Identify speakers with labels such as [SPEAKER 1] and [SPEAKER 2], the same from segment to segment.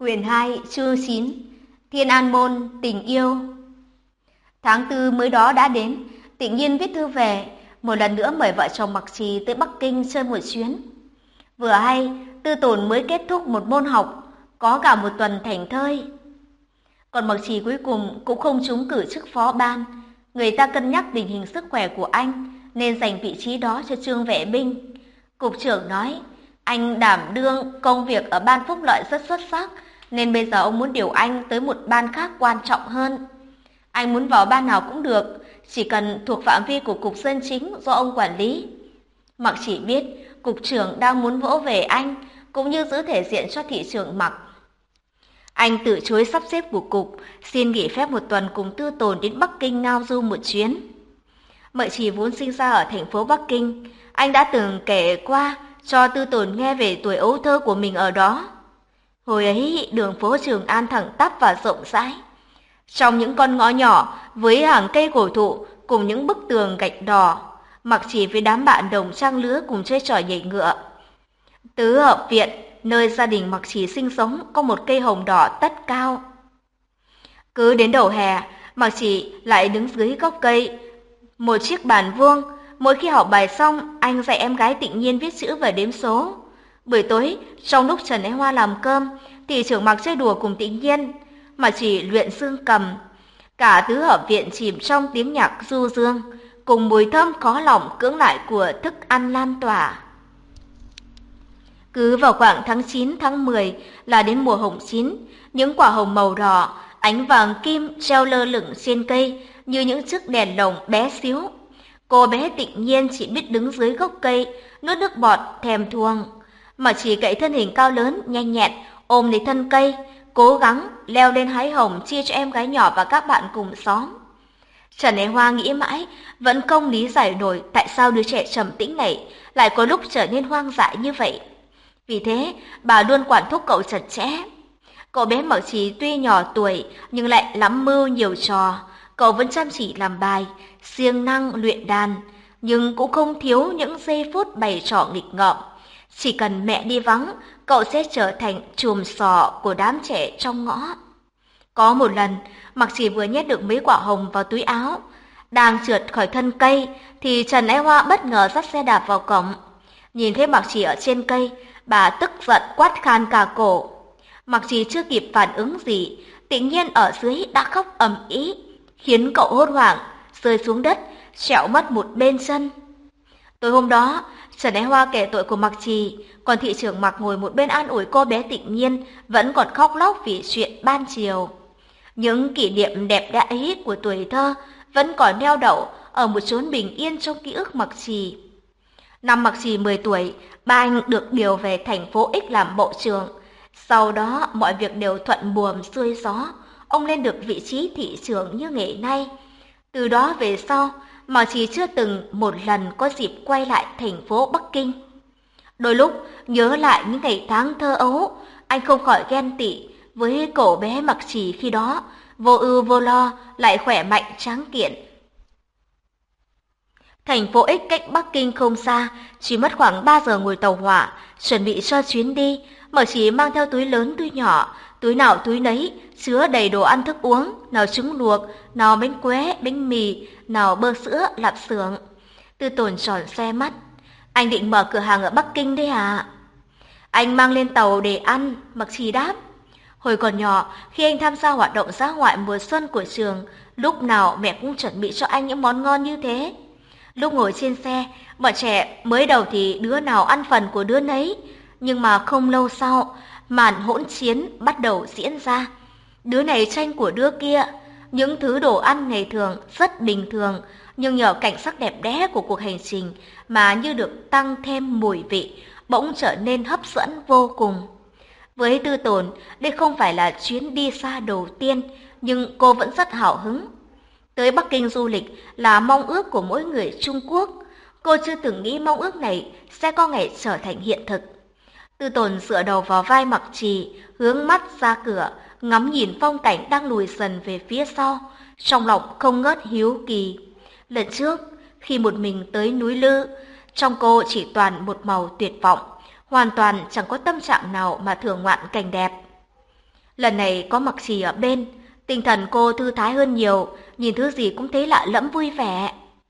[SPEAKER 1] Quyển 2, chương 9, Thiên An Môn, tình yêu. Tháng 4 mới đó đã đến, Tịnh Nhiên viết thư về, một lần nữa mời vợ chồng Mặc Trì tới Bắc Kinh chơi một chuyến. Vừa hay, Tư Tồn mới kết thúc một môn học, có cả một tuần thảnh thơi. Còn Mặc Trì cuối cùng cũng không trúng cử chức phó ban, người ta cân nhắc tình hình sức khỏe của anh nên dành vị trí đó cho Trương Vệ Binh. Cục trưởng nói, anh đảm đương công việc ở ban phúc lợi rất xuất sắc, nên bây giờ ông muốn điều anh tới một ban khác quan trọng hơn. Anh muốn vào ban nào cũng được, chỉ cần thuộc phạm vi của Cục Dân Chính do ông quản lý. Mặc chỉ biết, Cục trưởng đang muốn vỗ về anh, cũng như giữ thể diện cho thị trường Mặc. Anh từ chối sắp xếp của Cục, xin nghỉ phép một tuần cùng Tư Tồn đến Bắc Kinh ngao du một chuyến. Mợ Trì vốn sinh ra ở thành phố Bắc Kinh, anh đã từng kể qua cho Tư Tồn nghe về tuổi ấu thơ của mình ở đó. Hồi ấy, đường phố Trường An thẳng tắp và rộng rãi. Trong những con ngõ nhỏ với hàng cây cổ thụ cùng những bức tường gạch đỏ, Mặc Trì với đám bạn đồng trang lứa cùng chơi trò nhảy ngựa. Tứ hợp viện, nơi gia đình Mặc Trì sinh sống, có một cây hồng đỏ tất cao. Cứ đến đầu hè, Mặc Trì lại đứng dưới gốc cây, một chiếc bàn vuông. Mỗi khi học bài xong, anh dạy em gái Tịnh Nhiên viết chữ và đếm số. Buổi tối, trong lúc Trần Ái Hoa làm cơm, thì trưởng Mặc chơi đùa cùng Tịnh Nhiên, mà chỉ luyện dương cầm. Cả tứ hợp viện chìm trong tiếng nhạc du dương, cùng mùi thơm khó lòng cưỡng lại của thức ăn lan tỏa. Cứ vào khoảng tháng 9, tháng 10 là đến mùa hồng chín, những quả hồng màu đỏ, ánh vàng kim treo lơ lửng trên cây như những chiếc đèn lồng bé xíu. Cô bé Tịnh Nhiên chỉ biết đứng dưới gốc cây, nuốt nước bọt thèm thuồng, mà chỉ cậy thân hình cao lớn nhanh nhẹn ôm lấy thân cây, cố gắng leo lên hái hồng chia cho em gái nhỏ và các bạn cùng xóm. Trần Ái Hoa nghĩ mãi vẫn không lý giải nổi tại sao đứa trẻ trầm tĩnh này lại có lúc trở nên hoang dại như vậy. Vì thế, bà luôn quản thúc cậu chặt chẽ. Cậu bé Mặc Trì tuy nhỏ tuổi nhưng lại lắm mưu nhiều trò. Cậu vẫn chăm chỉ làm bài, siêng năng luyện đàn, nhưng cũng không thiếu những giây phút bày trò nghịch ngợm. Chỉ cần mẹ đi vắng, cậu sẽ trở thành chùm sò của đám trẻ trong ngõ. Có một lần, Mặc Trì vừa nhét được mấy quả hồng vào túi áo, đang trượt khỏi thân cây, thì Trần Ái Hoa bất ngờ dắt xe đạp vào cổng. Nhìn thấy Mặc Trì ở trên cây, bà tức giận quát khan cả cổ. Mặc Trì chưa kịp phản ứng gì, Tịnh Nhiên ở dưới đã khóc ầm ĩ, khiến cậu hốt hoảng, rơi xuống đất, trẹo mất một bên chân. Tối hôm đó, Trần Ái Hoa kể tội của Mặc Trì, còn thị trưởng Mặc ngồi một bên an ủi cô bé Tịnh Nhiên vẫn còn khóc lóc vì chuyện ban chiều. Những kỷ niệm đẹp đẽ ấy của tuổi thơ vẫn còn neo đậu ở một chốn bình yên trong ký ức Mặc Trì. Năm Mặc Trì 10 tuổi, ba anh được điều về thành phố X làm bộ trưởng. Sau đó mọi việc đều thuận buồm xuôi gió, ông lên được vị trí thị trưởng như ngày nay. Từ đó về sau, Mặc Trì chưa từng một lần có dịp quay lại thành phố Bắc Kinh. Đôi lúc nhớ lại những ngày tháng thơ ấu, anh không khỏi ghen tị với cậu bé Mặc Trì khi đó, vô ưu vô lo, lại khỏe mạnh tráng kiện. Thành phố X cách Bắc Kinh không xa, chỉ mất khoảng 3 giờ ngồi tàu hỏa, chuẩn bị cho chuyến đi. Mặc Trì mang theo túi lớn túi nhỏ, túi nào túi nấy, chứa đầy đồ ăn thức uống, nào trứng luộc, nào bánh quế, bánh mì, nào bơ sữa, lạp xưởng. Tư Tồn tròn xoe mắt. Anh định mở cửa hàng ở Bắc Kinh đấy à? Anh mang lên tàu để ăn, Mặc Trì đáp. Hồi còn nhỏ, khi anh tham gia hoạt động dã ngoại mùa xuân của trường, lúc nào mẹ cũng chuẩn bị cho anh những món ngon như thế. Lúc ngồi trên xe, bọn trẻ mới đầu thì đứa nào ăn phần của đứa nấy, nhưng mà không lâu sau, màn hỗn chiến bắt đầu diễn ra. Đứa này tranh của đứa kia, những thứ đồ ăn ngày thường rất bình thường, nhưng nhờ cảnh sắc đẹp đẽ của cuộc hành trình mà như được tăng thêm mùi vị, bỗng trở nên hấp dẫn vô cùng. Với Tư Tồn, đây không phải là chuyến đi xa đầu tiên, nhưng cô vẫn rất hào hứng. Tới Bắc Kinh du lịch là mong ước của mỗi người Trung Quốc. Cô chưa từng nghĩ mong ước này sẽ có ngày trở thành hiện thực. Tư Tồn dựa đầu vào vai Mặc Trì, hướng mắt ra cửa, ngắm nhìn phong cảnh đang lùi dần về phía sau, trong lòng không ngớt hiếu kỳ. Lần trước, khi một mình tới núi Lư, trong cô chỉ toàn một màu tuyệt vọng, hoàn toàn chẳng có tâm trạng nào mà thưởng ngoạn cảnh đẹp. Lần này có Mặc Trì ở bên, tinh thần cô thư thái hơn nhiều, nhìn thứ gì cũng thấy lạ lẫm vui vẻ.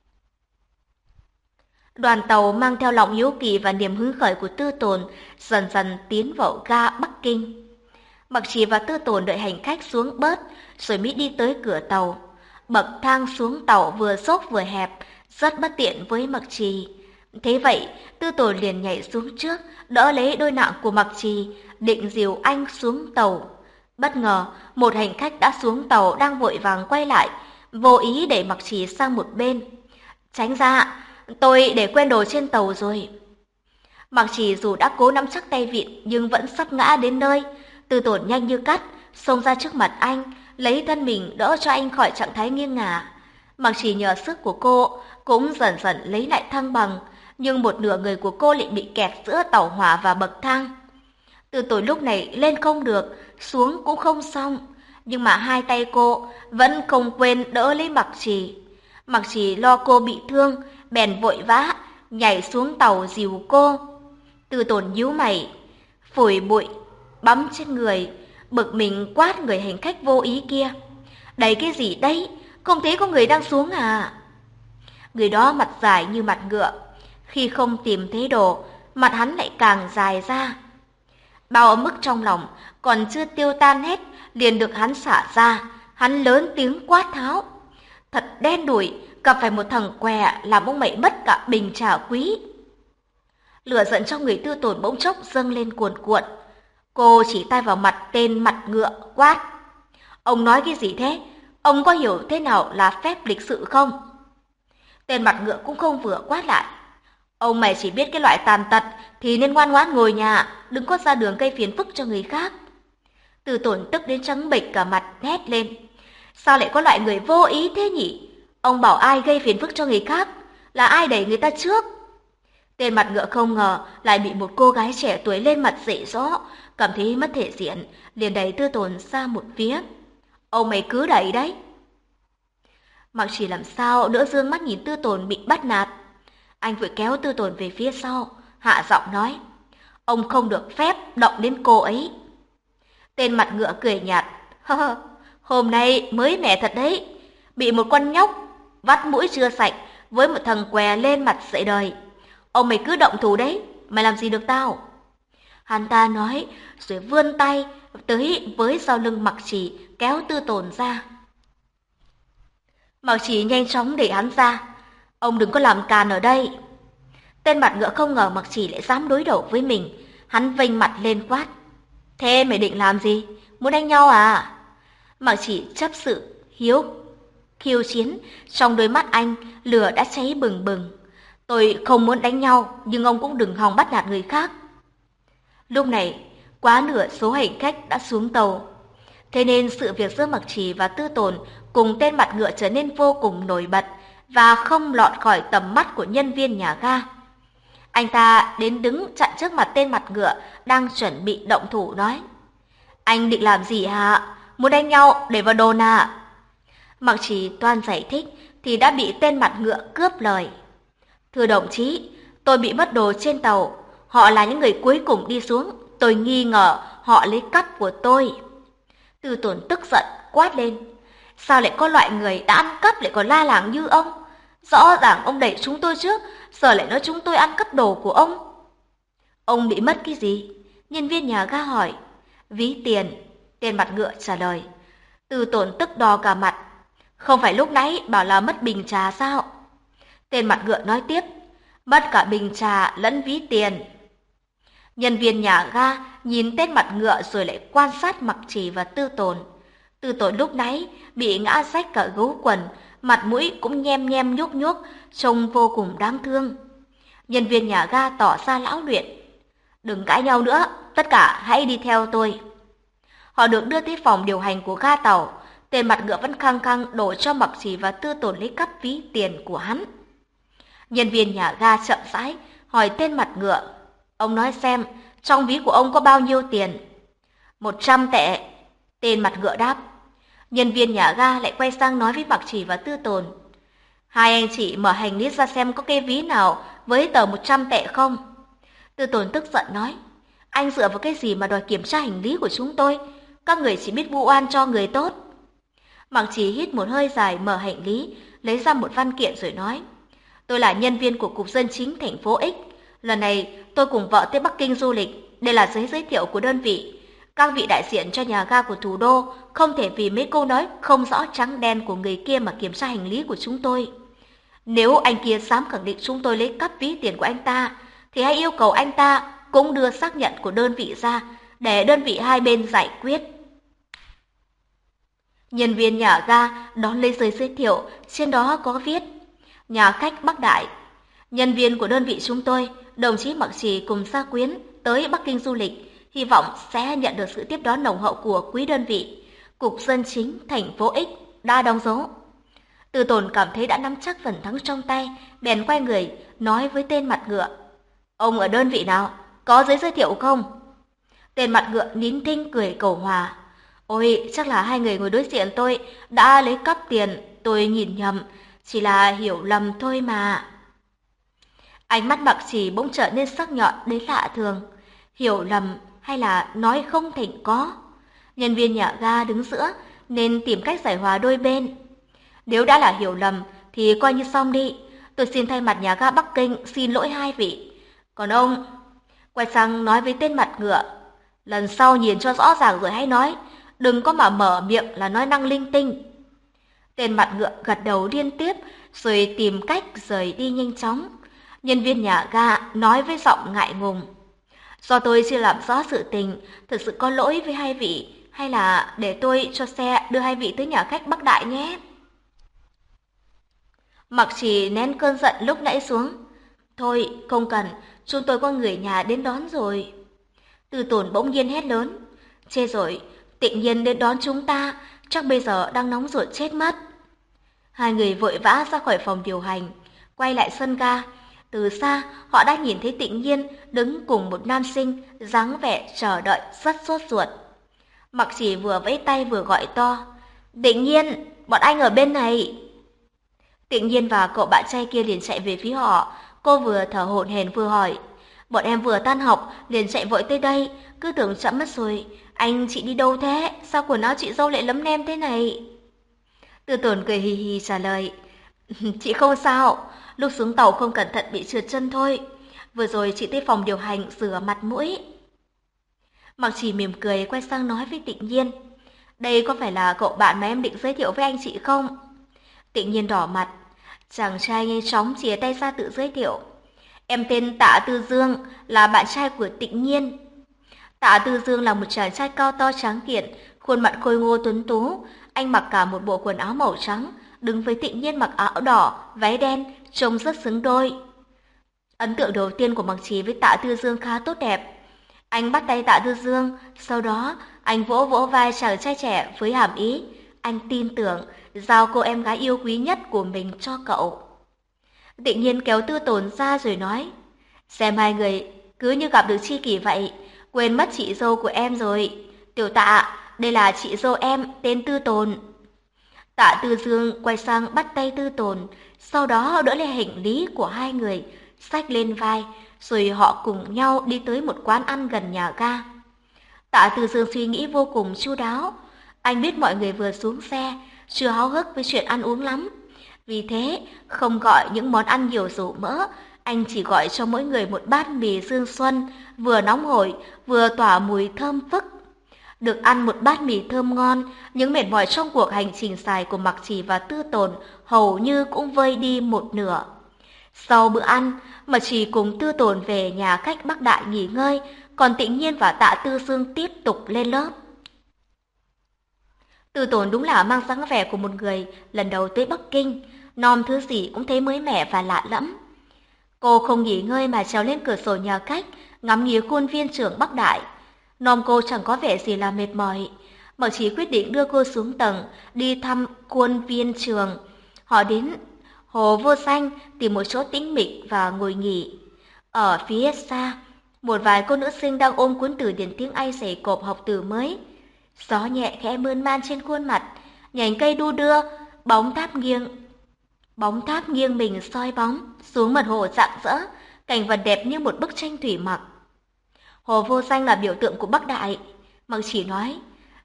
[SPEAKER 1] Đoàn tàu mang theo lòng hiếu kỳ và niềm hứng khởi của Tư Tồn dần dần tiến vào ga Bắc Kinh. Mặc Trì và Tư Tồn đợi hành khách xuống bớt rồi mới đi tới cửa tàu. Bậc thang xuống tàu vừa dốc vừa hẹp, rất bất tiện với Mặc Trì. Thế vậy, Tư Tồn liền nhảy xuống trước, đỡ lấy đôi nạng của Mặc Trì, định dìu anh xuống tàu. Bất ngờ, một hành khách đã xuống tàu đang vội vàng quay lại, vô ý đẩy Mặc Trì sang một bên. Tránh ra, tôi để quên đồ trên tàu rồi. Mặc Trì dù đã cố nắm chắc tay vịn nhưng vẫn sắp ngã đến nơi. Tư Tồn nhanh như cắt, xông ra trước mặt anh, lấy thân mình đỡ cho anh khỏi trạng thái nghiêng ngả. Mặc Trì nhờ sức của cô cũng dần dần lấy lại thăng bằng, nhưng một nửa người của cô lại bị kẹt giữa tàu hỏa và bậc thang. Tư Tồn lúc này lên không được, xuống cũng không xong, nhưng mà hai tay cô vẫn không quên đỡ lấy Mặc Trì. Mặc Trì lo cô bị thương, bèn vội vã nhảy xuống tàu dìu cô. Tư Tồn nhíu mày, phủi bụi bắm trên người, bực mình quát người hành khách vô ý kia. Đấy cái gì đấy, không thấy có người đang xuống à? Người đó mặt dài như mặt ngựa, khi không tìm thấy đồ, mặt hắn lại càng dài ra. Bao ấm ức trong lòng còn chưa tiêu tan hết, liền được hắn xả ra. Hắn lớn tiếng quát tháo. Thật đen đủi, gặp phải một thằng què làm ông mày mất cả bình trà quý. Lửa giận trong người Tư Tồn bỗng chốc dâng lên cuồn cuộn. Cô chỉ tay vào mặt tên mặt ngựa quát. Ông nói cái gì thế? Ông có hiểu thế nào là phép lịch sự không? Tên mặt ngựa cũng không vừa quát lại. Ông mày chỉ biết cái loại tàn tật thì nên ngoan ngoãn ngồi nhà, đừng có ra đường gây phiền phức cho người khác. Tư Tồn tức đến trắng bệch cả mặt, hét lên. Sao lại có loại người vô ý thế nhỉ? Ông bảo ai gây phiền phức cho người khác? Là ai đẩy người ta trước? Tên mặt ngựa không ngờ lại bị một cô gái trẻ tuổi lên mặt dậy rõ, cảm thấy mất thể diện, liền đẩy Tư Tồn ra một phía. Ông mày cứ đẩy đấy. Mặc Trì làm sao đỡ dương mắt nhìn Tư Tồn bị bắt nạt. Anh vội kéo Tư Tồn về phía sau, hạ giọng nói. Ông không được phép động đến cô ấy. Tên mặt ngựa cười nhạt. Hôm nay mới mẻ thật đấy. Bị một con nhóc vắt mũi chưa sạch với một thằng què lên mặt dậy đời. Ông mày cứ động thủ đấy, mày làm gì được tao? Hắn ta nói rồi vươn tay tới với sau lưng Mặc Trì kéo Tư Tồn ra. Mặc Trì nhanh chóng để hắn ra. Ông đừng có làm càn ở đây. Tên mặt ngựa không ngờ Mặc Trì lại dám đối đầu với mình. Hắn vênh mặt lên quát. Thế mày định làm gì? Muốn đánh nhau à? Mặc Trì chấp sự khiêu chiến, trong đôi mắt anh lửa đã cháy bừng bừng. Tôi không muốn đánh nhau, nhưng ông cũng đừng hòng bắt nạt người khác. Lúc này, quá nửa số hành khách đã xuống tàu. Thế nên sự việc giữa Mặc Trì và Tư Tồn cùng tên mặt ngựa trở nên vô cùng nổi bật và không lọt khỏi tầm mắt của nhân viên nhà ga. Anh ta đến đứng chặn trước mặt tên mặt ngựa đang chuẩn bị động thủ nói. Anh định làm gì hả? Muốn đánh nhau để vào đồn à? Mặc Trì toan giải thích thì đã bị tên mặt ngựa cướp lời. Thưa đồng chí, tôi bị mất đồ trên tàu. Họ là những người cuối cùng đi xuống. Tôi nghi ngờ họ lấy cắp của tôi. Tư Tồn tức giận quát lên. Sao lại có loại người đã ăn cắp lại còn la làng như ông? Rõ ràng ông đẩy chúng tôi trước, giờ lại nói chúng tôi ăn cắp đồ của ông. Ông bị mất cái gì? Nhân viên nhà ga hỏi. Ví tiền. Tên mặt ngựa trả lời. Tư Tồn tức đỏ cả mặt. Không phải lúc nãy bảo là mất bình trà sao? Tên mặt ngựa nói tiếp. Mất cả bình trà lẫn ví tiền. Nhân viên nhà ga nhìn tên mặt ngựa rồi lại quan sát Mặc Trì và Tư Tồn. Tư Tồn lúc nãy bị ngã rách cả gấu quần, mặt mũi cũng nhem nhem nhuốc nhuốc, trông vô cùng đáng thương. Nhân viên nhà ga tỏ ra lão luyện. Đừng cãi nhau nữa, tất cả hãy đi theo tôi. Họ được đưa tới phòng điều hành của ga tàu. Tên mặt ngựa vẫn khăng khăng đổ cho Mặc Trì và Tư Tồn lấy cắp ví tiền của hắn. Nhân viên nhà ga chậm rãi hỏi tên mặt ngựa. Ông nói xem, trong ví của ông có bao nhiêu tiền? 100 tệ. Tên mặt ngựa đáp. Nhân viên nhà ga lại quay sang nói với Mặc Trì và Tư Tồn. Hai anh chị mở hành lý ra xem có cái ví nào với tờ 100 tệ không? Tư Tồn tức giận nói. Anh dựa vào cái gì mà đòi kiểm tra hành lý của chúng tôi? các người chỉ biết vu oan cho người tốt. Mặc Trì hít một hơi dài, mở hành lý, lấy ra một văn kiện rồi nói: Tôi là nhân viên của Cục Dân chính thành phố X. Lần này tôi cùng vợ tới Bắc Kinh du lịch. Đây là giấy giới thiệu của đơn vị. Các vị đại diện cho nhà ga của thủ đô không thể vì mấy câu nói không rõ trắng đen của người kia mà kiểm tra hành lý của chúng tôi. Nếu anh kia dám khẳng định chúng tôi lấy cắp ví tiền của anh ta, thì hãy yêu cầu anh ta cũng đưa xác nhận của đơn vị ra để đơn vị hai bên giải quyết. Nhân viên nhà ga đón lấy giấy giới thiệu, trên đó có viết: Nhà khách Bắc Đại. Nhân viên của đơn vị chúng tôi, đồng chí Mặc Trì cùng gia quyến tới Bắc Kinh du lịch, hy vọng sẽ nhận được sự tiếp đón nồng hậu của quý đơn vị. Cục Dân chính thành phố X đã đóng dấu. Từ Tồn cảm thấy đã nắm chắc phần thắng trong tay, bèn quay người nói với tên mặt ngựa: Ông ở đơn vị nào? Có giấy giới thiệu không? Tên mặt ngựa nín thinh cười cầu hòa: Ôi, chắc là hai người ngồi đối diện tôi đã lấy cắp tiền, tôi nhìn nhầm, chỉ là hiểu lầm thôi mà. Ánh mắt Mặc Trì bỗng trở nên sắc nhọn đến lạ thường. Hiểu lầm hay là nói không thành có? Nhân viên nhà ga đứng giữa nên tìm cách giải hòa đôi bên. Nếu đã là hiểu lầm thì coi như xong đi. Tôi xin thay mặt nhà ga Bắc Kinh xin lỗi hai vị. Còn ông, quay sang nói với tên mặt ngựa: Lần sau nhìn cho rõ ràng rồi hãy nói, đừng có mà mở miệng là nói năng linh tinh. Tên mặt ngựa gật đầu liên tiếp rồi tìm cách rời đi nhanh chóng. Nhân viên nhà ga nói với giọng ngại ngùng: Do tôi chưa làm rõ sự tình, thực sự có lỗi với hai vị, hay là để tôi cho xe đưa hai vị tới nhà khách Bắc Đại nhé. Mặc Trì nén cơn giận lúc nãy xuống: Thôi, không cần, chúng tôi có người nhà đến đón rồi. Từ Tồn bỗng nhiên hét lớn: Chê rồi, Tịnh Nhiên đến đón chúng ta, chắc bây giờ đang nóng ruột chết mất. Hai người vội vã ra khỏi phòng điều hành, quay lại sân ga. Từ xa, họ đã nhìn thấy Tịnh Nhiên đứng cùng một nam sinh, dáng vẻ chờ đợi rất sốt ruột. Mặc Trì vừa vẫy tay vừa gọi to: Tịnh Nhiên, bọn anh ở bên này. Tịnh Nhiên và cậu bạn trai kia liền chạy về phía họ. Cô vừa thở hổn hển vừa hỏi: Bọn em vừa tan học liền chạy vội tới đây, cứ tưởng chậm mất rồi. Anh chị đi đâu thế? Sao quần áo chị dâu lại lấm lem thế này? Từ Tồn cười hì hì trả lời: Chị không sao, lúc xuống tàu không cẩn thận bị trượt chân thôi. Vừa rồi chị tới phòng điều hành rửa mặt mũi. Mặc Trì mỉm cười quay sang nói với Tịnh Nhiên: Đây có phải là cậu bạn mà em định giới thiệu với anh chị không? Tịnh Nhiên đỏ mặt. Chàng trai nhanh chóng chìa tay ra tự giới thiệu: Em tên Tạ Tư Dương, là bạn trai của Tịnh Nhiên. Tạ Tư Dương là một chàng trai cao to tráng kiện, khuôn mặt khôi ngô tuấn tú. Anh mặc cả một bộ quần áo màu trắng, đứng với Tịnh Nhiên mặc áo đỏ, váy đen, trông rất xứng đôi. Ấn tượng đầu tiên của Mặc Trì với Tạ Tư Dương khá tốt đẹp. Anh bắt tay Tạ Tư Dương, sau đó anh vỗ vỗ vai chàng trai trẻ với hàm ý anh tin tưởng giao cô em gái yêu quý nhất của mình cho cậu. Tịnh Nhiên kéo Tư Tồn ra rồi nói: Xem hai người cứ như gặp được tri kỷ vậy, quên mất chị dâu của em rồi. Tiểu Tạ, đây là chị dâu em, tên Tư Tồn. Tạ Tư Dương quay sang bắt tay Tư Tồn, sau đó đỡ lên hành lý của hai người, xách lên vai, rồi họ cùng nhau đi tới một quán ăn gần nhà ga. Tạ Tư Dương suy nghĩ vô cùng chu đáo. Anh biết mọi người vừa xuống xe, chưa háo hức với chuyện ăn uống lắm. Vì thế, không gọi những món ăn nhiều dầu mỡ, anh chỉ gọi cho mỗi người một bát mì Dương Xuân, vừa nóng hổi, vừa tỏa mùi thơm phức. Được ăn một bát mì thơm ngon, những mệt mỏi trong cuộc hành trình dài của Mặc Trì và Tư Tồn hầu như cũng vơi đi một nửa. Sau bữa ăn, Mặc Trì cùng Tư Tồn về nhà khách Bắc Đại nghỉ ngơi, còn Tịnh Nhiên và Tạ Tư Dương tiếp tục lên lớp. Tư Tồn đúng là mang dáng vẻ của một người lần đầu tới Bắc Kinh, nom thứ gì cũng thấy mới mẻ và lạ lẫm. Cô không nghỉ ngơi mà trèo lên cửa sổ nhà khách, ngắm nghía khuôn viên trường Bắc Đại. Nom cô chẳng có vẻ gì là mệt mỏi. Mặc Trì quyết định đưa cô xuống tầng, đi thăm khuôn viên trường. Họ đến Hồ Vô Danh tìm một chỗ tĩnh mịch và ngồi nghỉ. Ở phía xa, một vài cô nữ sinh đang ôm cuốn từ điển tiếng Anh dày cộp học từ mới. Gió nhẹ khẽ mơn man trên khuôn mặt, nhành cây đu đưa, bóng tháp nghiêng mình soi bóng xuống mặt hồ rạng rỡ, cảnh vật đẹp như một bức tranh thủy mặc. Hồ Vô Danh là biểu tượng của Bắc Đại. Mặc Chỉ nói,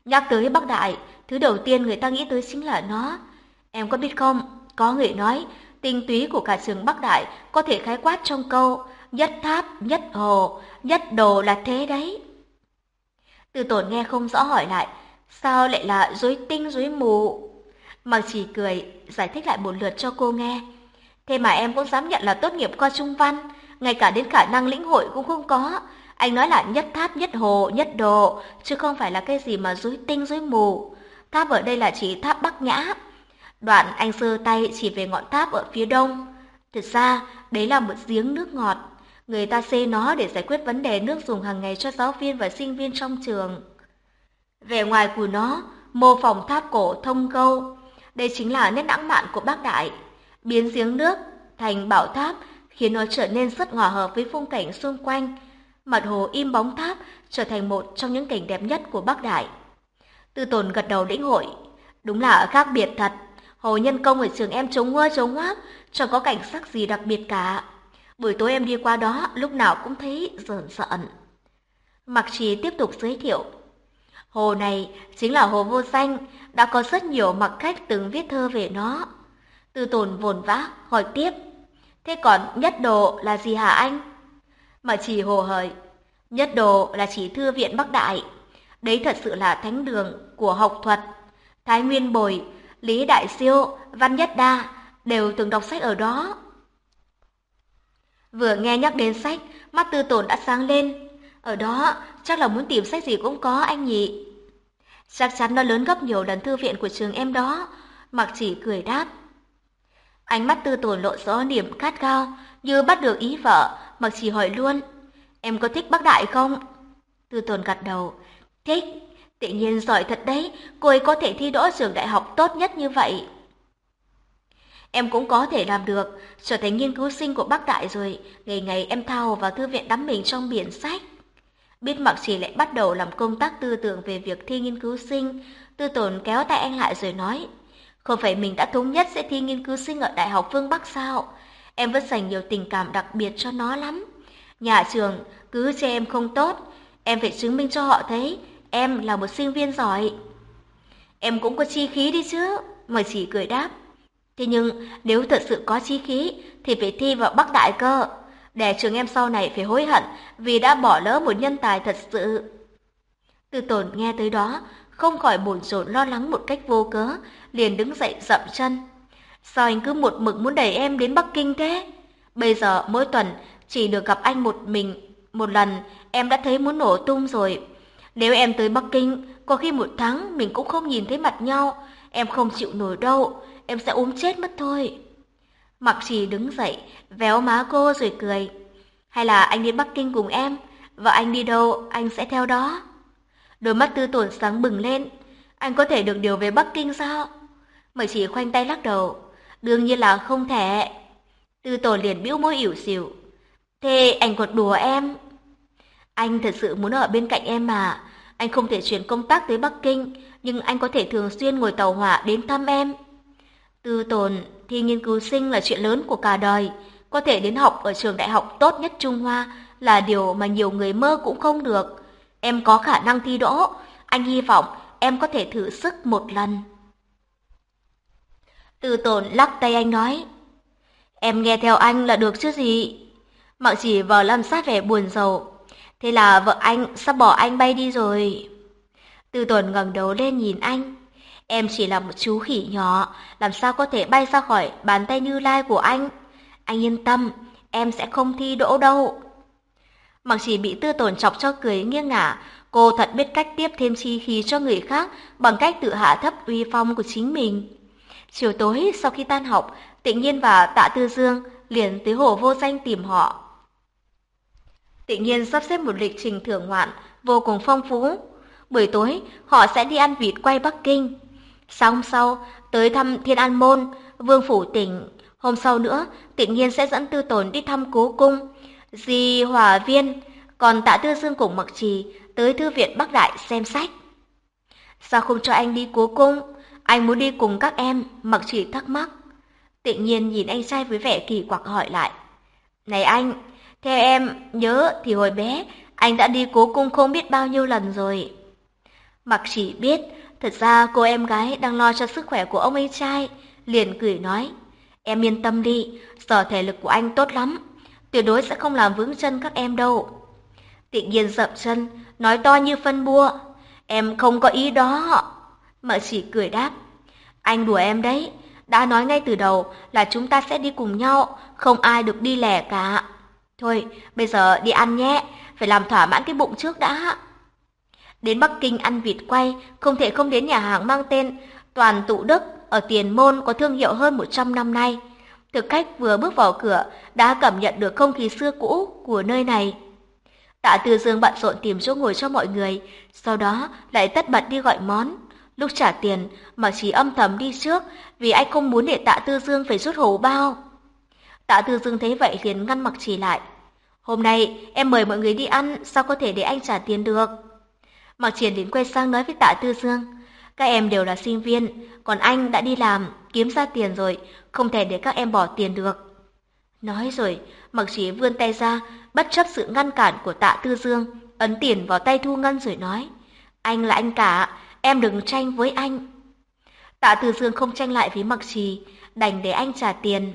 [SPEAKER 1] Nhắc tới Bắc Đại, thứ đầu tiên người ta nghĩ tới chính là nó. Em có biết không, có người nói, tinh túy của cả trường Bắc Đại có thể khái quát trong câu nhất tháp, nhất hồ, nhất đồ là thế đấy. Từ Tốn nghe không rõ hỏi lại, sao lại là rối tinh rối mù? Mặc chỉ cười, giải thích lại một lượt cho cô nghe. Thế mà em cũng dám nhận là tốt nghiệp khoa Trung Văn, ngay cả đến khả năng lĩnh hội cũng không có. Anh nói là nhất tháp, nhất hồ, nhất đồ, chứ không phải là cái gì mà rối tinh rối mù. Tháp ở đây là chỉ tháp Bắc Nhã. Đoạn anh giơ tay chỉ về ngọn tháp ở phía đông. Thực ra, đấy là một giếng nước ngọt. Người ta xây nó để giải quyết vấn đề nước dùng hàng ngày cho giáo viên và sinh viên trong trường. Vẻ ngoài của nó mô phỏng tháp cổ thông câu. Đây chính là nét lãng mạn của Bắc Đại. Biến giếng nước thành bảo tháp khiến nó trở nên rất hòa hợp với phong cảnh xung quanh. Mặt hồ im bóng tháp trở thành một trong những cảnh đẹp nhất của Bắc Đại. Tư Tồn gật đầu lĩnh hội. Đúng là khác biệt thật. Hồ Nhân Công ở trường em trống mưa trống hoác, chẳng có cảnh sắc gì đặc biệt cả. Buổi tối em đi qua đó, lúc nào cũng thấy rợn rợn. Mạc Trì tiếp tục giới thiệu. Hồ này chính là hồ vô danh, đã có rất nhiều mặc khách từng viết thơ về nó. Tư Tồn vồn vã hỏi tiếp. Thế còn nhất đồ là gì hả anh? Mạc Trì hồ hởi. Nhất đồ là chỉ thư viện Bắc Đại. Đấy thật sự là thánh đường của học thuật. Thái Nguyên Bồi, Lý Đại Siêu, Văn Nhất Đa đều từng đọc sách ở đó. Vừa nghe nhắc đến sách, mắt Tư Tồn đã sáng lên. Ở đó, chắc là muốn tìm sách gì cũng có anh nhỉ. Chắc chắn nó lớn gấp nhiều lần thư viện của trường em đó. Mạc Chỉ cười đáp. Ánh mắt Tư Tồn lộ rõ niềm khát khao, như bắt được ý vợ. Mạc Chỉ hỏi luôn. Em có thích Bắc Đại không? Tư Tồn gật đầu. Thích. Tự nhiên giỏi thật đấy, cô ấy có thể thi đỗ trường đại học tốt nhất như vậy. Em cũng có thể làm được, trở thành nghiên cứu sinh của Bắc Đại rồi, ngày ngày em tha hồ vào thư viện đắm mình trong biển sách. Biết Mạc Chỉ lại bắt đầu làm công tác tư tưởng về việc thi nghiên cứu sinh, Tư Tồn kéo tay anh lại rồi nói, không phải mình đã thống nhất sẽ thi nghiên cứu sinh ở Đại học Phương Bắc sao? Em vẫn dành nhiều tình cảm đặc biệt cho nó lắm. Nhà trường cứ chê em không tốt, em phải chứng minh cho họ thấy em là một sinh viên giỏi. Em cũng có chí khí đi chứ, Mạc Chỉ cười đáp. Thế nhưng nếu thật sự có chí khí thì phải thi vào Bắc Đại cơ, để trường em sau này phải hối hận vì đã bỏ lỡ một nhân tài thật sự. Tư Tồn nghe tới đó, không khỏi bồn chồn lo lắng một cách vô cớ, liền đứng dậy dậm chân. Sao anh cứ một mực muốn đẩy em đến Bắc Kinh thế? Bây giờ mỗi tuần chỉ được gặp anh một mình một lần, em đã thấy muốn nổ tung rồi. Nếu em tới Bắc Kinh, có khi một tháng mình cũng không nhìn thấy mặt nhau, em không chịu nổi đâu, em sẽ ốm chết mất thôi. Mạc Trì đứng dậy, véo má cô rồi cười. Hay là anh đến Bắc Kinh cùng em, và anh đi đâu anh sẽ theo đó. Đôi mắt Tư Tồn sáng bừng lên. Anh có thể được điều về Bắc Kinh sao? Mạc Trì khoanh tay lắc đầu. Đương nhiên là không thể. Tư Tồn liền bĩu môi ỉu xìu. Thế anh còn đùa em? Anh thật sự muốn ở bên cạnh em mà. Anh không thể chuyển công tác tới Bắc Kinh, nhưng anh có thể thường xuyên ngồi tàu hỏa đến thăm em. Tư Tồn, thi nghiên cứu sinh là chuyện lớn của cả đời. Có thể đến học ở trường đại học tốt nhất Trung Hoa là điều mà nhiều người mơ cũng không được. Em có khả năng thi đỗ. Anh hy vọng em có thể thử sức một lần. Tư Tồn lắc tay anh nói. Em nghe theo anh là được chứ gì. Mạc Chỉ vào làm sát vẻ buồn rầu. Thế là vợ anh sắp bỏ anh bay đi rồi. Tư Tồn ngẩng đầu lên nhìn anh. Em chỉ là một chú khỉ nhỏ, làm sao có thể bay ra khỏi bàn tay Như Lai của anh. Anh yên tâm, em sẽ không thi đỗ đâu. Mặc chỉ bị Tư Tồn chọc cho cười nghiêng ngả, cô thật biết cách tiếp thêm chi khí cho người khác bằng cách tự hạ thấp uy phong của chính mình. Chiều tối sau khi tan học, Tịnh Nhiên và Tạ Tư Dương liền tới Hồ Vô Danh tìm họ. Tịnh Nhiên sắp xếp một lịch trình thưởng ngoạn vô cùng phong phú. Buổi tối, họ sẽ đi ăn vịt quay Bắc Kinh. Sáng hôm sau, tới thăm Thiên An Môn, Vương Phủ Tỉnh. Hôm sau nữa, Tịnh Nhiên sẽ dẫn Tư Tồn đi thăm Cố Cung, Di Hòa Viên. Còn Tạ Tư Dương cùng Mặc Trì tới Thư viện Bắc Đại xem sách. Sao không cho anh đi Cố Cung? Anh muốn đi cùng các em, Mặc Trì thắc mắc. Tịnh Nhiên nhìn anh trai với vẻ kỳ quặc hỏi lại. Này anh, theo em nhớ thì hồi bé, anh đã đi Cố Cung không biết bao nhiêu lần rồi. Mặc Chỉ biết, thật ra cô em gái đang lo cho sức khỏe của ông ấy trai, liền cười nói, em yên tâm đi, giờ thể lực của anh tốt lắm, tuyệt đối sẽ không làm vướng chân các em đâu. Tự nhiên dậm chân, nói to như phân bua, em không có ý đó. Mặc Chỉ cười đáp, anh đùa em đấy, đã nói ngay từ đầu là chúng ta sẽ đi cùng nhau, không ai được đi lẻ cả. Thôi, bây giờ đi ăn nhé, phải làm thỏa mãn cái bụng trước đã. Đến Bắc Kinh ăn vịt quay, không thể không đến nhà hàng mang tên Toàn Tụ Đức ở Tiền Môn có thương hiệu hơn 100 năm nay. Thực khách vừa bước vào cửa đã cảm nhận được không khí xưa cũ của nơi này. Tạ Tư Dương bận rộn tìm chỗ ngồi cho mọi người, sau đó lại tất bật đi gọi món. Lúc trả tiền, Mặc Chỉ âm thầm đi trước vì anh không muốn để Tạ Tư Dương phải rút hầu bao. Tạ Tư Dương thấy vậy liền ngăn Mặc Chỉ lại. Hôm nay em mời mọi người đi ăn, sao có thể để anh trả tiền được? Mặc Triển đến quay sang nói với Tạ Tư Dương, các em đều là sinh viên, còn anh đã đi làm, kiếm ra tiền rồi, không thể để các em bỏ tiền được. Nói rồi, Mặc Chỉ vươn tay ra, bất chấp sự ngăn cản của Tạ Tư Dương, ấn tiền vào tay Thu Ngân rồi nói, anh là anh cả, em đừng tranh với anh. Tạ Tư Dương không tranh lại với Mặc Trì, đành để anh trả tiền.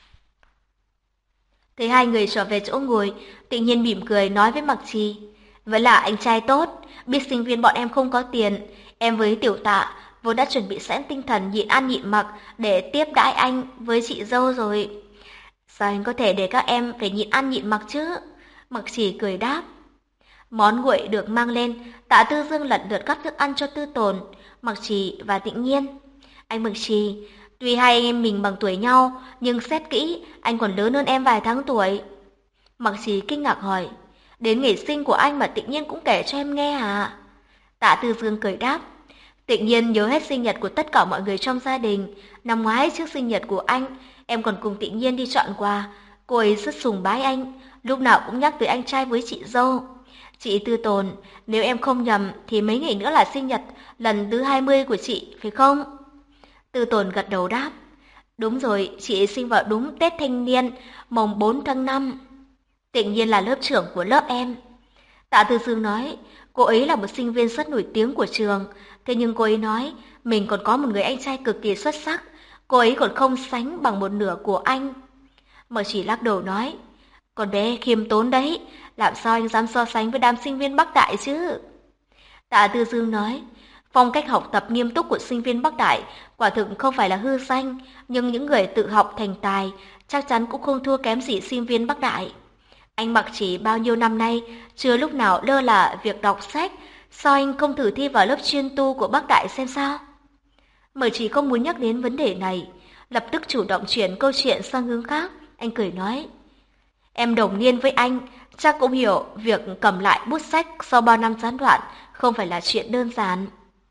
[SPEAKER 1] Thấy hai người trở về chỗ ngồi, tự nhiên mỉm cười nói với Mặc Trì, vậy là anh trai tốt, biết sinh viên bọn em không có tiền, em với Tiểu Tạ vốn đã chuẩn bị sẵn tinh thần nhịn ăn nhịn mặc để tiếp đãi anh với chị dâu rồi. Sao anh có thể để các em phải nhịn ăn nhịn mặc chứ? Mặc Chỉ cười đáp. Món nguội được mang lên, Tạ Tư Dương lần lượt cắt thức ăn cho Tư Tồn, Mặc Chỉ và Tĩnh Nhiên. Anh Mặc Chỉ, tuy hai anh em mình bằng tuổi nhau, nhưng xét kỹ, anh còn lớn hơn em vài tháng tuổi. Mặc Chỉ kinh ngạc hỏi, đến ngày sinh của anh mà Tĩnh Nhiên cũng kể cho em nghe hả? Tạ Tư Dương cười đáp, Tĩnh Nhiên nhớ hết sinh nhật của tất cả mọi người trong gia đình. Năm ngoái trước sinh nhật của anh, em còn cùng Tĩnh Nhiên đi chọn quà. Cô ấy rất sùng bái anh, lúc nào cũng nhắc tới anh trai với chị dâu. Chị Tư Tồn, nếu em không nhầm thì mấy ngày nữa là sinh nhật lần thứ 20 của chị, phải không? Tư Tồn gật đầu đáp. Đúng rồi, chị ấy sinh vào đúng Tết Thanh Niên, mồng 4 tháng 5. Tĩnh Nhiên là lớp trưởng của lớp em. Tạ Tư Dương nói, cô ấy là một sinh viên rất nổi tiếng của trường, thế nhưng cô ấy nói mình còn có một người anh trai cực kỳ xuất sắc, cô ấy còn không sánh bằng một nửa của anh. Mà chỉ lắc đầu nói, con bé khiêm tốn đấy, làm sao anh dám so sánh với đám sinh viên Bắc Đại chứ? Tạ Tư Dương nói, phong cách học tập nghiêm túc của sinh viên Bắc Đại quả thực không phải là hư danh, nhưng những người tự học thành tài chắc chắn cũng không thua kém gì sinh viên Bắc Đại. Anh Mặc Chỉ bao nhiêu năm nay chưa lúc nào lơ là việc đọc sách, sao anh không thử thi vào lớp chuyên tu của Bắc Đại xem sao? Mở Chỉ không muốn nhắc đến vấn đề này, lập tức chủ động chuyển câu chuyện sang hướng khác, anh cười nói. Em đồng niên với anh, chắc cũng hiểu việc cầm lại bút sách sau bao năm gián đoạn không phải là chuyện đơn giản.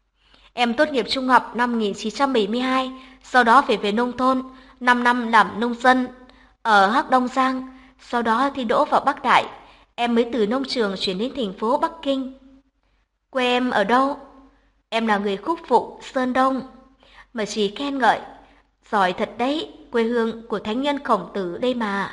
[SPEAKER 1] Em tốt nghiệp trung học năm 1972, sau đó về nông thôn, 5 năm làm nông dân ở Hắc Đông Giang, sau đó thi đỗ vào Bắc Đại, em mới từ nông trường chuyển đến thành phố Bắc Kinh. Quê em ở đâu? Em là người Khúc Phụ, Sơn Đông. Mà chỉ khen ngợi, giỏi thật đấy, quê hương của thánh nhân Khổng Tử đây mà.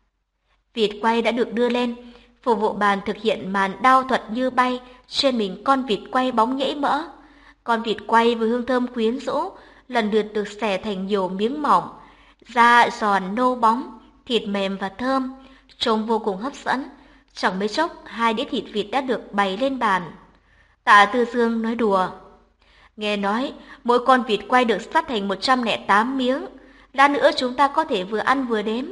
[SPEAKER 1] Vịt quay đã được đưa lên, phục vụ bàn thực hiện màn đao thuật như bay, trên mình con vịt quay bóng nhễ mỡ. Con vịt quay với hương thơm quyến rũ, lần lượt được xẻ thành nhiều miếng mỏng, da giòn nâu bóng, thịt mềm và thơm, trông vô cùng hấp dẫn. Chẳng mấy chốc, 2 đĩa thịt vịt đã được bày lên bàn. Tạ Tư Dương nói đùa. Nghe nói, mỗi con vịt quay được cắt thành 108 miếng, lát nữa chúng ta có thể vừa ăn vừa đếm.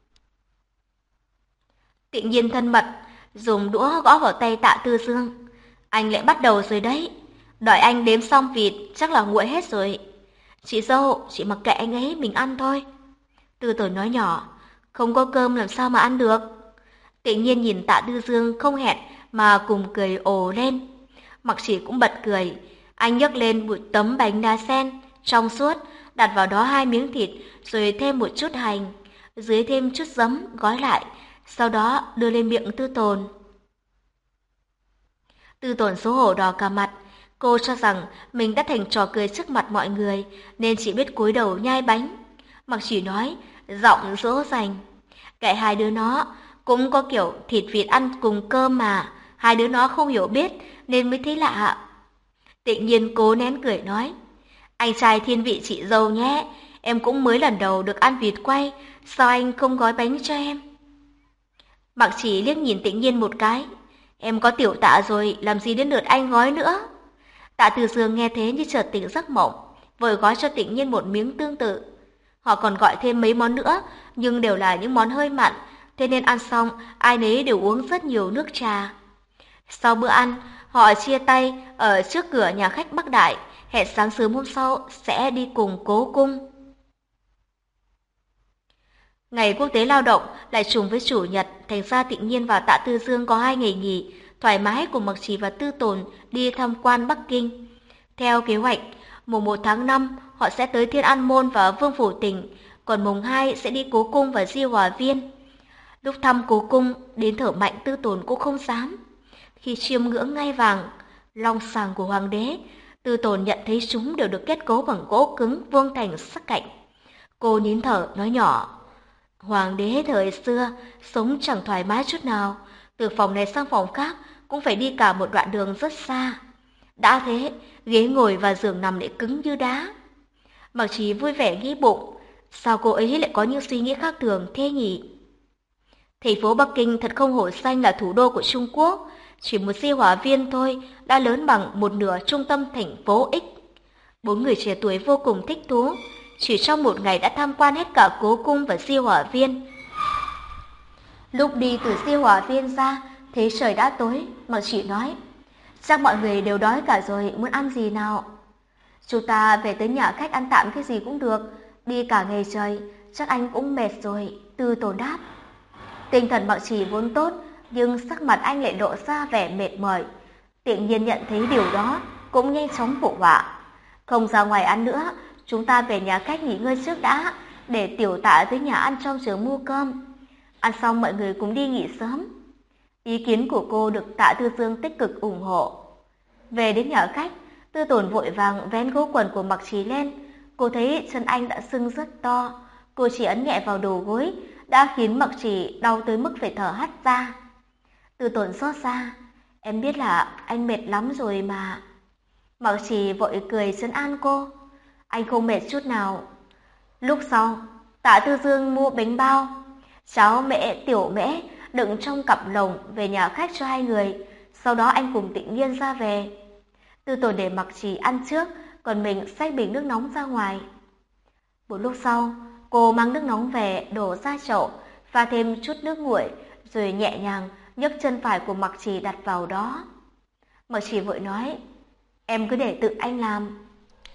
[SPEAKER 1] Tự nhiên thân mật, dùng đũa gõ vào tay Tạ Tư Dương. Anh lại bắt đầu rồi đấy, đợi anh đếm xong vịt chắc là nguội hết rồi. Chị dâu, chị mặc kệ anh ấy, mình ăn thôi. Tư Tồn nói nhỏ, không có cơm làm sao mà ăn được. Tự nhiên nhìn Tạ Tư Dương không hẹn mà cùng cười ồ lên. Mặc Chỉ cũng bật cười, anh nhấc lên một tấm bánh đa sen trong suốt, đặt vào đó 2 miếng thịt, rồi thêm một chút hành, dưới thêm chút giấm gói lại, sau đó đưa lên miệng Tư Tồn. Tư Tồn xấu hổ đỏ cả mặt, cô cho rằng mình đã thành trò cười trước mặt mọi người, nên chỉ biết cúi đầu nhai bánh. Mặc Chỉ nói, giọng dỗ dành, kệ hai đứa nó, cũng có kiểu thịt vịt ăn cùng cơm mà, hai đứa nó không hiểu biết nên mới thấy lạ. Tự nhiên cố nén cười nói, anh trai thiên vị chị dâu nhé, em cũng mới lần đầu được ăn vịt quay, sao anh không gói bánh cho em? Mặc Chỉ liếc nhìn Tự nhiên một cái, em có Tiểu Tạ rồi, làm gì đến lượt anh gói nữa? Tạ Từ Dương nghe thế như chợt tỉnh giấc mộng, vội gói cho Tự nhiên một miếng tương tự. Họ còn gọi thêm mấy món nữa, nhưng đều là những món hơi mặn, thế nên ăn xong ai nấy đều uống rất nhiều nước trà. Sau bữa ăn, họ chia tay ở trước cửa nhà khách Bắc Đại, hẹn sáng sớm hôm sau sẽ đi cùng Cố Cung. Ngày quốc tế lao động lại trùng với chủ nhật, thành ra Tự nhiên và Tạ Tư Dương có 2 ngày nghỉ, thoải mái cùng Mặc Trì và Tư Tồn đi tham quan Bắc Kinh. Theo kế hoạch, mùng 1 tháng 5 họ sẽ tới Thiên An Môn và Vương Phủ Tỉnh, còn mùng 2 sẽ đi Cố Cung và Di Hòa Viên. Lúc thăm Cố Cung, đến thở mạnh Tư Tồn cũng không dám. Khi chiêm ngưỡng ngai vàng, long sàng của hoàng đế, Tư Tồn nhận thấy chúng đều được kết cấu bằng gỗ cứng vuông thành sắc cạnh. Cô nín thở nói nhỏ, hoàng đế thời xưa sống chẳng thoải mái chút nào, từ phòng này sang phòng khác cũng phải đi cả một đoạn đường rất xa. Đã thế, ghế ngồi và giường nằm lại cứng như đá. Mặc Trì vui vẻ nghĩ bụng, sao cô ấy lại có những suy nghĩ khác thường thế nhỉ? Thành phố Bắc Kinh thật không hổ danh là thủ đô của Trung Quốc, chỉ một Di Hòa Viên thôi đã lớn bằng một nửa trung tâm thành phố X. 4 người trẻ tuổi vô cùng thích thú, chỉ trong một ngày đã tham quan hết cả Cố Cung và Di Hòa Viên. Lúc đi từ Di Hòa Viên ra, thấy trời đã tối, Mặc Chỉ nói, chắc mọi người đều đói cả rồi, muốn ăn gì nào? Chúng ta về tới nhà khách ăn tạm cái gì cũng được, đi cả ngày trời, chắc anh cũng mệt rồi, Tư Tồn đáp. Tinh thần Mặc Chỉ vốn tốt, nhưng sắc mặt anh lại lộ ra vẻ mệt mỏi. Tự nhiên nhận thấy điều đó, cũng nhanh chóng phụ họa. Không ra ngoài ăn nữa, chúng ta về nhà khách nghỉ ngơi trước đã, để Tiểu Tạ tới nhà ăn trong trường mua cơm. Ăn xong mọi người cùng đi nghỉ sớm. Ý kiến của cô được Tạ Tư Dương tích cực ủng hộ. Về đến nhà khách, Tư Tồn vội vàng vén gấu quần của Mặc Trì lên. Cô thấy chân anh đã sưng rất to. Cô chỉ ấn nhẹ vào đầu gối, đã khiến Mặc Trì đau tới mức phải thở hắt ra. Tư Tồn xót xa, em biết là anh mệt lắm rồi mà. Mặc Trì vội cười trấn an cô, anh không mệt chút nào. Lúc sau, Tạ Tư Dương mua bánh bao, cháo mễ, tiểu mễ đựng trong cặp lồng về nhà khách cho 2 người. Sau đó anh cùng Tự nhiên ra về. Tư Tồn để Mặc Trì ăn trước, còn mình xách bình nước nóng ra ngoài. Một lúc sau, cô mang nước nóng về đổ ra chậu, pha thêm chút nước nguội, rồi nhẹ nhàng nhấc chân phải của Mặc Trì đặt vào đó. Mặc Trì vội nói, em cứ để tự anh làm.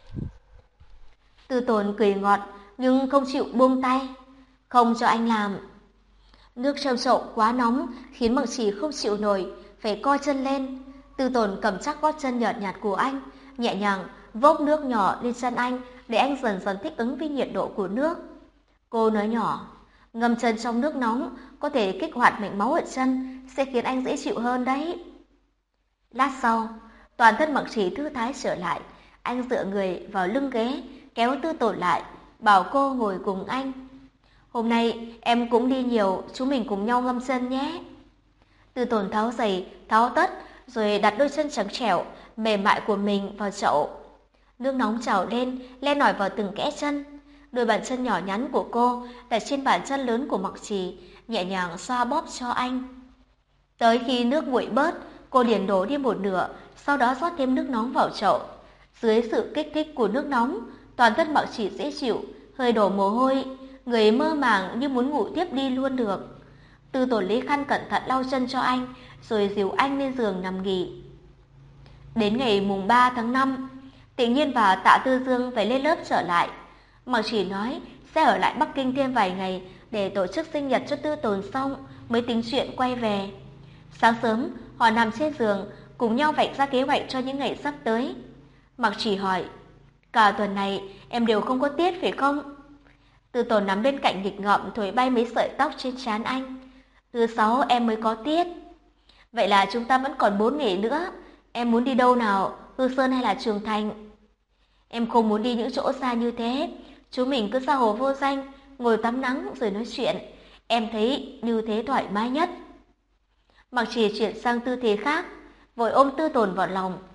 [SPEAKER 1] Tư Tồn cười ngọt nhưng không chịu buông tay, không cho anh làm. Nước trong chậu quá nóng khiến Mặc Trì không chịu nổi, phải co chân lên. Tư Tồn cầm chắc gót chân nhợt nhạt của anh, nhẹ nhàng vốc nước nhỏ lên chân anh để anh dần dần thích ứng với nhiệt độ của nước. Cô nói nhỏ, ngâm chân trong nước nóng có thể kích hoạt mạch máu ở chân, sẽ khiến anh dễ chịu hơn đấy. Lát sau, toàn thân Mặc Trì thư thái trở lại, anh dựa người vào lưng ghế, kéo Tư Tồn lại, bảo cô ngồi cùng anh. Hôm nay em cũng đi nhiều, chúng mình cùng nhau ngâm chân nhé. Tư Tồn tháo giày, tháo tất, rồi đặt đôi chân trắng trẻo, mềm mại của mình vào chậu. Nước nóng trào lên, len lỏi vào từng kẽ chân. Đôi bàn chân nhỏ nhắn của cô đặt trên bàn chân lớn của Mặc Trì, nhẹ nhàng xoa bóp cho anh. Tới khi nước nguội bớt, cô liền đổ đi một nửa, sau đó rót thêm nước nóng vào chậu. Dưới sự kích thích của nước nóng, toàn thân Mặc Trì dễ chịu, hơi đổ mồ hôi, người mơ màng như muốn ngủ tiếp đi luôn được. Tư Tồn lấy khăn cẩn thận lau chân cho anh, rồi dìu anh lên giường nằm nghỉ. Đến ngày mùng 3 tháng 5, Tự nhiên và Tạ Tư Dương phải lên lớp trở lại. Mặc Chỉ nói sẽ ở lại Bắc Kinh thêm vài ngày để tổ chức sinh nhật cho Tư Tồn xong mới tính chuyện quay về. Sáng sớm, họ nằm trên giường, cùng nhau vạch ra kế hoạch cho những ngày sắp tới. Mặc Chỉ hỏi, cả tuần này em đều không có tiết phải không? Tư Tồn nằm bên cạnh nghịch ngợm thổi bay mấy sợi tóc trên trán anh. Thứ 6 em mới có tiết. Vậy là chúng ta vẫn còn 4 ngày nữa. Em muốn đi đâu nào, Hư Sơn hay là Trường Thành? Em không muốn đi những chỗ xa như thế. Chúng mình cứ ra hồ Vô Danh, ngồi tắm nắng rồi nói chuyện. Em thấy như thế thoải mái nhất. Mặc Trì chuyển sang tư thế khác, vội ôm Tư Tồn vào lòng.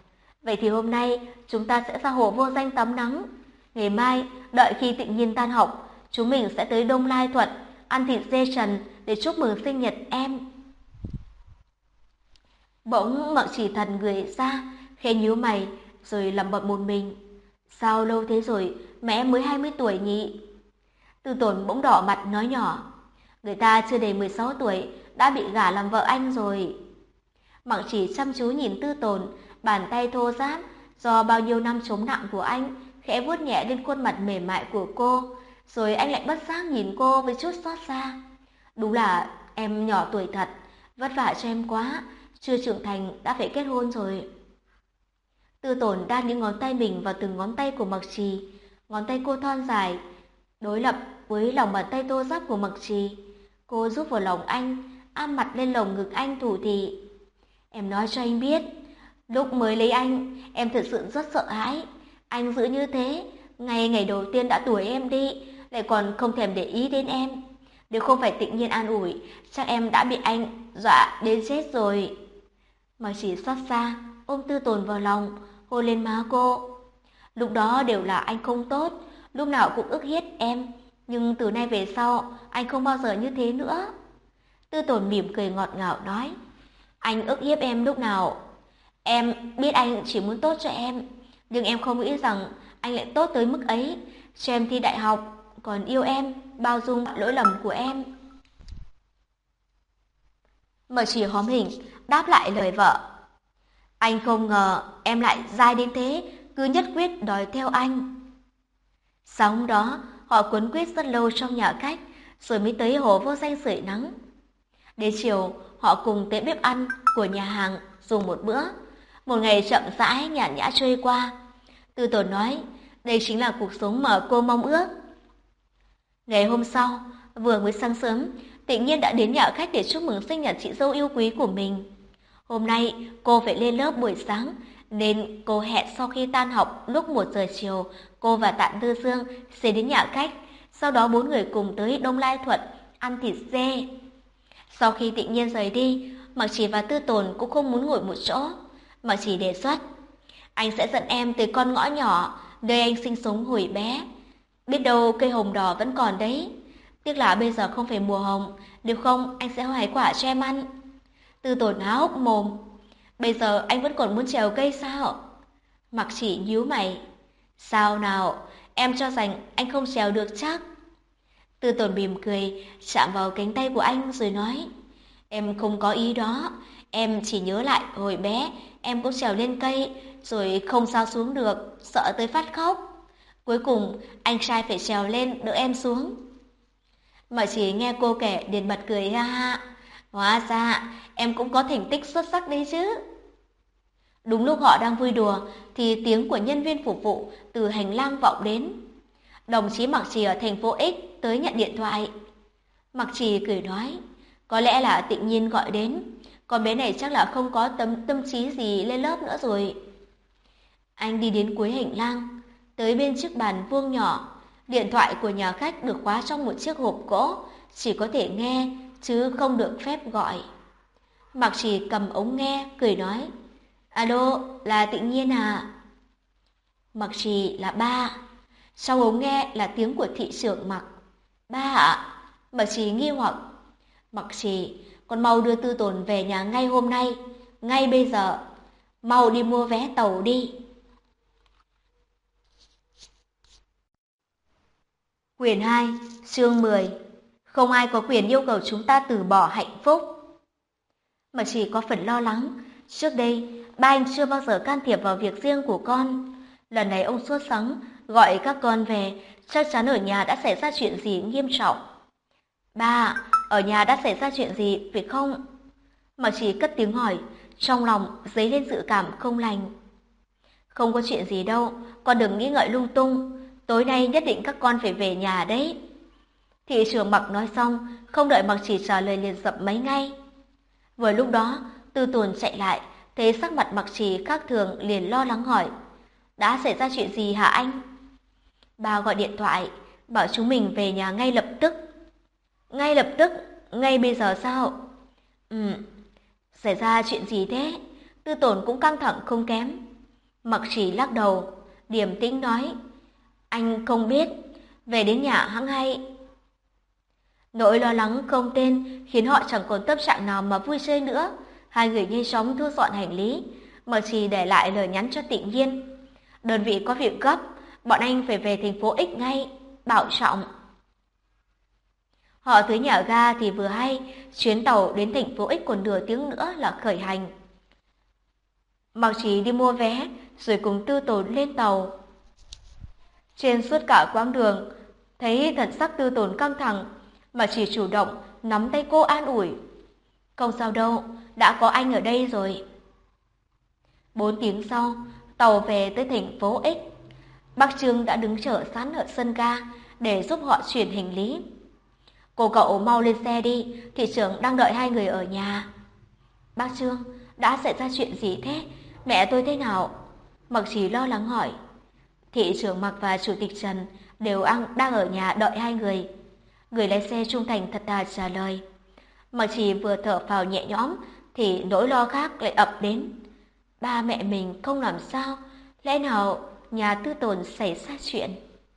[SPEAKER 1] Vậy thì hôm nay chúng ta sẽ ra hồ Vô Danh tắm nắng. Ngày mai, đợi khi Tự Nhiên tan học, chúng mình sẽ tới Đông Lai Thuận, ăn thịt dê trần để chúc mừng sinh nhật em. Bỗng Mạc Chỉ Thần người ra, khẽ nhíu mày, rồi lẩm bẩm một mình. Sao lâu thế rồi, mẹ mới 20 tuổi nhỉ? Tư Tồn bỗng đỏ mặt nói nhỏ. Người ta chưa đầy 16 tuổi, đã bị gả làm vợ anh rồi. Mạc Chỉ chăm chú nhìn Tư Tồn, bàn tay thô ráp do bao nhiêu năm chống nặng của anh khẽ vuốt nhẹ lên khuôn mặt mềm mại của cô, rồi anh lại bất giác nhìn cô với chút xót xa. Đúng là em nhỏ tuổi thật, vất vả cho em quá, chưa trưởng thành đã phải kết hôn rồi. Tư Tồn đan những ngón tay mình vào từng ngón tay của Mạc Trì, ngón tay cô thon dài, đối lập với lòng bàn tay thô ráp của Mạc Trì. Cô giúp vào lòng anh, áp mặt lên lồng ngực anh thủ thỉ. Em nói cho anh biết, lúc mới lấy anh, em thật sự rất sợ hãi. Anh giữ như thế, ngày đầu tiên đã đuổi em đi, lại còn không thèm để ý đến em. Nếu không phải Tự Nhiên an ủi, chắc em đã bị anh dọa đến chết rồi. Mà chỉ xót xa, ôm Tư Tồn vào lòng, hôn lên má cô. Lúc đó đều là anh không tốt, lúc nào cũng ức hiếp em. Nhưng từ nay về sau, anh không bao giờ như thế nữa. Tư Tồn mỉm cười ngọt ngào nói. Anh ức hiếp em lúc nào? Em biết anh chỉ muốn tốt cho em, nhưng em không nghĩ rằng anh lại tốt tới mức ấy, cho em thi đại học, còn yêu em, bao dung lỗi lầm của em. Mà chỉ hóm hình, đáp lại lời vợ. Anh không ngờ em lại dai đến thế, cứ nhất quyết đòi theo anh. Sáng hôm đó, họ quấn quýt rất lâu trong nhà khách, rồi mới tới hồ Vô Danh sưởi nắng. Đến chiều, họ cùng tới bếp ăn của nhà hàng dùng một bữa. Một ngày chậm rãi nhàn nhã trôi qua. Tư Tồn nói, đây chính là cuộc sống mà cô mong ước. Ngày hôm sau, vừa mới sáng sớm, Tự Nhiên đã đến nhà khách để chúc mừng sinh nhật chị dâu yêu quý của mình. Hôm nay cô phải lên lớp buổi sáng, nên cô hẹn sau khi tan học lúc 1 giờ chiều, cô và Tạ Tư Dương sẽ đến nhà khách. Sau đó 4 người cùng tới Đông Lai Thuận ăn thịt dê. Sau khi Tự Nhiên rời đi, Mạc Chỉ và Tư Tồn cũng không muốn ngồi một chỗ. Mạc Chỉ đề xuất, anh sẽ dẫn em tới con ngõ nhỏ nơi anh sinh sống hồi bé. Biết đâu cây hồng đỏ vẫn còn đấy. Tiếc là bây giờ không phải mùa hồng, nếu không anh sẽ hái quả cho em ăn. Tư Tồn há hốc mồm. Bây giờ anh vẫn còn muốn trèo cây sao? Mạc Chỉ nhíu mày. Sao nào, em cho rằng anh không trèo được chắc? Tư Tồn mỉm cười, chạm vào cánh tay của anh rồi nói. Em không có ý đó, em chỉ nhớ lại hồi bé em cũng trèo lên cây rồi không sao xuống được, sợ tới phát khóc. Cuối cùng anh trai phải trèo lên đỡ em xuống. Mà chỉ nghe cô kể liền bật cười ha ha. Hóa ra em cũng có thành tích xuất sắc đấy chứ. Đúng lúc họ đang vui đùa thì tiếng của nhân viên phục vụ từ hành lang vọng đến. Đồng chí Mạc Trì ở thành phố X tới nhận điện thoại. Mạc Trì cười nói, có lẽ là Tự Nhiên gọi đến, con bé này chắc là không có tâm trí gì lên lớp nữa rồi. Anh đi đến cuối hành lang, tới bên chiếc bàn vuông nhỏ. Điện thoại của nhà khách được khóa trong một chiếc hộp gỗ, chỉ có thể nghe chứ không được phép gọi. Mạc Trì cầm ống nghe, cười nói, alo, là Tự Nhiên à? Mạc Trì là ba. Trong ống nghe là tiếng của thị trưởng Mạc. Ba ạ? Mạc Trì nghi hoặc. Mạc Trì, con mau đưa Tư Tồn về nhà ngay hôm nay, ngay bây giờ. Mau đi mua vé tàu đi. Quyển 2, chương 10. Không ai có quyền yêu cầu chúng ta từ bỏ hạnh phúc. Mạc Trì có phần lo lắng. Trước đây, ba anh chưa bao giờ can thiệp vào việc riêng của con. Lần này ông sốt sắng gọi các con về, chắc chắn ở nhà đã xảy ra chuyện gì nghiêm trọng. Ba, ở nhà đã xảy ra chuyện gì, phải không? Mạc Trì cất tiếng hỏi, trong lòng dấy lên dự cảm không lành. Không có chuyện gì đâu, con đừng nghĩ ngợi lung tung. Tối nay nhất định các con phải về nhà đấy. Thị trưởng Mạc nói xong, không đợi Mạc Trì trả lời liền dập máy ngay. Vừa lúc đó, Tư Tồn chạy lại, thấy sắc mặt Mạc Trì khác thường liền lo lắng hỏi, đã xảy ra chuyện gì hả anh? Ba gọi điện thoại, bảo chúng mình về nhà ngay lập tức. Ngay lập tức? Ngay bây giờ sao? Xảy ra chuyện gì thế? Tư Tồn cũng căng thẳng không kém. Mặc Trì lắc đầu, điềm tĩnh nói, anh không biết, về đến nhà hẵng hay. Nỗi lo lắng không tên khiến họ chẳng còn tâm trạng nào mà vui chơi nữa. Hai người nhanh chóng thu dọn hành lý. Mặc Trì để lại lời nhắn cho Tịnh Nhiên. Đơn vị có việc gấp, bọn anh phải về thành phố X ngay, bảo trọng. Họ tới nhà ga thì vừa hay, chuyến tàu đến thành phố X còn nửa tiếng nữa là khởi hành. Mặc Trì đi mua vé, rồi cùng Tư Tồn lên tàu. Trên suốt cả quãng đường, thấy thần sắc Tư Tồn căng thẳng, Mặc Trì chủ động nắm tay cô an ủi. Không sao đâu, đã có anh ở đây rồi. 4 tiếng sau, tàu về tới thành phố X. Bác Trương đã đứng chờ sẵn ở sân ga để giúp họ chuyển hành lý. Cô cậu mau lên xe đi, thị trưởng đang đợi hai người ở nhà. Bác Trương, đã xảy ra chuyện gì thế? Mẹ tôi thế nào? Mặc Trì lo lắng hỏi. Thị trưởng Mặc và chủ tịch Trần đều đang ở nhà đợi hai người. Người lái xe trung thành thật thà trả lời. Mặc Trì vừa thở phào nhẹ nhõm thì nỗi lo khác lại ập đến. Ba mẹ mình không làm sao? Lẽ nào nhà Tư Tồn xảy ra chuyện?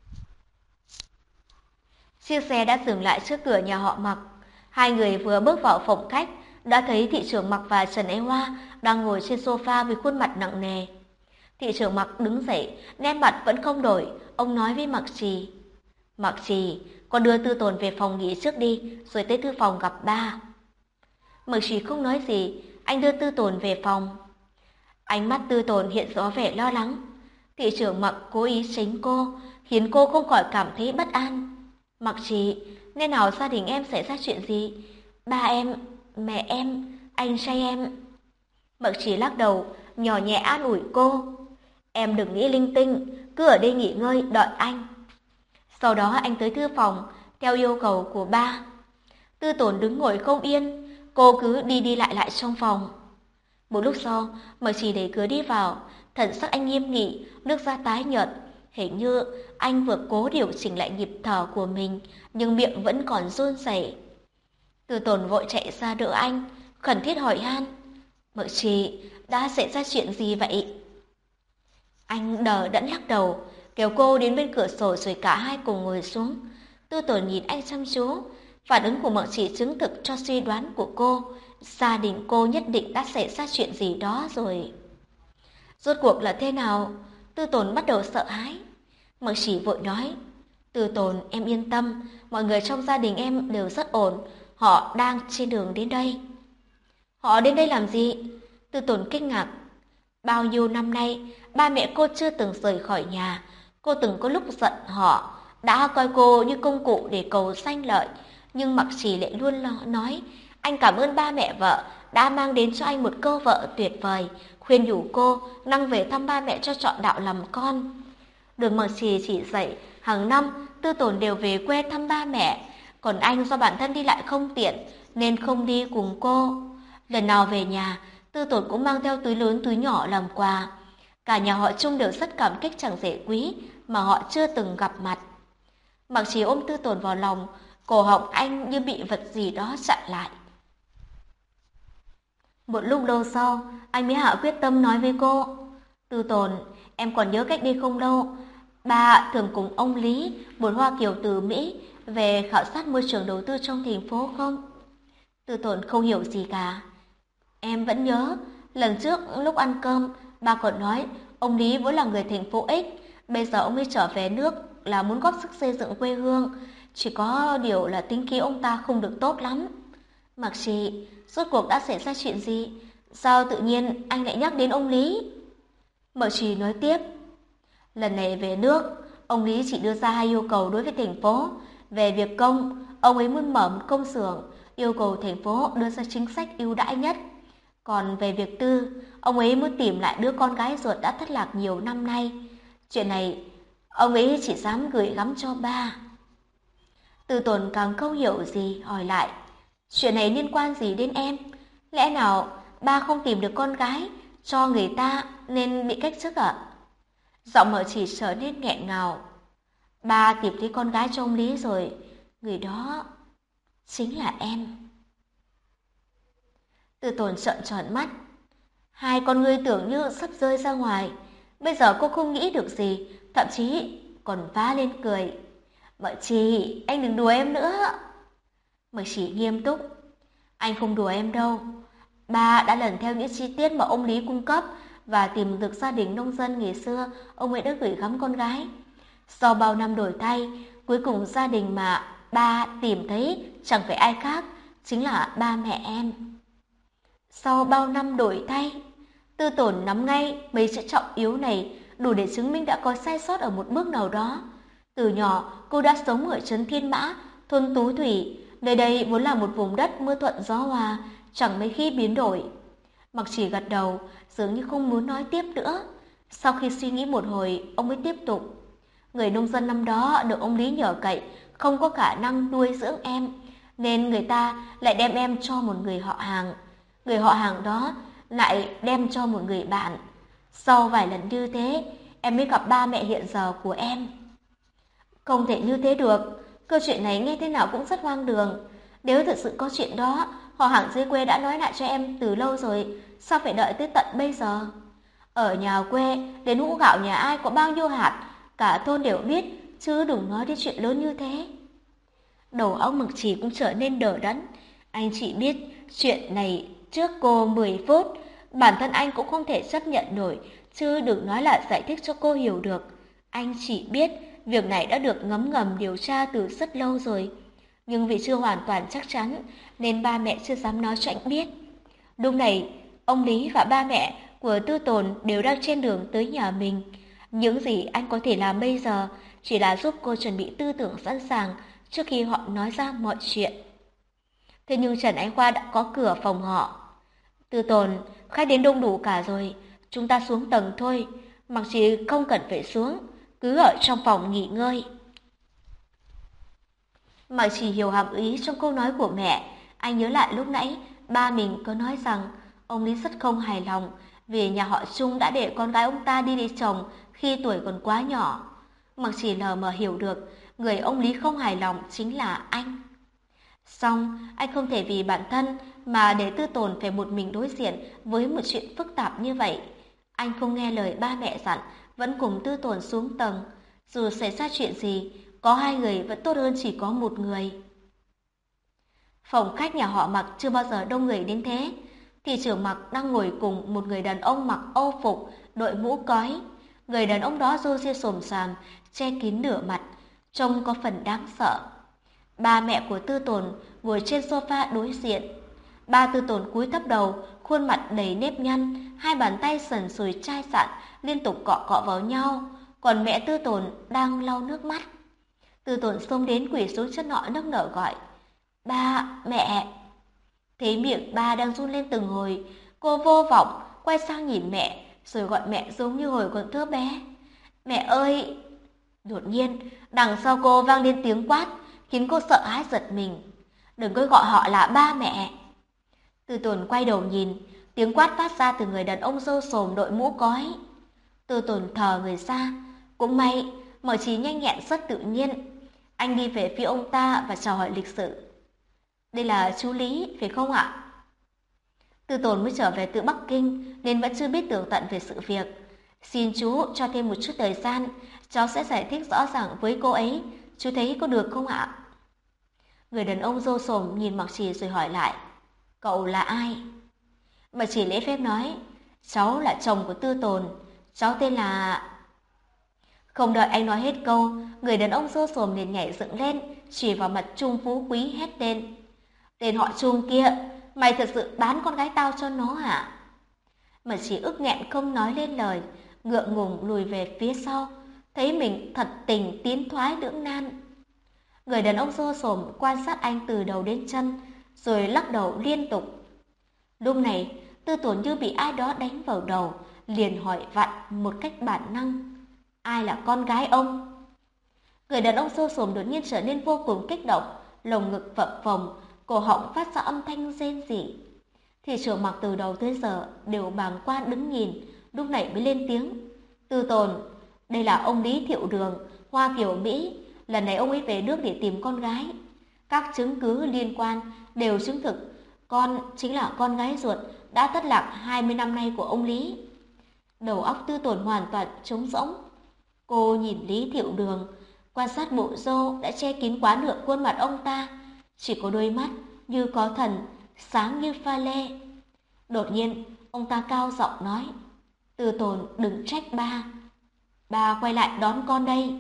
[SPEAKER 1] Chiếc xe đã dừng lại trước cửa nhà họ Mặc. Hai người vừa bước vào phòng khách đã thấy thị trưởng Mặc và Trần Ái Hoa đang ngồi trên sofa với khuôn mặt nặng nề. Thị trưởng Mặc đứng dậy, nét mặt vẫn không đổi. Ông nói với Mặc Trì. Mặc Trì, con đưa Tư Tồn về phòng nghỉ trước đi, rồi tới thư phòng gặp ba. Mặc Trì không nói gì, anh đưa Tư Tồn về phòng. Ánh mắt Tư Tồn hiện rõ vẻ lo lắng. Thị trưởng Mặc cố ý tránh cô, khiến cô không khỏi cảm thấy bất an. Mặc Trì, nên nào gia đình em xảy ra chuyện gì? Ba em, mẹ em, anh trai em. Mặc Trì lắc đầu, nhỏ nhẹ an ủi cô. Em đừng nghĩ linh tinh, cứ ở đây nghỉ ngơi, đợi anh. Sau đó anh tới thư phòng, theo yêu cầu của ba. Tư Tồn đứng ngồi không yên, cô cứ đi đi lại lại trong phòng. Một lúc sau, Mặc Trì đẩy cửa đi vào, thần sắc anh nghiêm nghị, nước da tái nhợt. Hình như anh vừa cố điều chỉnh lại nhịp thở của mình, nhưng miệng vẫn còn run rẩy. Tư Tồn vội chạy ra đỡ anh, khẩn thiết hỏi han. Mặc Trì, đã xảy ra chuyện gì vậy? Anh đờ đẫn lắc đầu, kéo cô đến bên cửa sổ rồi cả hai cùng ngồi xuống. Tư Tồn nhìn anh chăm chú, phản ứng của Mặc Trì chứng thực cho suy đoán của cô. Gia đình cô nhất định đã xảy ra chuyện gì đó rồi. Rốt cuộc là thế nào? Tư Tồn bắt đầu sợ hãi. Mặc Trì vội nói. Tư Tồn, em yên tâm, mọi người trong gia đình em đều rất ổn. Họ đang trên đường đến đây. Họ đến đây làm gì? Tư Tồn kinh ngạc. Bao nhiêu năm nay, ba mẹ cô chưa từng rời khỏi nhà. Cô từng có lúc giận họ, đã coi cô như công cụ để cầu sanh lợi. Nhưng Mặc Trì lại luôn nói, anh cảm ơn ba mẹ vợ đã mang đến cho anh một cô vợ tuyệt vời, khuyên nhủ cô năng về thăm ba mẹ cho trọn đạo làm con. Được Mặc Trì chỉ dạy, hàng năm Tư Tồn đều về quê thăm ba mẹ, còn anh do bản thân đi lại không tiện nên không đi cùng cô. Lần nào về nhà, Tư Tồn cũng mang theo túi lớn túi nhỏ làm quà. Cả nhà họ Chung đều rất cảm kích chàng rể quý mà họ chưa từng gặp mặt. Mặc Trì ôm Tư Tồn vào lòng, cổ họng anh như bị vật gì đó chặn lại. Một lúc lâu sau, anh mới hạ quyết tâm nói với cô. Tư Tồn, em còn nhớ cách đây không lâu, ba thường cùng ông Lý, một Hoa Kiều từ Mỹ, về khảo sát môi trường đầu tư trong thành phố không? Tư Tồn không hiểu gì cả. Em vẫn nhớ, lần trước lúc ăn cơm, ba còn nói ông Lý vốn là người thành phố X, bây giờ ông ấy trở về nước là muốn góp sức xây dựng quê hương, chỉ có điều là tính khí ông ta không được tốt lắm. Mặc Trì, rốt cuộc đã xảy ra chuyện gì? Sao tự nhiên anh lại nhắc đến ông Lý? Mặc Trì nói tiếp. Lần này về nước, ông Lý chỉ đưa ra hai yêu cầu đối với thành phố. Về việc công, ông ấy muốn mở một công xưởng, yêu cầu thành phố đưa ra chính sách ưu đãi nhất. Còn về việc tư, ông ấy muốn tìm lại đứa con gái ruột đã thất lạc nhiều năm nay. Chuyện này, ông ấy chỉ dám gửi gắm cho ba. Tư Tồn càng không hiểu gì, hỏi lại. Chuyện này liên quan gì đến em? Lẽ nào ba không tìm được con gái cho người ta nên bị cách chức ạ? Giọng Mở Chỉ trở nên nghẹn ngào. Ba tìm thấy con gái cho ông Lý rồi, người đó chính là em. Tư Tồn trợn tròn mắt, hai con ngươi tưởng như sắp rơi ra ngoài. Bây giờ cô không nghĩ được gì, thậm chí còn phá lên cười. Mợ Chỉ, anh đừng đùa em nữa. Mợ Chỉ nghiêm túc. Anh không đùa em đâu. Ba đã lần theo những chi tiết mà ông Lý cung cấp và tìm được gia đình nông dân ngày xưa ông ấy đã gửi gắm con gái. Sau bao năm đổi thay, cuối cùng gia đình mà ba tìm thấy chẳng phải ai khác, chính là ba mẹ em. Sau bao năm đổi thay, Tư Tổn nắm ngay mấy chữ trọng yếu này đủ để chứng minh đã có sai sót ở một bước nào đó. Từ nhỏ, cô đã sống ở trấn Thiên Mã, thôn Tú Thủy, nơi đây vốn là một vùng đất mưa thuận gió hòa, chẳng mấy khi biến đổi. Mặc Chỉ gật đầu, dường như không muốn nói tiếp nữa. Sau khi suy nghĩ một hồi, ông mới tiếp tục. Người nông dân năm đó được ông Lý nhờ cậy, không có khả năng nuôi dưỡng em, nên người ta lại đem em cho một người họ hàng. Người họ hàng đó lại đem cho một người bạn. Sau vài lần như thế, em mới gặp ba mẹ hiện giờ của em. Không thể như thế được, câu chuyện này nghe thế nào cũng rất hoang đường. Nếu thực sự có chuyện đó, họ hàng dưới quê đã nói lại cho em từ lâu rồi, sao phải đợi tới tận bây giờ? Ở nhà quê, đến hũ gạo nhà ai có bao nhiêu hạt, cả thôn đều biết, chứ đừng nói đến chuyện lớn như thế. Đầu óc Mực Chỉ cũng trở nên đờ đẫn. Anh chỉ biết chuyện này trước cô 10 phút, bản thân anh cũng không thể chấp nhận nổi, chứ đừng nói là giải thích cho cô hiểu được. Anh chỉ biết việc này đã được ngấm ngầm điều tra từ rất lâu rồi, nhưng vì chưa hoàn toàn chắc chắn nên ba mẹ chưa dám nói cho anh biết. Lúc này, ông Lý và ba mẹ của Tư Tồn đều đang trên đường tới nhà mình. Những gì anh có thể làm bây giờ chỉ là giúp cô chuẩn bị tư tưởng sẵn sàng trước khi họ nói ra mọi chuyện. Thế nhưng Trần Ánh Khoa đã có cửa phòng họ. Tư Tồn, khách đến đông đủ cả rồi, chúng ta xuống tầng thôi, mặc chỉ không cần phải xuống, cứ ở trong phòng nghỉ ngơi. Mặc chỉ hiểu hàm ý trong câu nói của mẹ, anh nhớ lại lúc nãy ba mình có nói rằng ông Lý rất không hài lòng vì nhà họ Trung đã để con gái ông ta đi lấy chồng khi tuổi còn quá nhỏ. Mặc chỉ lờ mờ hiểu được người ông Lý không hài lòng chính là anh. Song anh không thể vì bản thân mà để Tư Tồn phải một mình đối diện với một chuyện phức tạp như vậy. Anh không nghe lời ba mẹ dặn, vẫn cùng Tư Tồn xuống tầng. Dù xảy ra chuyện gì, có hai người vẫn tốt hơn chỉ có một người. Phòng khách nhà họ Mặc chưa bao giờ đông người đến thế. Thị trưởng Mặc đang ngồi cùng một người đàn ông mặc âu phục, đội mũ cói. Người đàn ông đó râu ria xồm xoàm, che kín nửa mặt, trông có phần đáng sợ. Ba mẹ của Tư Tồn ngồi trên sofa đối diện. Ba Tư Tồn cúi thấp đầu, khuôn mặt đầy nếp nhăn, hai bàn tay sần sùi chai sạn liên tục cọ cọ vào nhau. Còn mẹ Tư Tồn đang lau nước mắt. Tư Tồn xông đến quỳ xuống chân họ nức nở gọi: "Ba, mẹ!" Thấy miệng ba đang run lên từng hồi, cô vô vọng quay sang nhìn mẹ, rồi gọi mẹ giống như hồi còn thơ bé: "Mẹ ơi!" Đột nhiên, đằng sau cô vang lên tiếng quát, khiến cô sợ hãi giật mình: "Đừng có gọi họ là ba mẹ!" Tư Tồn quay đầu nhìn, tiếng quát phát ra từ người đàn ông râu xồm đội mũ cói. Tư Tồn thờ người ra, cũng may, Mở Trí nhanh nhẹn rất tự nhiên. Anh đi về phía ông ta và chào hỏi lịch sự: "Đây là chú Lý, phải không ạ?" Tư Tồn mới trở về từ Bắc Kinh nên vẫn chưa biết tường tận về sự việc. "Xin chú cho thêm một chút thời gian, cháu sẽ giải thích rõ ràng với cô ấy, chú thấy có được không ạ?" Người đàn ông râu xồm nhìn Mặc Chỉ rồi hỏi lại: "Cậu là ai?" Mặc Chỉ lễ phép nói: "Cháu là chồng của Tư Tồn, cháu tên là..." Không đợi anh nói hết câu, người đàn ông râu xồm liền nhảy dựng lên, chỉ vào mặt Trung Phú Quý hét lên: "Tên họ Trung kia, mày thật sự bán con gái tao cho nó hả?" Mà chỉ ức nghẹn không nói lên lời, ngượng ngùng lùi về phía sau, thấy mình thật tình tiến thoái lưỡng nan. Người đàn ông râu xồm quan sát anh từ đầu đến chân, rồi lắc đầu liên tục. Lúc này, Tư Tồn như bị ai đó đánh vào đầu, liền hỏi vặn một cách bản năng: "Ai là con gái ông?" Người đàn ông râu xồm đột nhiên trở nên vô cùng kích động, lồng ngực phập phồng, cổ họng phát ra âm thanh rên rỉ. Thị trưởng Mặc từ đầu tới giờ đều bàng quan đứng nhìn, lúc này mới lên tiếng: "Tư Tồn, đây là ông Lý Thiệu Đường, Hoa Kiều Mỹ, lần này ông ấy về nước để tìm con gái. Các chứng cứ liên quan đều chứng thực con chính là con gái ruột đã thất lạc 20 năm nay của ông Lý." Đầu óc Tư Tồn hoàn toàn trống rỗng. Cô nhìn Lý Thiệu Đường, quan sát bộ râu đã che kín quá nửa khuôn mặt ông ta, chỉ có đôi mắt như có thần, sáng như pha lê. Đột nhiên, ông ta cao giọng nói, Tư Tồn đừng trách ba. Ba quay lại đón con đây.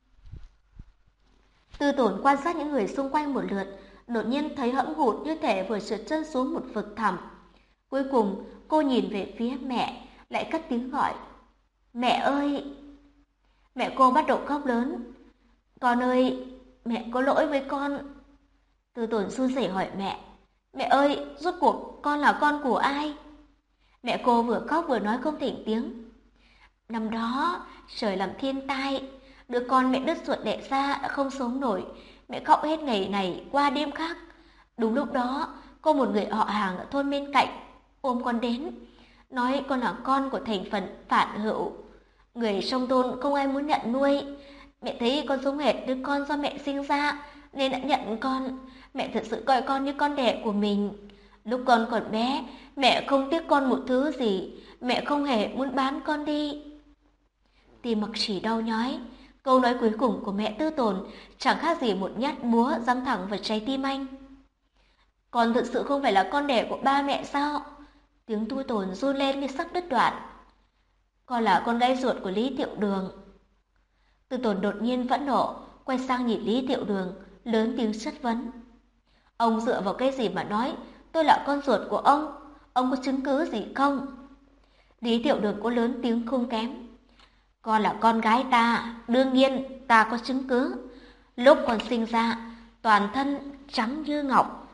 [SPEAKER 1] Tư Tồn quan sát những người xung quanh một lượt, đột nhiên thấy hẫng hụt như thể vừa trượt chân xuống một vực thẳm. Cuối cùng, cô nhìn về phía mẹ, lại cất tiếng gọi, mẹ ơi! Mẹ cô bắt đầu khóc lớn. Con ơi, mẹ có lỗi với con. Tư Tồn run rẩy hỏi mẹ ơi, rốt cuộc con là con của ai? Mẹ cô vừa khóc vừa nói không thành tiếng. Năm đó, trời làm thiên tai, đứa con mẹ đứt ruột đẻ ra đã không sống nổi, mẹ khóc hết ngày này qua đêm khác. Đúng lúc đó, có một người họ hàng ở thôn bên cạnh ôm con đến, nói con là con của thành phần phản hữu. Người trong thôn không ai muốn nhận nuôi. Mẹ thấy con giống hệt đứa con do mẹ sinh ra nên đã nhận con. Mẹ thật sự coi con như con đẻ của mình. Lúc con còn bé, mẹ không tiếc con một thứ gì, mẹ không hề muốn bán con đi. Tim Mặc Chỉ đau nhói. Câu nói cuối cùng của mẹ Tư Tồn chẳng khác gì một nhát búa giáng thẳng vào trái tim anh. Con thực sự không phải là con đẻ của ba mẹ sao? Tiếng Tư Tồn run lên như sắp đứt đoạn. Con là con gái ruột của Lý Thiệu Đường. Tư Tồn đột nhiên phẫn nộ, quay sang nhìn Lý Thiệu Đường, lớn tiếng chất vấn. Ông dựa vào cái gì mà nói tôi là con ruột của ông? Ông có chứng cứ gì không? Lý Thiệu Đường có lớn tiếng không kém. Con là con gái ta, đương nhiên ta có chứng cứ. Lúc con sinh ra, toàn thân trắng như ngọc.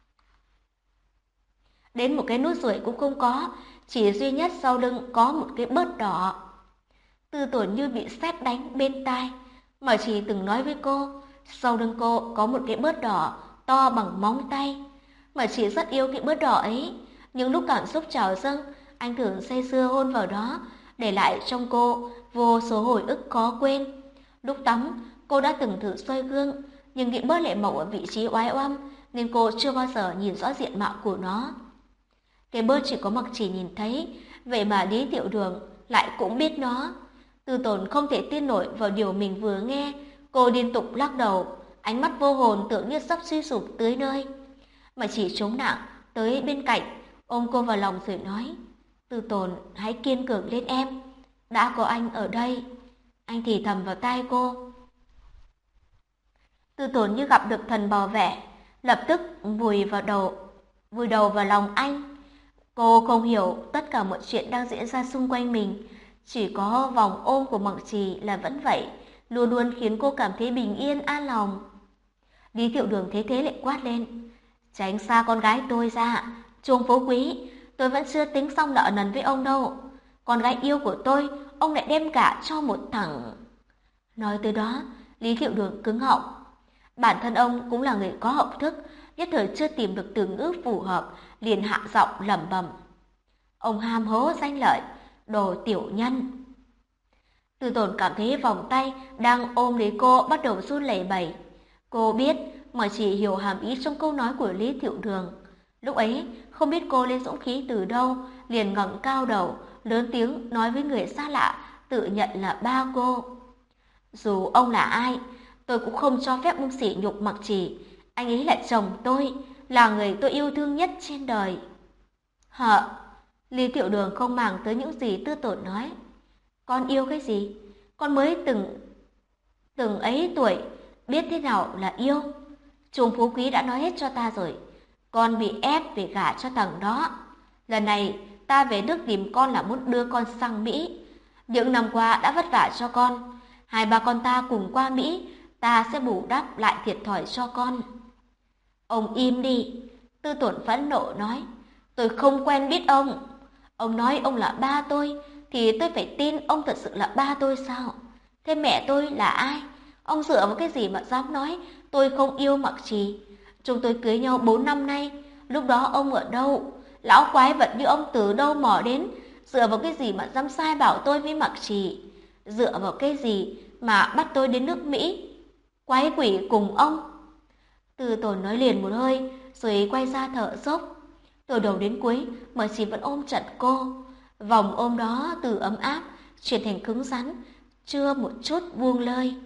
[SPEAKER 1] Đến một cái nút ruồi cũng không có, chỉ duy nhất sau lưng có một cái bớt đỏ. Tư Tồn như bị sét đánh bên tai, mà chỉ từng nói với cô, sau lưng cô có một cái bớt đỏ to bằng móng tay. Mà chỉ rất yêu cái bớt đỏ ấy, nhưng lúc cảm xúc trào dâng, anh thường say sưa hôn vào đó, để lại trong cô vô số hồi ức khó quên. Lúc tắm, cô đã từng thử soi gương, nhưng cái bớt lại mọc ở vị trí oái oăm, nên cô chưa bao giờ nhìn rõ diện mạo của nó. Cái bớt chỉ có Mặc Chỉ nhìn thấy, vậy mà Lý Thiệu Đường lại cũng biết nó. Tư Tồn không thể tin nổi vào điều mình vừa nghe, cô liên tục lắc đầu, ánh mắt vô hồn tưởng như sắp suy sụp tới nơi. Mà Chỉ chống nặng tới bên cạnh, ôm cô vào lòng rồi nói, Tư Tồn hãy kiên cường lên em, đã có anh ở đây. Anh thì thầm vào tai cô. Tư Tồn như gặp được thần bảo vệ, lập tức vùi đầu vào lòng anh. Cô không hiểu tất cả mọi chuyện đang diễn ra xung quanh mình, chỉ có vòng ôm của Mặc Trì là vẫn vậy, luôn luôn khiến cô cảm thấy bình yên an lòng. Lý Thiệu Đường thấy thế lại quát lên, tránh xa con gái tôi ra, Chuông Phú Quý, tôi vẫn chưa tính xong nợ nần với ông đâu. Con gái yêu của tôi, ông lại đem cả cho một thằng. Nói tới đó, Lý Thiệu Đường cứng họng. Bản thân ông cũng là người có học thức, nhất thời chưa tìm được từ ngữ phù hợp, liền hạ giọng lẩm bẩm. Ông ham hố danh lợi, đồ tiểu nhân. Tư Tồn cảm thấy vòng tay đang ôm lấy cô bắt đầu run lẩy bẩy. Cô biết mà chỉ hiểu hàm ý trong câu nói của Lý Thiệu Đường. Lúc ấy, không biết cô lấy dũng khí từ đâu, liền ngẩng cao đầu, lớn tiếng nói với người xa lạ, tự nhận là ba cô. Dù ông là ai, tôi cũng không cho phép ông sỉ nhục Mặc Chỉ. Anh ấy là chồng tôi, là người tôi yêu thương nhất trên đời. Hả? Lý Thiệu Đường không màng tới những gì Tư Tồn nói. Con yêu cái gì? Con mới từng ấy tuổi, biết thế nào là yêu. Trùng Phú Quý đã nói hết cho ta rồi. Con bị ép để gả cho thằng đó. Lần này ta về nước tìm con là muốn đưa con sang Mỹ. Những năm qua đã vất vả cho con. Hai ba con ta cùng qua Mỹ, ta sẽ bù đắp lại thiệt thòi cho con. Ông im đi. Tư Tồn phẫn nộ nói. Tôi không quen biết ông. Ông nói ông là ba tôi, thì tôi phải tin ông thật sự là ba tôi sao? Thế mẹ tôi là ai? Ông dựa vào cái gì mà dám nói tôi không yêu Mặc Trì? Chúng tôi cưới nhau 4 năm nay, lúc đó ông ở đâu? Lão quái vật như ông từ đâu mò đến? Dựa vào cái gì mà dám sai bảo tôi với Mặc Trì? Dựa vào cái gì mà bắt tôi đến nước Mỹ? Quái quỷ cùng ông. Tư Tồn nói liền một hơi, rồi quay ra thở dốc. Từ đầu đến cuối, Mặc Trì vẫn ôm chặt cô. Vòng ôm đó từ ấm áp chuyển thành cứng rắn, chưa một chút buông lơi.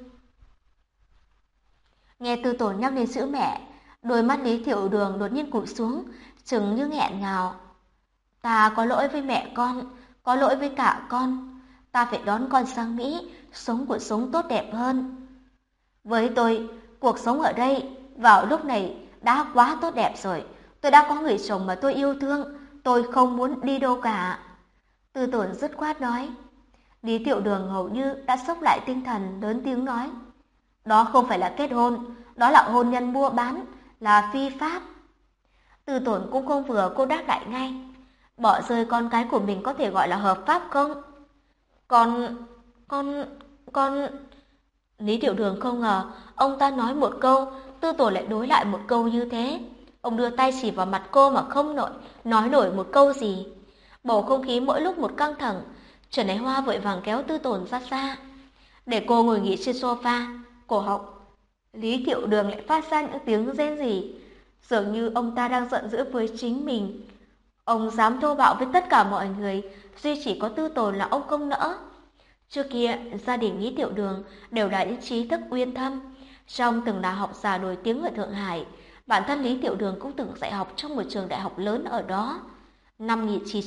[SPEAKER 1] Nghe Tư Tổn nhắc đến chữ mẹ, đôi mắt Lý Thiệu Đường đột nhiên cụp xuống, chừng như nghẹn ngào. Ta có lỗi với mẹ con, có lỗi với cả con. Ta phải đón con sang Mỹ, sống cuộc sống tốt đẹp hơn. Với tôi, cuộc sống ở đây vào lúc này đã quá tốt đẹp rồi. Tôi đã có người chồng mà tôi yêu thương, tôi không muốn đi đâu cả. Tư Tổn dứt khoát nói. Lý Thiệu Đường hầu như đã sốc lại tinh thần, lớn tiếng nói. Đó không phải là kết hôn, đó là hôn nhân mua bán, là phi pháp. Tư Tổn cũng không vừa, cô đáp lại ngay. Bỏ rơi con cái của mình có thể gọi là hợp pháp không? Con... Lý Tiểu Đường không ngờ ông ta nói một câu, Tư Tổn lại đối lại một câu như thế. Ông đưa tay chỉ vào mặt cô mà không nói nổi một câu gì. Bầu không khí mỗi lúc một căng thẳng. Trần Ái Hoa vội vàng kéo Tư Tổn ra xa, để cô ngồi nghỉ trên sofa. Cổ họng Lý Thiệu Đường lại phát ra những tiếng rên rỉ, dường như ông ta đang giận dữ với chính mình. Ông dám thô bạo với tất cả mọi người, duy chỉ có Tư Tổn là ông không nỡ. Trước kia, gia đình Lý Thiệu Đường đều là những trí thức uyên thâm. Trong từng là học giả nổi tiếng ở Thượng Hải, bản thân Lý Thiệu Đường cũng từng dạy học trong một trường đại học lớn ở đó. Năm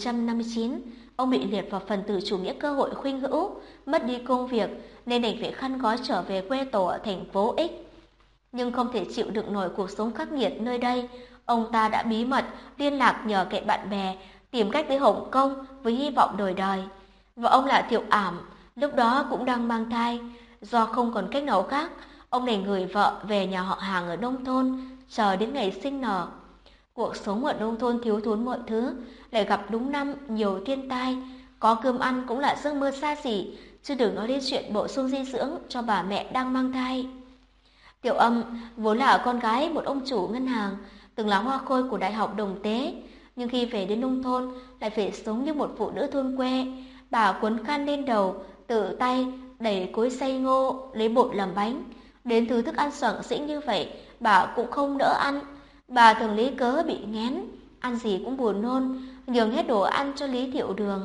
[SPEAKER 1] 1959, ông bị liệt vào phần tử chủ nghĩa cơ hội khuynh hữu, mất đi công việc nên đành phải khăn gói trở về quê tổ ở thành phố X. Nhưng không thể chịu đựng nổi cuộc sống khắc nghiệt nơi đây, ông ta đã bí mật liên lạc nhờ cậy bạn bè tìm cách tới Hồng Kông với hy vọng đổi đời. Và ông là Thiệu Ảm, lúc đó cũng đang mang thai. Do không còn cách nào khác, ông đành gửi vợ về nhà họ hàng ở nông thôn, chờ đến ngày sinh nở. Cuộc sống ở nông thôn thiếu thốn mọi thứ, lại gặp đúng năm nhiều thiên tai, có cơm ăn cũng là giấc mơ xa xỉ, chứ đừng nói đến chuyện bổ sung dinh dưỡng cho bà mẹ đang mang thai. Tiểu Âm vốn là con gái một ông chủ ngân hàng, từng là hoa khôi của Đại học Đồng Tế, nhưng khi về đến nông thôn lại phải sống như một phụ nữ thôn quê. Bà quấn khăn lên đầu, tự tay đẩy cối xay ngô lấy bột làm bánh. Đến thứ thức ăn xoảng xĩnh như vậy, bà cũng không nỡ ăn. Bà thường lấy cớ bị nghén, ăn gì cũng buồn nôn, nhường hết đồ ăn cho Lý Thiệu Đường.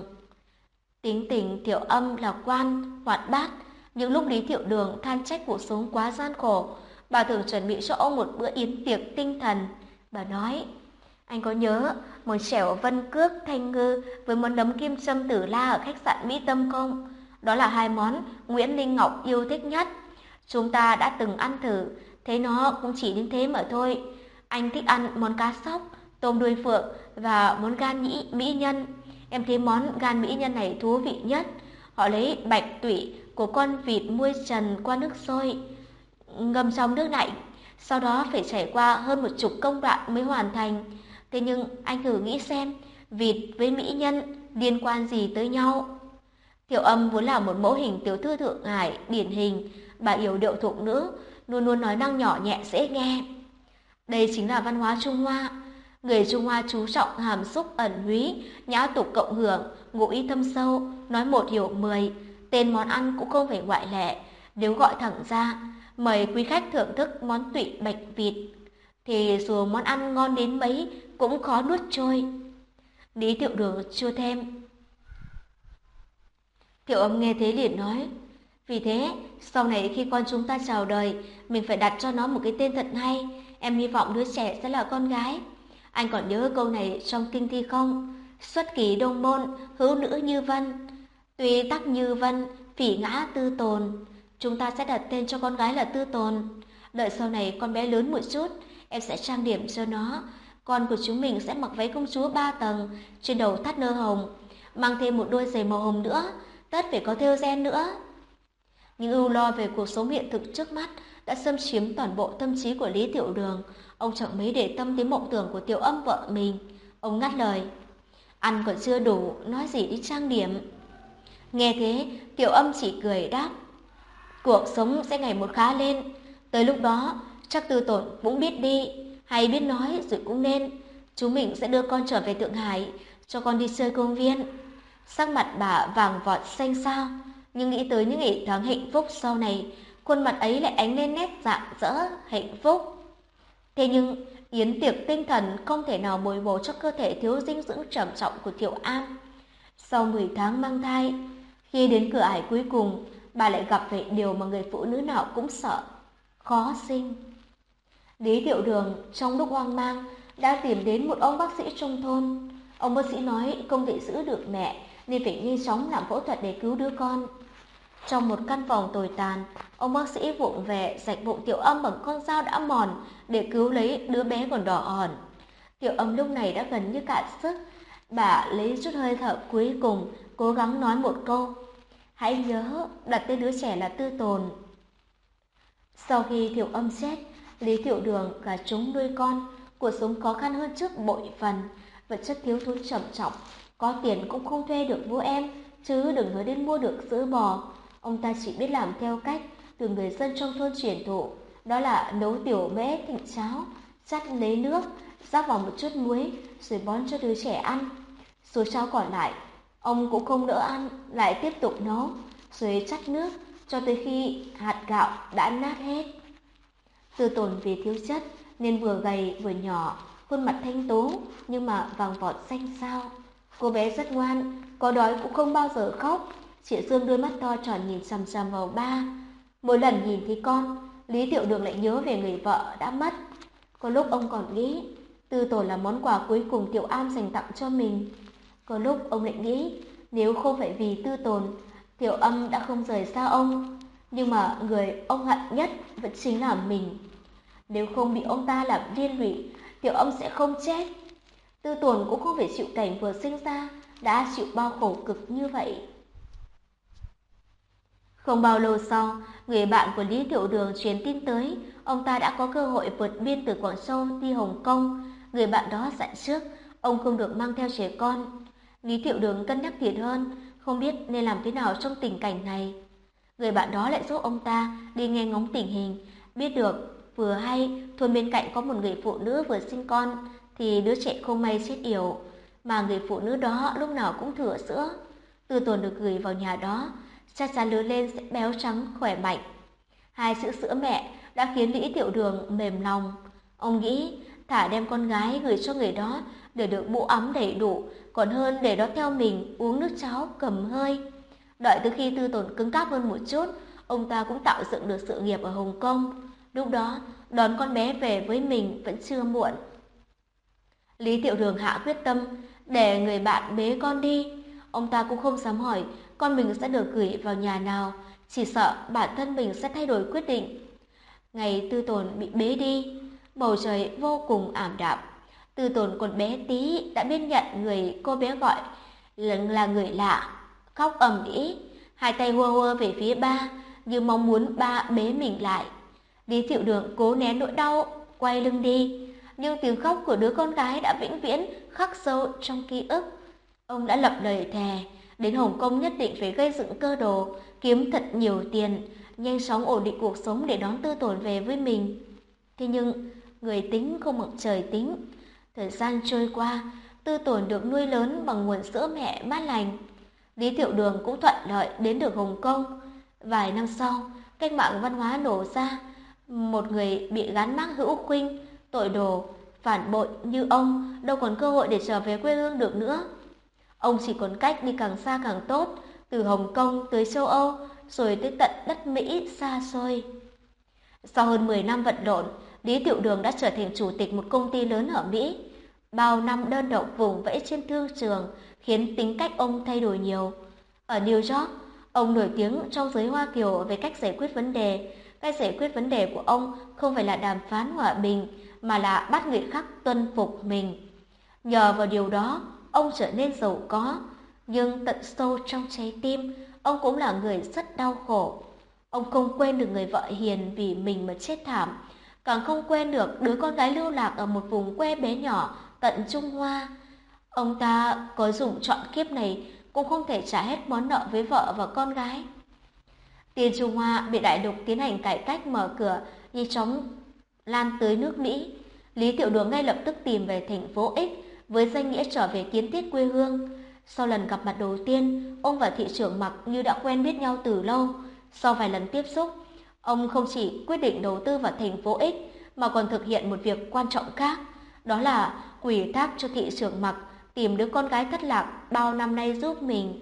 [SPEAKER 1] Tính tình Tiểu Âm lạc quan, hoạt bát, những lúc Lý Thiệu Đường than trách cuộc sống quá gian khổ, bà thường chuẩn bị cho ông một bữa yến tiệc tinh thần. Bà nói, anh có nhớ món chèo Vân Cước Thanh Ngư với món nấm kim châm Tử La ở khách sạn Mỹ Tâm không? Đó là hai món Nguyễn Linh Ngọc yêu thích nhất. Chúng ta đã từng ăn thử, thấy nó cũng chỉ đến thế mà thôi. Anh thích ăn món cá sóc, tôm đuôi phượng và món gan mỹ nhân. Em thấy món gan mỹ nhân này thú vị nhất. Họ lấy bạch tụy của con vịt muôi trần qua nước sôi, ngâm trong nước lạnh, sau đó phải trải qua hơn 10 công đoạn mới hoàn thành. Thế nhưng anh thử nghĩ xem, vịt với mỹ nhân liên quan gì tới nhau? Tiểu Âm vốn là một mẫu hình tiểu thư Thượng Hải điển hình, bà yểu điệu thục nữ, luôn luôn nói năng nhỏ nhẹ dễ nghe. Đây chính là văn hóa Trung Hoa. Người Trung Hoa chú trọng hàm xúc ẩn húy, nhã tục cộng hưởng, ngụ ý thâm sâu, nói một hiểu 10. Tên món ăn cũng không phải ngoại lệ. Nếu gọi thẳng ra, mời quý khách thưởng thức món tụy bạch vịt, thì dù món ăn ngon đến mấy cũng khó nuốt trôi. Lý Thiệu Đường chưa thêm. Tiểu Âm nghe thế liền nói, vì thế, sau này khi con chúng ta chào đời, mình phải đặt cho nó một cái tên thật hay. Em hy vọng đứa trẻ sẽ là con gái. Anh còn nhớ câu này trong kinh thi không? Xuất kỳ đông môn, hữu nữ như vân. Tuy tắc như vân, phỉ ngã tư tồn. Chúng ta sẽ đặt tên cho con gái là Tư Tồn. Đợi sau này con bé lớn một chút, em sẽ trang điểm cho nó. Con của chúng mình sẽ mặc váy công chúa 3 tầng, trên đầu thắt nơ hồng, mang thêm một đôi giày màu hồng nữa, tất phải có thêu ren nữa. Những ưu lo về cuộc sống hiện thực trước mắt đã xâm chiếm toàn bộ tâm trí của Lý Tiểu Đường. Ông chẳng mấy để tâm đến mộng tưởng của Tiểu Âm vợ mình. Ông ngắt lời, ăn còn chưa đủ, nói gì đi trang điểm. Nghe thế, Tiểu Âm chỉ cười đáp, cuộc sống sẽ ngày một khá lên. Tới lúc đó, chắc Tư Tổn cũng biết đi, hay biết nói rồi cũng nên. Chúng mình sẽ đưa con trở về Thượng Hải, cho con đi chơi công viên. Sắc mặt bà vàng vọt xanh xao, nhưng nghĩ tới những ngày tháng hạnh phúc sau này, khuôn mặt ấy lại ánh lên nét rạng rỡ hạnh phúc. Thế nhưng yến tiệc tinh thần không thể nào bồi bổ cho cơ thể thiếu dinh dưỡng trầm trọng của Tiểu Am. Sau 10 tháng mang thai, khi đến cửa ải cuối cùng, bà lại gặp phải điều mà người phụ nữ nào cũng sợ, khó sinh. Lý Thiệu Đường trong lúc hoang mang đã tìm đến một ông bác sĩ trong thôn. Ông bác sĩ nói không thể giữ được mẹ nên phải nhanh chóng làm phẫu thuật để cứu đứa con. Trong một căn phòng tồi tàn, ông bác sĩ vụng về rạch bụng Tiểu Âm bằng con dao đã mòn để cứu lấy đứa bé còn đỏ ỏn. Tiểu Âm lúc này đã gần như cạn sức. Bà lấy chút hơi thở cuối cùng, cố gắng nói một câu: "Hãy nhớ đặt tên đứa trẻ là Tư Tồn." Sau khi Tiểu Âm chết, Lý Thiệu Đường gả trống nuôi con, cuộc sống khó khăn hơn trước bội phần, vật chất thiếu thốn trầm trọng, có tiền cũng không thuê được vú em, chứ đừng nói đến mua được sữa bò. Ông ta chỉ biết làm theo cách từ người dân trong thôn truyền thụ, đó là nấu tiểu mễ thành cháo, chắt lấy nước, rắc vào một chút muối rồi bón cho đứa trẻ ăn. Số cháo còn lại, ông cũng không đỡ ăn, lại tiếp tục nấu, rồi chắt nước cho tới khi hạt gạo đã nát hết. Tư Tồn vì thiếu chất nên vừa gầy vừa nhỏ, khuôn mặt thanh tú nhưng mà vàng vọt xanh xao. Cô bé rất ngoan, có đói cũng không bao giờ khóc. Chị Dương đôi mắt to tròn nhìn chằm chằm vào ba. Mỗi lần nhìn thấy con, Lý Thiệu Đường lại nhớ về người vợ đã mất. Có lúc ông còn nghĩ Tư Tồn là món quà cuối cùng Tiểu Am dành tặng cho mình. Có lúc ông lại nghĩ nếu không phải vì Tư Tồn, Tiểu Âm đã không rời xa ông. Nhưng mà người ông hận nhất vẫn chính là mình. Nếu không bị ông ta làm liên lụy, Tiểu Âm sẽ không chết. Tư Tồn cũng không phải chịu cảnh vừa sinh ra đã chịu bao khổ cực như vậy. Không bao lâu sau, người bạn của Lý Thiệu Đường truyền tin tới, ông ta đã có cơ hội vượt biên từ Quảng Châu đi Hồng Kông. Người bạn đó dặn trước, ông không được mang theo trẻ con. Lý Thiệu Đường cân nhắc thiệt hơn, không biết nên làm thế nào trong tình cảnh này. Người bạn đó lại giúp ông ta đi nghe ngóng tình hình, biết được vừa hay thôn bên cạnh có một người phụ nữ vừa sinh con thì đứa trẻ không may chết yểu, mà người phụ nữ đó lúc nào cũng thừa sữa. Tư Tồn được gửi vào nhà đó, chắc chắn lớn lên sẽ béo trắng khỏe mạnh. Hai chữ sữa mẹ đã khiến Lý Thiệu Đường mềm lòng. Ông nghĩ thả đem con gái gửi cho người đó để được bụ ấm đầy đủ, còn hơn để đó theo mình uống nước cháo cầm hơi. Đợi từ khi Tư Tồn cứng cáp hơn một chút, ông ta cũng tạo dựng được sự nghiệp ở Hồng Kông. Lúc đó đón con bé về với mình vẫn chưa muộn. Lý Thiệu Đường hạ quyết tâm để người bạn bế con đi. Ông ta cũng không dám hỏi con mình sẽ được gửi vào nhà nào, chỉ sợ bản thân mình sẽ thay đổi quyết định. Ngày Tư Tồn bị bế đi, bầu trời vô cùng ảm đạm. Tư Tồn còn bé tí đã biết nhận người cô bé gọi là người lạ, khóc ầm ĩ, hai tay hua hua về phía ba như mong muốn ba bế mình lại. Lý Thiệu Đường cố nén nỗi đau, quay lưng đi, nhưng tiếng khóc của đứa con gái đã vĩnh viễn khắc sâu trong ký ức. Ông đã lập lời thề, đến Hồng Kông nhất định phải gây dựng cơ đồ, kiếm thật nhiều tiền, nhanh chóng ổn định cuộc sống để đón Tư Tồn về với mình. Thế nhưng, người tính không bằng trời tính. Thời gian trôi qua, Tư Tồn được nuôi lớn bằng nguồn sữa mẹ mát lành. Lý Thiệu Đường cũng thuận lợi đến được Hồng Kông. Vài năm sau, cách mạng văn hóa nổ ra, một người bị gán mác hữu khuynh, tội đồ, phản bội như ông đâu còn cơ hội để trở về quê hương được nữa. Ông chỉ còn cách đi càng xa càng tốt, từ Hồng Kông tới châu Âu, rồi tới tận đất Mỹ xa xôi. Sau hơn 10 năm vật lộn, Lý Thiệu Đường đã trở thành chủ tịch một công ty lớn ở Mỹ. Bao năm đơn độc vùng vẫy trên thương trường khiến tính cách ông thay đổi nhiều. Ở New York, ông nổi tiếng trong giới Hoa Kiều về cách giải quyết vấn đề. Cách giải quyết vấn đề của ông không phải là đàm phán hòa bình, mà là bắt người khác tuân phục mình. Nhờ vào điều đó, ông trở nên giàu có. Nhưng tận sâu trong trái tim, ông cũng là người rất đau khổ. Ông không quên được người vợ hiền vì mình mà chết thảm, càng không quên được đứa con gái lưu lạc ở một vùng quê bé nhỏ tận Trung Hoa. Ông ta có dùng trọn kiếp này cũng không thể trả hết món nợ với vợ và con gái. Tiền Trung Hoa bị đại lục tiến hành cải cách mở cửa nhanh chóng lan tới nước Mỹ. Lý Thiệu Đường ngay lập tức tìm về thành phố X với danh nghĩa trở về kiến thiết quê hương. Sau lần gặp mặt đầu tiên, ông và thị trưởng Mặc như đã quen biết nhau từ lâu. Sau vài lần tiếp xúc, ông không chỉ quyết định đầu tư vào thành phố X mà còn thực hiện một việc quan trọng khác, đó là ủy thác cho thị trưởng Mặc tìm đứa con gái thất lạc bao năm nay giúp mình.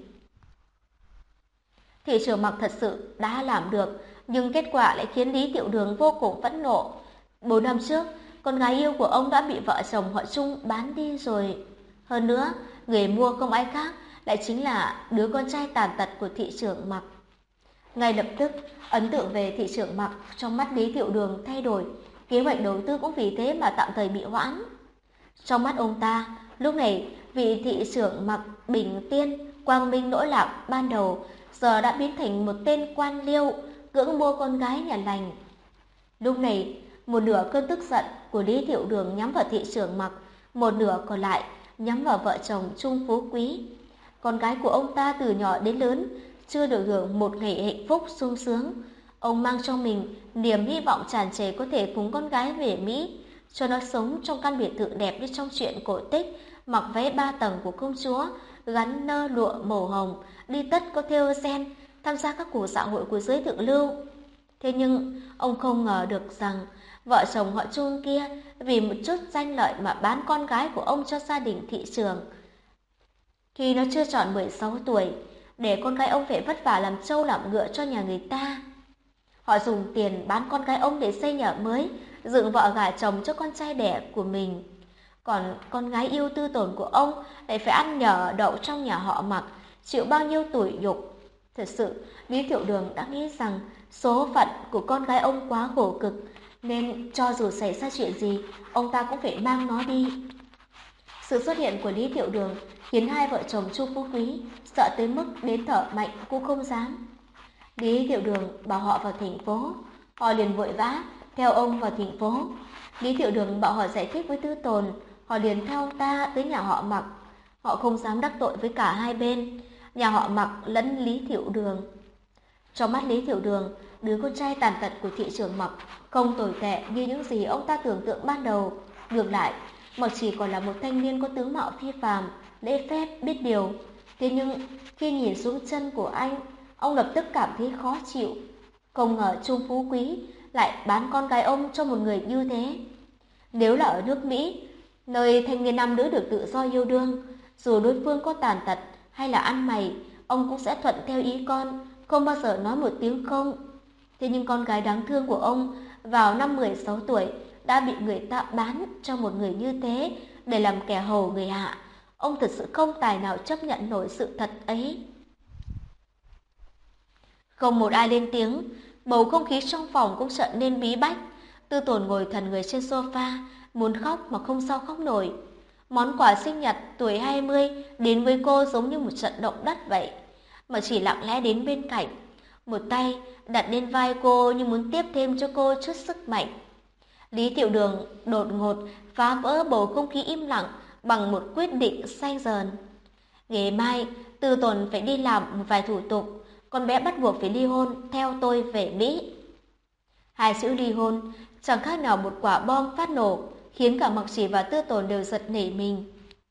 [SPEAKER 1] Thị trưởng Mặc thật sự đã làm được, nhưng kết quả lại khiến Lý Tiểu Đường vô cùng phẫn nộ. 4 năm trước, con gái yêu của ông đã bị vợ chồng họ Trung bán đi rồi. Hơn nữa, người mua không ai khác lại chính là đứa con trai tàn tật của thị trưởng Mặc. Ngay lập tức, ấn tượng về thị trưởng Mặc trong mắt Lý Tiểu Đường thay đổi, kế hoạch đầu tư cũng vì thế mà tạm thời bị hoãn. Trong mắt ông ta, lúc này vị thị trưởng Mặc bình tiên, quang minh lỗi lạc ban đầu giờ đã biến thành một tên quan liêu cưỡng mua con gái nhà lành. Lúc này, một nửa cơn tức giận của Lý Tiểu Đường nhắm vào thị trưởng Mặc, một nửa còn lại nhắm vào vợ chồng Trung Phú Quý. Con gái của ông ta từ nhỏ đến lớn chưa được hưởng một ngày hạnh phúc sung sướng. Ông mang trong mình niềm hy vọng tràn trề có thể cùng con gái về Mỹ, cho nó sống trong căn biệt thự đẹp như trong truyện cổ tích, mặc váy 3 tầng của công chúa, gắn nơ lụa màu hồng, đi tất có thêu ren, tham gia các cuộc dạ hội của giới thượng lưu. Thế nhưng ông không ngờ được rằng vợ chồng họ Trung kia vì một chút danh lợi mà bán con gái của ông cho gia đình thị trường. Khi nó chưa tròn 16 tuổi, để con gái ông phải vất vả làm trâu làm ngựa cho nhà người ta. Họ dùng tiền bán con gái ông để xây nhà mới, dựng vợ gả chồng cho con trai đẻ của mình. Còn con gái yêu tư tồn của ông lại phải ăn nhờ đậu trong nhà họ Mặc, chịu bao nhiêu tủi nhục. Thật sự, Lý Tiểu Đường đã nghĩ rằng số phận của con gái ông quá khổ cực, nên cho dù xảy ra chuyện gì, ông ta cũng phải mang nó đi. Sự xuất hiện của Lý Tiểu Đường khiến hai vợ chồng Chu Phú Quý sợ tới mức đến thở mạnh cũng không dám. Lý Tiểu Đường bảo họ vào thành phố, họ liền vội vã theo ông vào thành phố. Lý Tiểu Đường bảo họ giải thích với Tư Tồn, họ liền theo ông ta tới nhà họ Mặc. Họ không dám đắc tội với cả hai bên, nhà họ Mặc lẫn Lý Tiểu Đường. Trong mắt Lý Tiểu Đường, đứa con trai tàn tật của thị trưởng Mặc không tồi tệ như những gì ông ta tưởng tượng ban đầu. Ngược lại, Mặc chỉ còn là một thanh niên có tướng mạo phi phàm, lễ phép, biết điều. Thế nhưng khi nhìn xuống chân của anh, ông lập tức cảm thấy khó chịu. Không ngờ Trung Phú Quý lại bán con gái ông cho một người như thế. Nếu là ở nước Mỹ, nơi thanh niên nam nữ được tự do yêu đương, dù đối phương có tàn tật hay là ăn mày, ông cũng sẽ thuận theo ý con, không bao giờ nói một tiếng không. Thế nhưng con gái đáng thương của ông vào năm 16 tuổi đã bị người ta bán cho một người như thế để làm kẻ hầu người hạ. Ông thật sự không tài nào chấp nhận nổi sự thật ấy. Không một ai lên tiếng, bầu không khí trong phòng cũng trở nên bí bách. Tư Tồn ngồi thần người trên sofa, muốn khóc mà không sao khóc nổi. Món quà sinh nhật tuổi 20 đến với cô giống như một trận động đất vậy, mà chỉ lặng lẽ đến bên cạnh, một tay đặt lên vai cô như muốn tiếp thêm cho cô chút sức mạnh. Lý Tiểu Đường đột ngột phá vỡ bầu không khí im lặng bằng một quyết định xanh dờn. Ngày mai, Tư Tồn phải đi làm một vài thủ tục, con bé bắt buộc phải ly hôn theo tôi về Mỹ. Hai chữ ly hôn chẳng khác nào một quả bom phát nổ, khiến cả Mặc Chỉ và Tư Tồn đều giật nảy mình.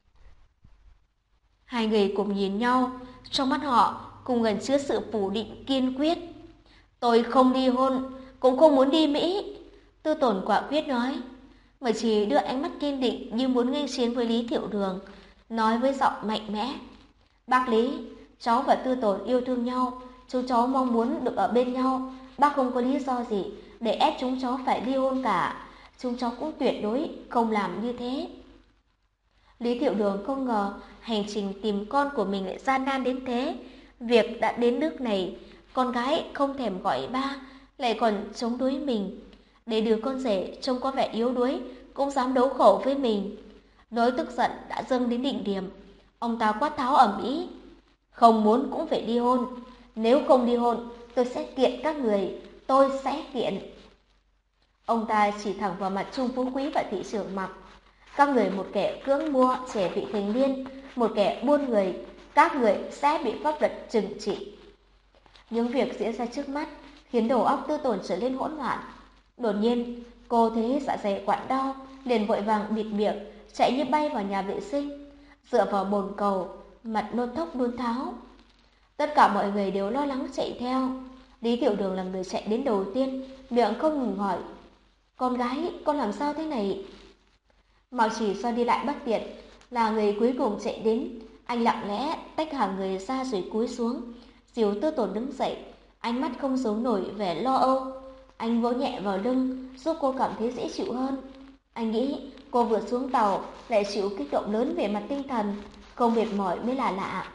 [SPEAKER 1] Hai người cùng nhìn nhau, trong mắt họ cùng gần chứa sự phủ định kiên quyết. Tôi không ly hôn, cũng không muốn đi Mỹ, Tư Tồn quả quyết nói. Mặc Chỉ đưa ánh mắt kiên định như muốn nghênh chiến với Lý Tiểu Đường, nói với giọng mạnh mẽ. Bác Lý, cháu và Tư Tồn yêu thương nhau, chúng cháu mong muốn được ở bên nhau. Bác không có lý do gì để ép chúng cháu phải ly hôn cả. Chúng cháu cũng tuyệt đối không làm như thế. Lý Tiểu Đường không ngờ hành trình tìm con của mình lại gian nan đến thế. Việc đã đến nước này, con gái không thèm gọi ba, lại còn chống đối mình. Để đứa con rể trông có vẻ yếu đuối cũng dám đấu khẩu với mình. Nỗi tức giận đã dâng đến đỉnh điểm. Ông ta quát tháo ầm ĩ. Không muốn cũng phải ly hôn. Nếu không ly hôn, tôi sẽ kiện các người. Tôi sẽ kiện. Ông ta chỉ thẳng vào mặt Trung Phú Quý và thị trưởng Mặc. Các người một kẻ cưỡng mua trẻ vị thành niên, một kẻ buôn người, các người sẽ bị pháp luật trừng trị. Những việc diễn ra trước mắt khiến đầu óc Tư Tồn trở nên hỗn loạn. Đột nhiên, cô thấy dạ dày quặn đau, liền vội vàng bịt miệng, chạy như bay vào nhà vệ sinh, dựa vào bồn cầu, mặt nôn thốc nôn tháo. Tất cả mọi người đều lo lắng chạy theo. Lý Tiểu Đường là người chạy đến đầu tiên, miệng không ngừng hỏi. Con gái, con làm sao thế này? Mạo Chỉ do đi lại bất tiện, là người cuối cùng chạy đến. Anh lặng lẽ tách hàng người ra rồi cúi xuống, dìu Tư Tồn đứng dậy, ánh mắt không giấu nổi vẻ lo âu. Anh vỗ nhẹ vào lưng, giúp cô cảm thấy dễ chịu hơn. Anh nghĩ cô vừa xuống tàu lại chịu kích động lớn về mặt tinh thần, không mệt mỏi mới là lạ.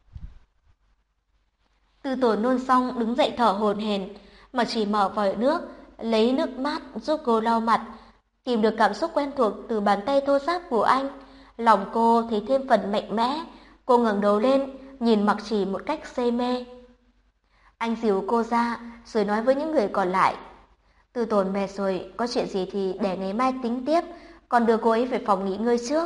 [SPEAKER 1] Tư Tồn nôn xong đứng dậy thở hổn hển, mà chỉ mở vòi nước, lấy nước mát giúp cô lau mặt, tìm được cảm xúc quen thuộc từ bàn tay thô ráp của anh. Lòng cô thấy thêm phần mạnh mẽ, cô ngẩng đầu lên, nhìn Mặc Trì một cách say mê. Anh dìu cô ra, rồi nói với những người còn lại. Tư Tồn mệt rồi, có chuyện gì thì để ngày mai tính tiếp, còn đưa cô ấy về phòng nghỉ ngơi trước.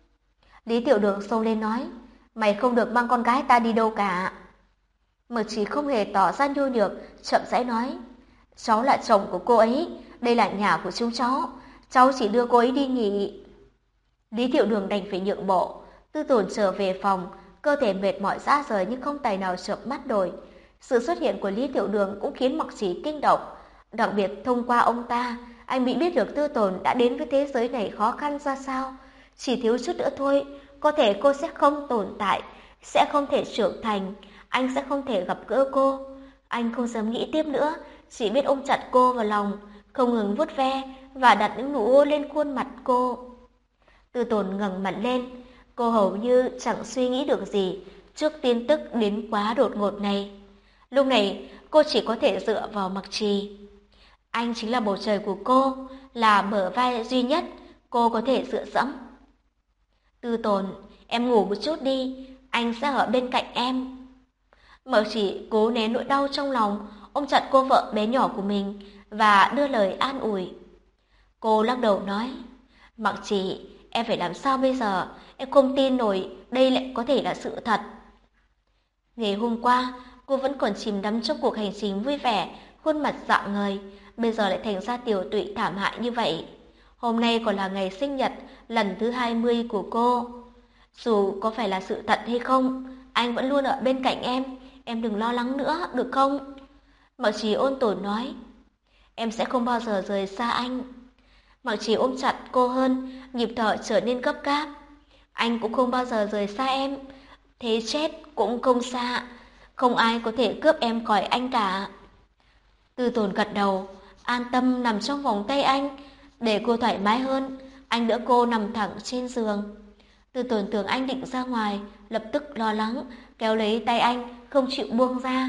[SPEAKER 1] Lý Tiểu Đường xông lên nói, mày không được mang con gái ta đi đâu cả. Mặc Trì không hề tỏ ra nhu nhược, chậm rãi nói, cháu là chồng của cô ấy, đây là nhà của chúng cháu chỉ đưa cô ấy đi nghỉ. Lý Tiểu Đường đành phải nhượng bộ. Tư Tồn trở về phòng, cơ thể mệt mỏi rã rời nhưng không tài nào chợp mắt nổi. Sự xuất hiện của Lý Tiểu Đường cũng khiến Mặc Trì kinh động, đặc biệt thông qua ông ta, anh bị biết được Tư Tồn đã đến với thế giới này khó khăn ra sao. Chỉ thiếu chút nữa thôi, có thể cô sẽ không tồn tại, sẽ không thể trưởng thành, anh sẽ không thể gặp gỡ cô. Anh không dám nghĩ tiếp nữa, chỉ biết ôm chặt cô vào lòng, không ngừng vuốt ve và đặt những nụ hôn lên khuôn mặt cô. Tư Tồn ngẩng mặt lên, cô hầu như chẳng suy nghĩ được gì trước tin tức đến quá đột ngột này. Lúc này, cô chỉ có thể dựa vào Mặc Trì. Anh chính là bầu trời của cô, là bờ vai duy nhất cô có thể dựa dẫm. Tư Tồn, em ngủ một chút đi, anh sẽ ở bên cạnh em. Mặc Trì cố nén nỗi đau trong lòng, ôm chặt cô vợ bé nhỏ của mình và đưa lời an ủi. Cô lắc đầu nói, Mặc Trì, em phải làm sao bây giờ, em không tin nổi đây lại có thể là sự thật. Ngày hôm qua, cô vẫn còn chìm đắm trong cuộc hành trình vui vẻ, khuôn mặt rạng ngời, bây giờ lại thành ra tiều tụy thảm hại như vậy. Hôm nay còn là ngày sinh nhật lần thứ 20 của cô. Dù có phải là sự thật hay không, anh vẫn luôn ở bên cạnh em đừng lo lắng nữa, được không? Mặc Trì ôn tồn nói, em sẽ không bao giờ rời xa anh. Mặc Trì ôm chặt cô hơn, nhịp thở trở nên gấp gáp. Anh cũng không bao giờ rời xa em, thế chết cũng không xa, không ai có thể cướp em khỏi anh cả. Tư Tồn gật đầu, an tâm nằm trong vòng tay anh, để cô thoải mái hơn. Anh đỡ cô nằm thẳng trên giường. Tư Tồn tưởng anh định ra ngoài, lập tức lo lắng, kéo lấy tay anh, không chịu buông ra.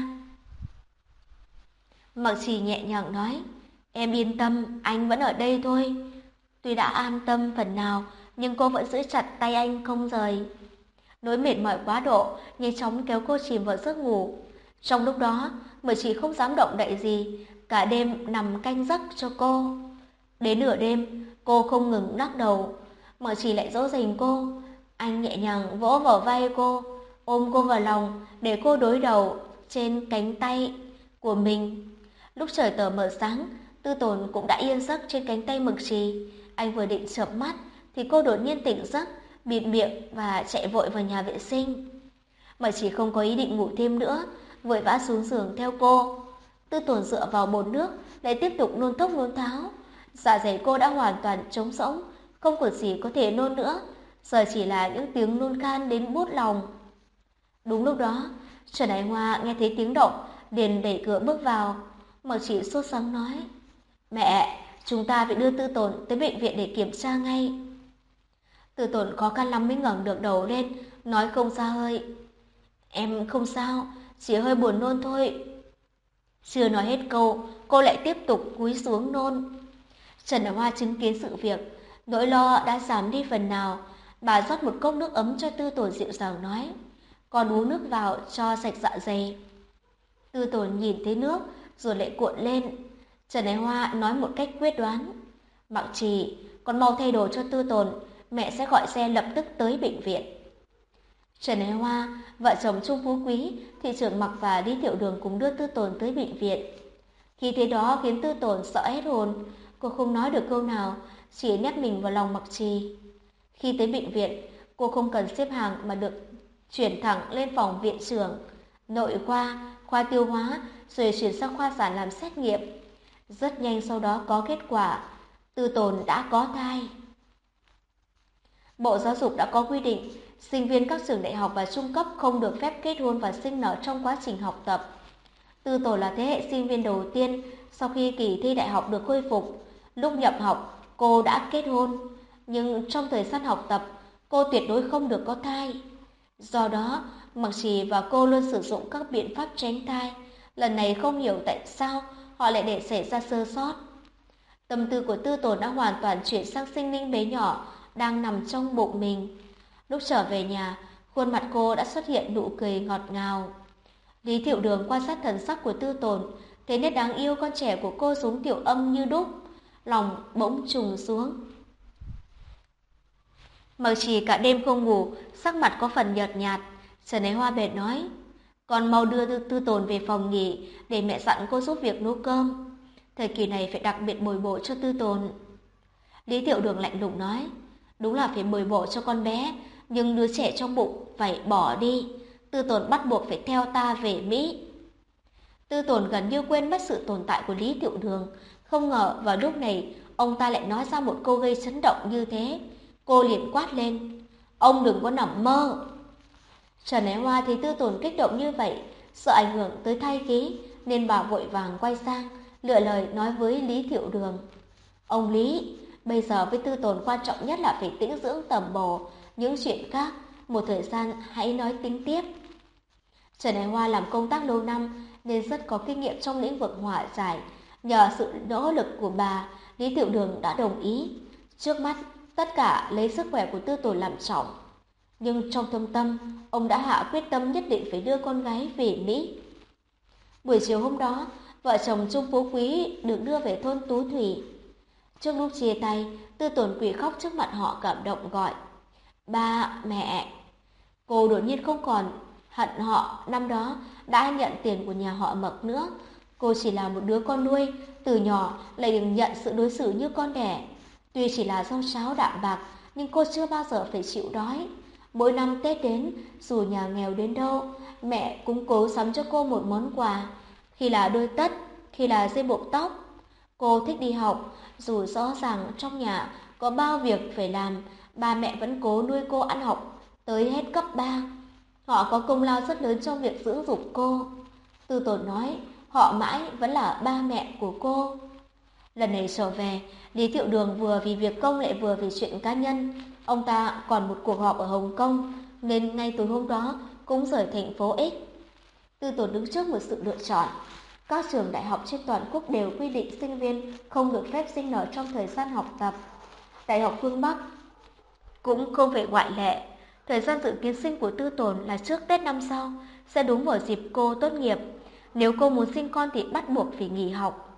[SPEAKER 1] Mặc Trì nhẹ nhàng nói, em yên tâm, anh vẫn ở đây thôi. Tuy đã an tâm phần nào, nhưng cô vẫn giữ chặt tay anh không rời. Nỗi mệt mỏi quá độ, nhanh chóng kéo cô chìm vào giấc ngủ. Trong lúc đó, Mặc Trì không dám động đậy gì, cả đêm nằm canh giấc cho cô. Đến nửa đêm, cô không ngừng lắc đầu. Mặc Trì lại dỗ dành cô. Anh nhẹ nhàng vỗ vào vai cô, ôm cô vào lòng để cô đối đầu trên cánh tay của mình. Lúc trời tờ mờ sáng, Tư Tồn cũng đã yên giấc trên cánh tay Mực Trì. Anh vừa định chợp mắt thì cô đột nhiên tỉnh giấc, bịt miệng và chạy vội vào nhà vệ sinh. Mực Trì không có ý định ngủ thêm nữa, vội vã xuống giường theo cô. Tư Tồn dựa vào bồn nước, lại tiếp tục nôn thốc nôn tháo. Dạ dày cô đã hoàn toàn trống rỗng, không còn gì có thể nôn nữa, giờ chỉ là những tiếng nôn khan đến buốt lòng. Đúng lúc đó, Trần Ái Hoa nghe thấy tiếng động, liền đẩy cửa bước vào. Mặc Trì sốt sắng nói, mẹ, chúng ta phải đưa Tư Tồn tới bệnh viện để kiểm tra ngay. Tư Tồn khó khăn lắm mới ngẩng được đầu lên, nói không ra hơi, em không sao, chỉ hơi buồn nôn thôi. Chưa nói hết câu, cô lại tiếp tục cúi xuống nôn. Trần Ái Hoa chứng kiến sự việc, nỗi lo đã giảm đi phần nào. Bà rót một cốc nước ấm cho Tư Tồn dịu dàng nói, con uống nước vào cho sạch dạ dày. Tư Tồn nhìn thấy nước rồi lại cuộn lên. Trần Ái Hoa nói một cách quyết đoán, Mặc Trì, con mau thay đồ cho Tư Tồn, mẹ sẽ gọi xe lập tức tới bệnh viện. Trần Ái Hoa, vợ chồng Trung Phú Quý, thị trưởng Mặc và Lý Tiểu Đường cùng đưa Tư Tồn tới bệnh viện. Khi thế đó khiến Tư Tồn sợ hết hồn, cô không nói được câu nào, chỉ nép mình vào lòng Mặc Trì. Khi tới bệnh viện, cô không cần xếp hàng mà được chuyển thẳng lên phòng viện trưởng, nội khoa, khoa tiêu hóa, rồi chuyển sang khoa sản làm xét nghiệm. Rất nhanh sau đó có kết quả, Tư Tồn đã có thai. Bộ Giáo dục đã có quy định, sinh viên các trường đại học và trung cấp không được phép kết hôn và sinh nở trong quá trình học tập. Tư Tồn là thế hệ sinh viên đầu tiên sau khi kỳ thi đại học được khôi phục. Lúc nhập học, cô đã kết hôn, nhưng trong thời gian học tập, cô tuyệt đối không được có thai. Do đó, Mặc Trì và cô luôn sử dụng các biện pháp tránh thai. Lần này không hiểu tại sao họ lại để xảy ra sơ sót. Tâm tư của Tư Tồn đã hoàn toàn chuyển sang sinh linh bé nhỏ đang nằm trong bụng mình. Lúc trở về nhà, khuôn mặt cô đã xuất hiện nụ cười ngọt ngào. Lý Thiệu Đường quan sát thần sắc của Tư Tồn, thấy nét đáng yêu con trẻ của cô giống Tiểu Âm như đúc, lòng bỗng trùng xuống. Mặc Trì cả đêm không ngủ, sắc mặt có phần nhợt nhạt. Trần Ái Hoa bèn nói, con mau đưa Tư Tồn về phòng nghỉ để mẹ dặn cô giúp việc nấu cơm. Thời kỳ này phải đặc biệt bồi bổ cho Tư Tồn. Lý Thiệu Đường lạnh lùng nói, đúng là phải bồi bổ cho con bé, nhưng đứa trẻ trong bụng phải bỏ đi. Tư Tồn bắt buộc phải theo ta về Mỹ. Tư Tồn gần như quên mất sự tồn tại của Lý Thiệu Đường. Không ngờ vào lúc này, ông ta lại nói ra một câu gây chấn động như thế. Cô liền quát lên, ông đừng có nằm mơ. Trần Ái Hoa thấy Tư Tồn kích động như vậy, sợ ảnh hưởng tới thai khí, nên bà vội vàng quay sang, lựa lời nói với Lý Thiệu Đường. Ông Lý, bây giờ với Tư Tồn quan trọng nhất là phải tĩnh dưỡng tầm bổ, những chuyện khác, một thời gian hãy nói tính tiếp. Trần Ái Hoa làm công tác lâu năm nên rất có kinh nghiệm trong lĩnh vực hòa giải. Nhờ sự nỗ lực của bà, Lý Thiệu Đường đã đồng ý. Trước mắt, tất cả lấy sức khỏe của Tư Tồn làm trọng. Nhưng trong thâm tâm, ông đã hạ quyết tâm nhất định phải đưa con gái về Mỹ. Buổi chiều hôm đó, vợ chồng Trung Phú Quý được đưa về thôn Tú Thủy. Trước lúc chia tay, Tư Tồn quỳ khóc trước mặt họ cảm động gọi, ba, mẹ. Cô đột nhiên không còn hận họ năm đó đã nhận tiền của nhà họ Mộc nữa. Cô chỉ là một đứa con nuôi, từ nhỏ lại được nhận sự đối xử như con đẻ. Tuy chỉ là rau cháo đạm bạc, nhưng cô chưa bao giờ phải chịu đói. Mỗi năm Tết đến, dù nhà nghèo đến đâu, mẹ cũng cố sắm cho cô một món quà. Khi là đôi tất, khi là dây buộc tóc. Cô thích đi học, dù rõ ràng trong nhà có bao việc phải làm, ba mẹ vẫn cố nuôi cô ăn học tới hết cấp 3. Họ có công lao rất lớn trong việc dưỡng dục cô. Tư Tồn nói, họ mãi vẫn là ba mẹ của cô. Lần này trở về, Lý Thiệu Đường vừa vì việc công lại vừa vì chuyện cá nhân. Ông ta còn một cuộc họp ở Hồng Kông, nên ngay tối hôm đó cũng rời thành phố X. Tư Tồn đứng trước một sự lựa chọn. Các trường đại học trên toàn quốc đều quy định sinh viên không được phép sinh nở trong thời gian học tập. Đại học phương Bắc cũng không phải ngoại lệ. Thời gian dự kiến sinh của Tư Tồn là trước Tết năm sau, sẽ đúng vào dịp cô tốt nghiệp. Nếu cô muốn sinh con thì bắt buộc phải nghỉ học.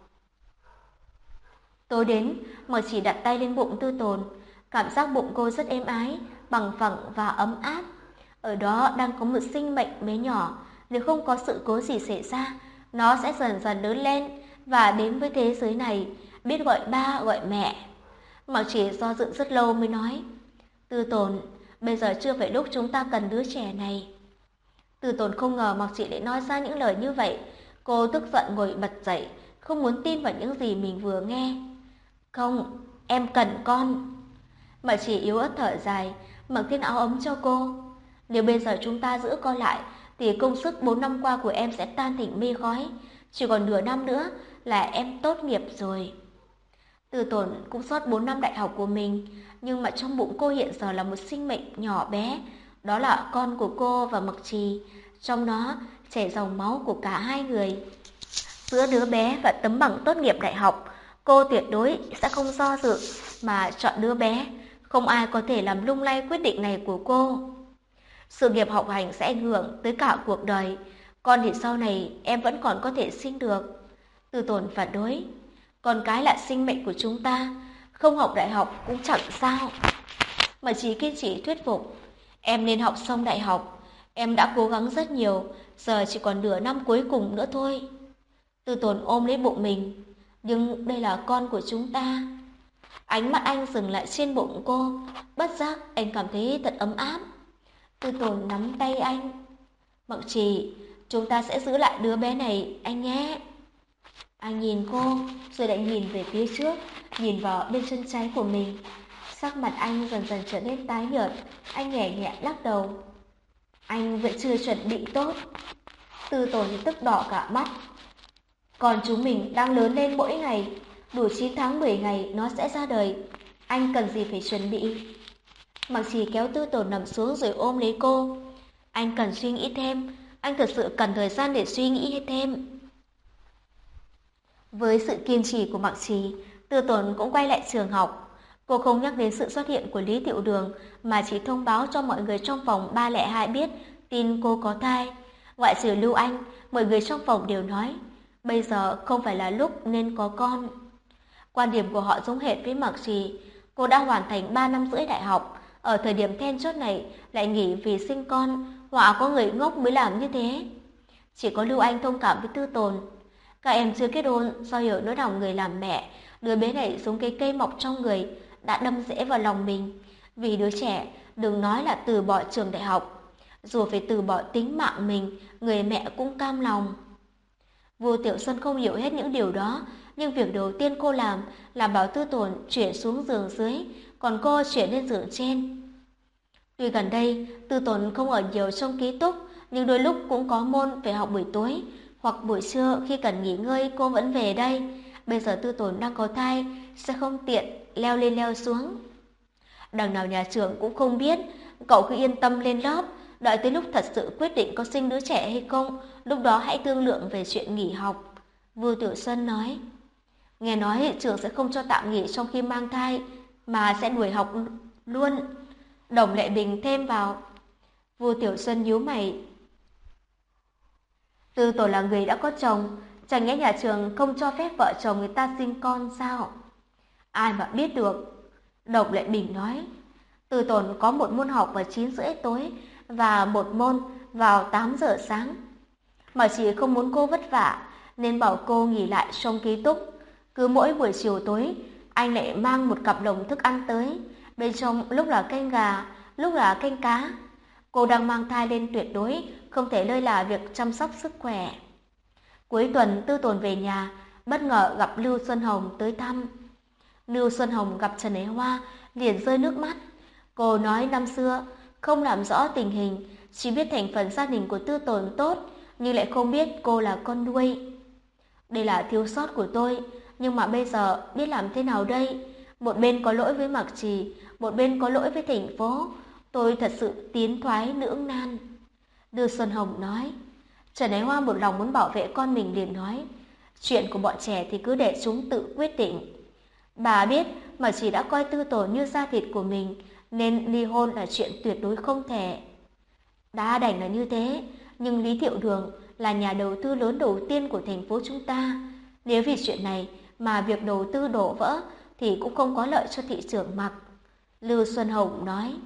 [SPEAKER 1] Tối đến, Mờ Chỉ đặt tay lên bụng Tư Tồn. Cảm giác bụng cô rất êm ái, bằng phẳng và ấm áp. Ở đó đang có một sinh mệnh bé nhỏ. Nếu không có sự cố gì xảy ra, nó sẽ dần dần lớn lên và đến với thế giới này, biết gọi ba gọi mẹ. Mờ Chỉ do dự rất lâu mới nói, Tư Tồn, bây giờ chưa phải lúc chúng ta cần đứa trẻ này. Tư Tồn không ngờ Mạc Chị lại nói ra những lời như vậy. Cô tức giận ngồi bật dậy, không muốn tin vào những gì mình vừa nghe. Không, em cần con. Mạc Chị yếu ớt thở dài, mặc thêm áo ấm cho cô. Nếu bây giờ chúng ta giữ con lại, thì công sức 4 năm qua của em sẽ tan thành mây khói. Chỉ còn nửa năm nữa là em tốt nghiệp rồi. Tư Tồn cũng sót 4 năm đại học của mình, nhưng mà trong bụng cô hiện giờ là một sinh mệnh nhỏ bé. Đó là con của cô và Mạc Trì, trong nó chảy dòng máu của cả hai người. Giữa đứa bé và tấm bằng tốt nghiệp đại học, cô tuyệt đối sẽ không do dự mà chọn đứa bé. Không ai có thể làm lung lay quyết định này của cô. Sự nghiệp học hành sẽ ảnh hưởng tới cả cuộc đời. Con thì sau này em vẫn còn có thể sinh được. Tư Tồn phản đối. Con cái là sinh mệnh của chúng ta, không học đại học cũng chẳng sao. Mà chỉ kiên trì thuyết phục. Em nên học xong đại học. Em đã cố gắng rất nhiều, giờ chỉ còn nửa năm cuối cùng nữa thôi. Tư Tồn ôm lấy bụng mình. Nhưng đây là con của chúng ta. Ánh mắt anh dừng lại trên bụng cô. Bất giác anh cảm thấy thật ấm áp. Tư Tồn nắm tay anh. Mạc Trì, chúng ta sẽ giữ lại đứa bé này anh nhé. Anh nhìn cô, rồi lại nhìn về phía trước, nhìn vào bên chân trái của mình. Sắc mặt anh dần dần trở nên tái nhợt, anh nhẹ nhẹ lắc đầu. Anh vẫn chưa chuẩn bị tốt. Tư Tồn tức đỏ cả mắt. Còn chúng mình đang lớn lên mỗi ngày, đủ 9 tháng 10 ngày nó sẽ ra đời. Anh cần gì phải chuẩn bị? Mặc Trì kéo Tư Tồn nằm xuống rồi ôm lấy cô. Anh cần suy nghĩ thêm, anh thật sự cần thời gian để suy nghĩ thêm. Với sự kiên trì của Mặc Trì, Tư Tồn cũng quay lại trường học. Cô không nhắc đến sự xuất hiện của Lý Tiểu Đường mà chỉ thông báo cho mọi người trong phòng 302 biết tin cô có thai. Ngoại trừ Lưu Anh, mọi người trong phòng đều nói bây giờ không phải là lúc nên có con. Quan điểm của họ giống hệt với Mặc Trì. Cô đã hoàn thành 3 năm rưỡi đại học, ở thời điểm then chốt này lại nghỉ vì sinh con, họa có người ngốc mới làm như thế. Chỉ có Lưu Anh thông cảm với Tư Tồn. Các em chưa kết hôn, do hiểu nỗi lòng người làm mẹ, đứa bé này giống cái cây mọc trong người, đã đâm rễ vào lòng mình. Vì đứa trẻ, đừng nói là từ bỏ trường đại học, dù phải từ bỏ tính mạng mình, người mẹ cũng cam lòng. Vua Tiểu Xuân không hiểu hết những điều đó, nhưng việc đầu tiên cô làm là bảo Tư Tồn chuyển xuống giường dưới, còn cô chuyển lên giường trên. Tuy gần đây, Tư Tồn không ở nhiều trong ký túc, nhưng đôi lúc cũng có môn phải học buổi tối, hoặc buổi trưa khi cần nghỉ ngơi cô vẫn về đây. Bây giờ Tư Tồn đang có thai, sẽ không tiện leo lên leo xuống. Đằng nào nhà trường cũng không biết, cậu cứ yên tâm lên lớp, đợi tới lúc thật sự quyết định có sinh đứa trẻ hay không, lúc đó hãy thương lượng về chuyện nghỉ học. Vua Tiểu Xuân nói. Nghe nói trường sẽ không cho tạm nghỉ trong khi mang thai, mà sẽ đuổi học luôn. Đồng Lệ Bình thêm vào. Vua Tiểu Xuân nhíu mày. Tư Tồn là người đã có chồng, chẳng nhẽ nhà trường không cho phép vợ chồng người ta sinh con sao? Ai mà biết được. Đồng Lệ Bình nói. Tư Tồn có một môn học vào 9:30 tối và một môn vào 8 giờ sáng. Mà chỉ không muốn cô vất vả nên bảo cô nghỉ lại trong ký túc. Cứ mỗi buổi chiều tối, anh lại mang một cặp lồng thức ăn tới, bên trong lúc là canh gà, lúc là canh cá. Cô đang mang thai nên tuyệt đối không thể lơi là việc chăm sóc sức khỏe. Cuối tuần Tư Tồn về nhà, bất ngờ gặp Lưu Xuân Hồng tới thăm. Lưu Xuân Hồng gặp Trần Ái Hoa liền rơi nước mắt. Cô nói năm xưa không làm rõ tình hình, chỉ biết thành phần gia đình của Tư Tồn tốt, nhưng lại không biết cô là con nuôi. Đây là thiếu sót của tôi, nhưng mà bây giờ biết làm thế nào đây? Một bên có lỗi với Mạc Trì, một bên có lỗi với thành phố. Tôi thật sự tiến thoái lưỡng nan. Lưu Xuân Hồng nói. Trần Ái Hoa một lòng muốn bảo vệ con mình liền nói. Chuyện của bọn trẻ thì cứ để chúng tự quyết định. Bà biết Mạc Trì đã coi Tư Tồn như da thịt của mình, nên ly hôn là chuyện tuyệt đối không thể. Đã đành là như thế, nhưng Lý Thiệu Đường là nhà đầu tư lớn đầu tiên của thành phố chúng ta. Nếu vì chuyện này mà việc đầu tư đổ vỡ thì cũng không có lợi cho thị trường Mạc. Lưu Xuân Hồng nói.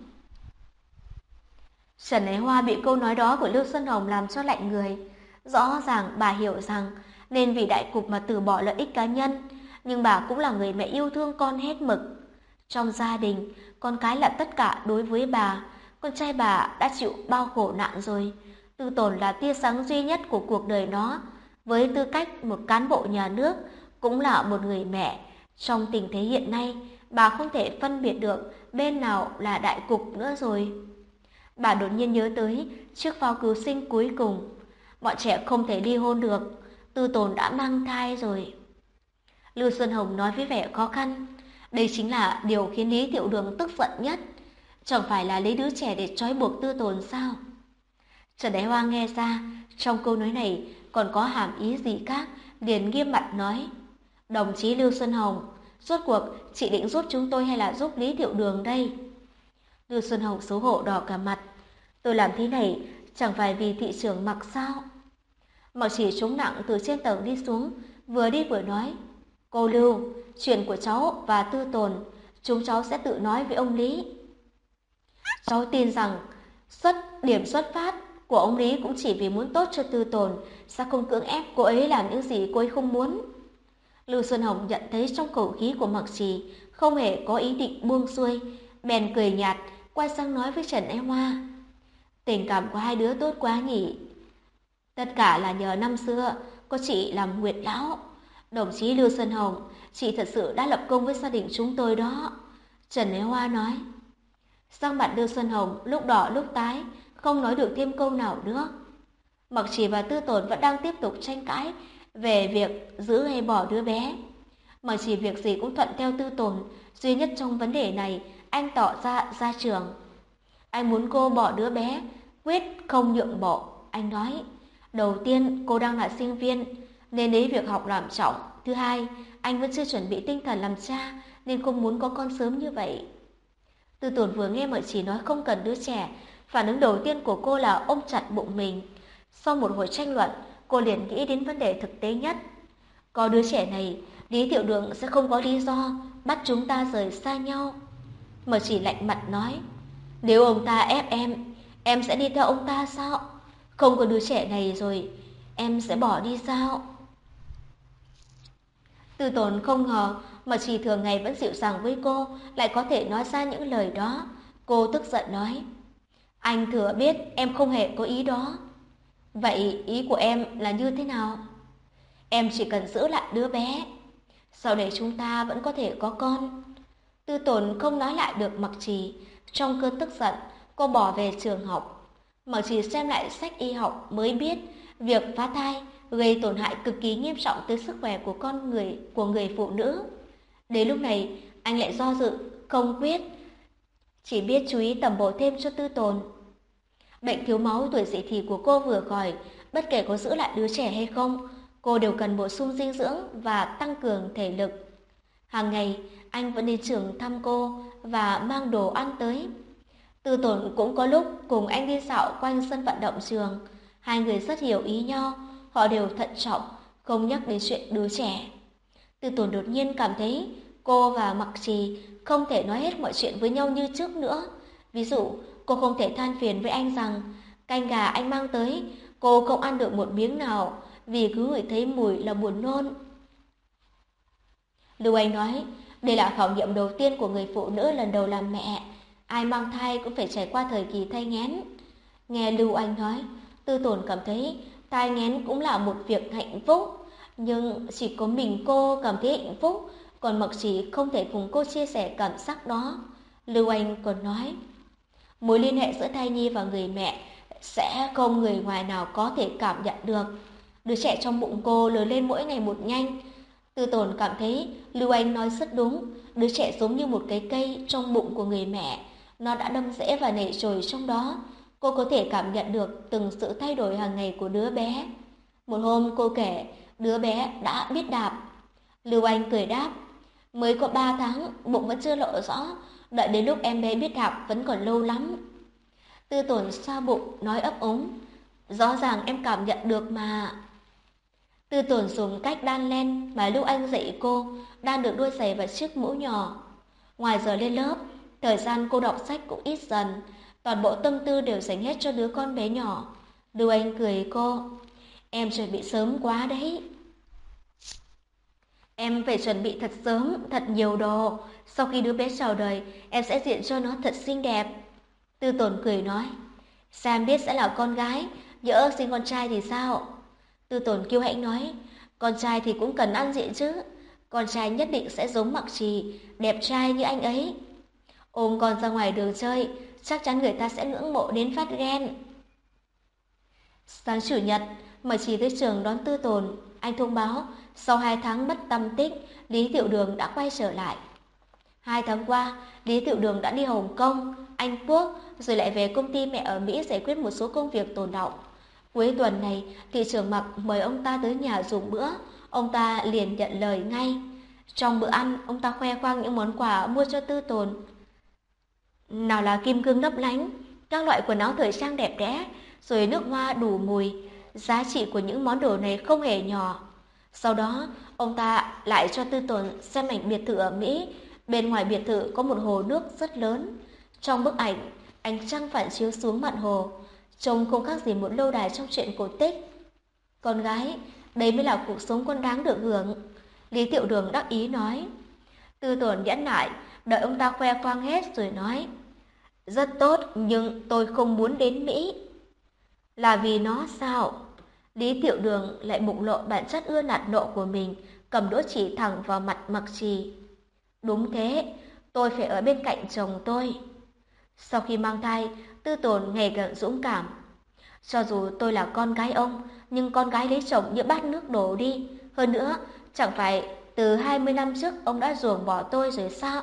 [SPEAKER 1] Trần Ái Hoa bị câu nói đó của Lưu Xuân Hồng làm cho lạnh người. Rõ ràng bà hiểu rằng nên vì đại cục mà từ bỏ lợi ích cá nhân, nhưng bà cũng là người mẹ yêu thương con hết mực. Trong gia đình, con cái là tất cả đối với bà. Con trai bà đã chịu bao khổ nạn rồi. Tư Tồn là tia sáng duy nhất của cuộc đời nó. Với tư cách một cán bộ nhà nước, cũng là một người mẹ. Trong tình thế hiện nay, bà không thể phân biệt được bên nào là đại cục nữa rồi. Bà đột nhiên nhớ tới chiếc phao cứu sinh cuối cùng. Bọn trẻ không thể ly hôn được. Tư Tồn đã mang thai rồi. Lưu Xuân Hồng nói với vẻ khó khăn. Đây chính là điều khiến Lý Tiểu Đường tức giận nhất. Chẳng phải là lấy đứa trẻ để trói buộc Tư Tồn sao? Trần Ái Hoa nghe ra trong câu nói này còn có hàm ý gì khác, liền nghiêm mặt nói. Đồng chí Lưu Xuân Hồng, rốt cuộc chị định giúp chúng tôi hay là giúp Lý Tiểu Đường đây? Lưu Xuân Hồng xấu hổ đỏ cả mặt. Tôi làm thế này chẳng phải vì thị trường Mặc sao? Mặc chỉ trúng nặng từ trên tầng đi xuống, vừa đi vừa nói. Cô Lưu, chuyện của cháu và Tư Tồn, chúng cháu sẽ tự nói với ông Lý. Cháu tin rằng điểm xuất phát của ông Lý cũng chỉ vì muốn tốt cho Tư Tồn, sao không cưỡng ép cô ấy làm những gì cô ấy không muốn. Lưu Xuân Hồng nhận thấy trong khẩu khí của Mặc Trì không hề có ý định buông xuôi, bèn cười nhạt, quay sang nói với Trần Ái Hoa. Tình cảm của hai đứa tốt quá nhỉ. Tất cả là nhờ năm xưa có chị làm Nguyệt Lão. Đồng chí Lưu Xuân Hồng, chị thật sự đã lập công với gia đình chúng tôi đó. Trần Lễ Hoa nói. Sắc mặt Lưu Xuân Hồng lúc đỏ lúc tái, không nói được thêm câu nào nữa. Mặc Chỉ và Tư Tồn vẫn đang tiếp tục tranh cãi về việc giữ hay bỏ đứa bé. Mặc Chỉ việc gì cũng thuận theo Tư Tồn, duy nhất trong vấn đề này anh tỏ ra gia trưởng. Anh muốn cô bỏ đứa bé, quyết không nhượng bộ. Anh nói, đầu tiên cô đang là sinh viên nên lấy việc học làm trọng. Thứ hai, anh vẫn chưa chuẩn bị tinh thần làm cha nên không muốn có con sớm như vậy. Tư Tồn vừa nghe Mặc Chỉ nói không cần đứa trẻ, phản ứng đầu tiên của cô là ôm chặt bụng mình. Sau một hồi tranh luận, cô liền nghĩ đến vấn đề thực tế nhất. Có đứa trẻ này, Lý Tiểu Đường sẽ không có lý do bắt chúng ta rời xa nhau. Mặc Chỉ lạnh mặt nói, nếu ông ta ép em sẽ đi theo ông ta sao? Không có đứa trẻ này rồi, em sẽ bỏ đi sao? Tư Tồn không ngờ Mặc Chỉ thường ngày vẫn dịu dàng với cô lại có thể nói ra những lời đó. Cô tức giận nói, anh thừa biết em không hề có ý đó. Vậy ý của em là như thế nào? Em chỉ cần giữ lại đứa bé, sau này chúng ta vẫn có thể có con. Tư Tồn không nói lại được Mặc Chỉ. Trong cơn tức giận, cô bỏ về trường học. Mặc Chỉ xem lại sách y học mới biết việc phá thai gây tổn hại cực kỳ nghiêm trọng tới sức khỏe của người phụ nữ. Đến lúc này, anh lại do dự, không quyết, chỉ biết chú ý tẩm bổ thêm cho Tư Tồn. Bệnh thiếu máu tuổi dậy thì của cô vừa khỏi, bất kể có giữ lại đứa trẻ hay không, cô đều cần bổ sung dinh dưỡng và tăng cường thể lực. Hàng ngày, anh vẫn đến trường thăm cô và mang đồ ăn tới. Tư Tồn cũng có lúc cùng anh đi dạo quanh sân vận động trường. Hai người rất hiểu ý nhau, họ đều thận trọng, không nhắc đến chuyện đứa trẻ. Tư Tồn đột nhiên cảm thấy cô và Mặc Trì không thể nói hết mọi chuyện với nhau như trước nữa. Ví dụ, cô không thể than phiền với anh rằng canh gà anh mang tới, cô không ăn được một miếng nào vì cứ ngửi thấy mùi là buồn nôn. Lưu Anh nói, đây là khảo nghiệm đầu tiên của người phụ nữ lần đầu làm mẹ. Ai mang thai cũng phải trải qua thời kỳ thai nghén. Nghe Lưu Anh nói, Tư Tồn cảm thấy thai nghén cũng là một việc hạnh phúc. Nhưng chỉ có mình cô cảm thấy hạnh phúc, còn Mặc Chỉ không thể cùng cô chia sẻ cảm giác đó. Lưu Anh còn nói, mối liên hệ giữa thai nhi và người mẹ sẽ không người ngoài nào có thể cảm nhận được. Đứa trẻ trong bụng cô lớn lên mỗi ngày một nhanh. Tư Tồn cảm thấy Lưu Anh nói rất đúng, đứa trẻ giống như một cái cây trong bụng của người mẹ, nó đã đâm rễ và nảy chồi trong đó. Cô có thể cảm nhận được từng sự thay đổi hàng ngày của đứa bé. Một hôm cô kể, đứa bé đã biết đạp. Lưu Anh cười đáp, mới có 3 tháng, bụng vẫn chưa lộ rõ, đợi đến lúc em bé biết đạp vẫn còn lâu lắm. Tư Tồn xoa bụng, nói ấp úng, rõ ràng em cảm nhận được mà. Tư Tồn dùng cách đan len mà Lưu Anh dạy cô, đan được đôi giày và chiếc mũ nhỏ. Ngoài giờ lên lớp, thời gian cô đọc sách cũng ít dần, toàn bộ tâm tư đều dành hết cho đứa con bé nhỏ. Lưu Anh cười cô, em chuẩn bị sớm quá đấy. Em phải chuẩn bị thật sớm, thật nhiều đồ. Sau khi đứa bé chào đời, em sẽ diện cho nó thật xinh đẹp. Tư Tồn cười nói, Sam biết sẽ là con gái, nhỡ sinh con trai thì sao? Tư Tồn kiêu hãnh nói, con trai thì cũng cần ăn diện chứ. Con trai nhất định sẽ giống Mặc Trì, đẹp trai như anh ấy. Ôm con ra ngoài đường chơi, chắc chắn người ta sẽ ngưỡng mộ đến phát ghen. Sáng Chủ nhật, Mặc Trì tới trường đón Tư Tồn. Anh thông báo, sau 2 tháng mất tăm tích, Lý Tiểu Đường đã quay trở lại. 2 tháng qua, Lý Tiểu Đường đã đi Hồng Kông, Anh Quốc, rồi lại về công ty mẹ ở Mỹ giải quyết một số công việc tồn đọng. Cuối tuần này, thị trưởng Mặc mời ông ta tới nhà dùng bữa, ông ta liền nhận lời ngay. Trong bữa ăn, ông ta khoe khoang những món quà mua cho Tư Tồn. Nào là kim cương lấp lánh, các loại quần áo thời trang đẹp đẽ, rồi nước hoa đủ mùi. Giá trị của những món đồ này không hề nhỏ. Sau đó, ông ta lại cho Tư Tồn xem ảnh biệt thự ở Mỹ. Bên ngoài biệt thự có một hồ nước rất lớn. Trong bức ảnh, ánh trăng phản chiếu xuống mặt hồ, trông không khác gì một lâu đài trong truyện cổ tích. Con gái, đây mới là cuộc sống con đáng được hưởng. Lý Tiểu Đường đắc ý nói. Tư Tồn nhẫn nại, đợi ông ta khoe khoang hết rồi nói. Rất tốt, nhưng tôi không muốn đến Mỹ. Là vì nó sao? Lý Tiểu Đường lại bộc lộ bản chất ưa nạt nộ của mình, cầm đũa chỉ thẳng vào mặt Mặc Trì. Đúng thế, tôi phải ở bên cạnh chồng tôi. Sau khi mang thai, Tư Tồn ngày càng dũng cảm. Cho dù tôi là con gái ông, nhưng con gái lấy chồng như bát nước đổ đi. Hơn nữa, chẳng phải từ 20 năm trước ông đã ruồng bỏ tôi rồi sao?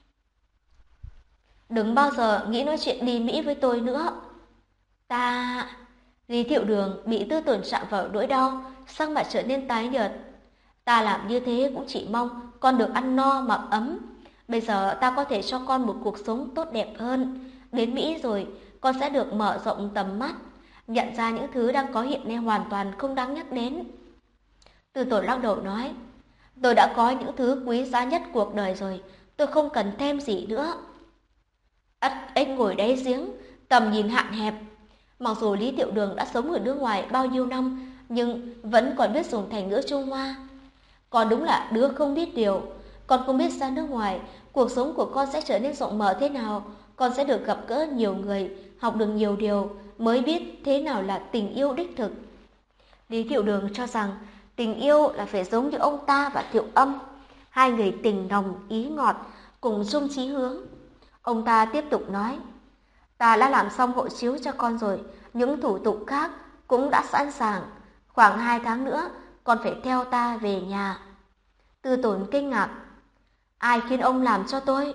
[SPEAKER 1] Đừng bao giờ nghĩ nói chuyện đi Mỹ với tôi nữa. Ta... Lý Thiệu Đường bị Tư Tồn chạm vào nỗi đau, sắc mặt trở nên tái nhợt. Ta làm như thế cũng chỉ mong con được ăn no mặc ấm. Bây giờ ta có thể cho con một cuộc sống tốt đẹp hơn. Đến Mỹ rồi, con sẽ được mở rộng tầm mắt, nhận ra những thứ đang có hiện nay hoàn toàn không đáng nhắc đến. Tư Tồn lắc đầu nói, tôi đã có những thứ quý giá nhất cuộc đời rồi, tôi không cần thêm gì nữa. Ắt ếch ngồi đáy giếng, tầm nhìn hạn hẹp. Mặc dù Lý Thiệu Đường đã sống ở nước ngoài bao nhiêu năm, nhưng vẫn còn biết dùng thành ngữ Trung Hoa. Con đúng là đứa không biết điều. Con không biết ra nước ngoài, cuộc sống của con sẽ trở nên rộng mở thế nào. Con sẽ được gặp gỡ nhiều người, học được nhiều điều, mới biết thế nào là tình yêu đích thực. Lý Thiệu Đường cho rằng tình yêu là phải giống như ông ta và Thiệu Âm. Hai người tình nồng, ý ngọt, cùng chung chí hướng. Ông ta tiếp tục nói, ta đã làm xong hộ chiếu cho con rồi, những thủ tục khác cũng đã sẵn sàng. Khoảng 2 tháng nữa, con phải theo ta về nhà. Tư Tồn kinh ngạc, ai khiến ông làm cho tôi?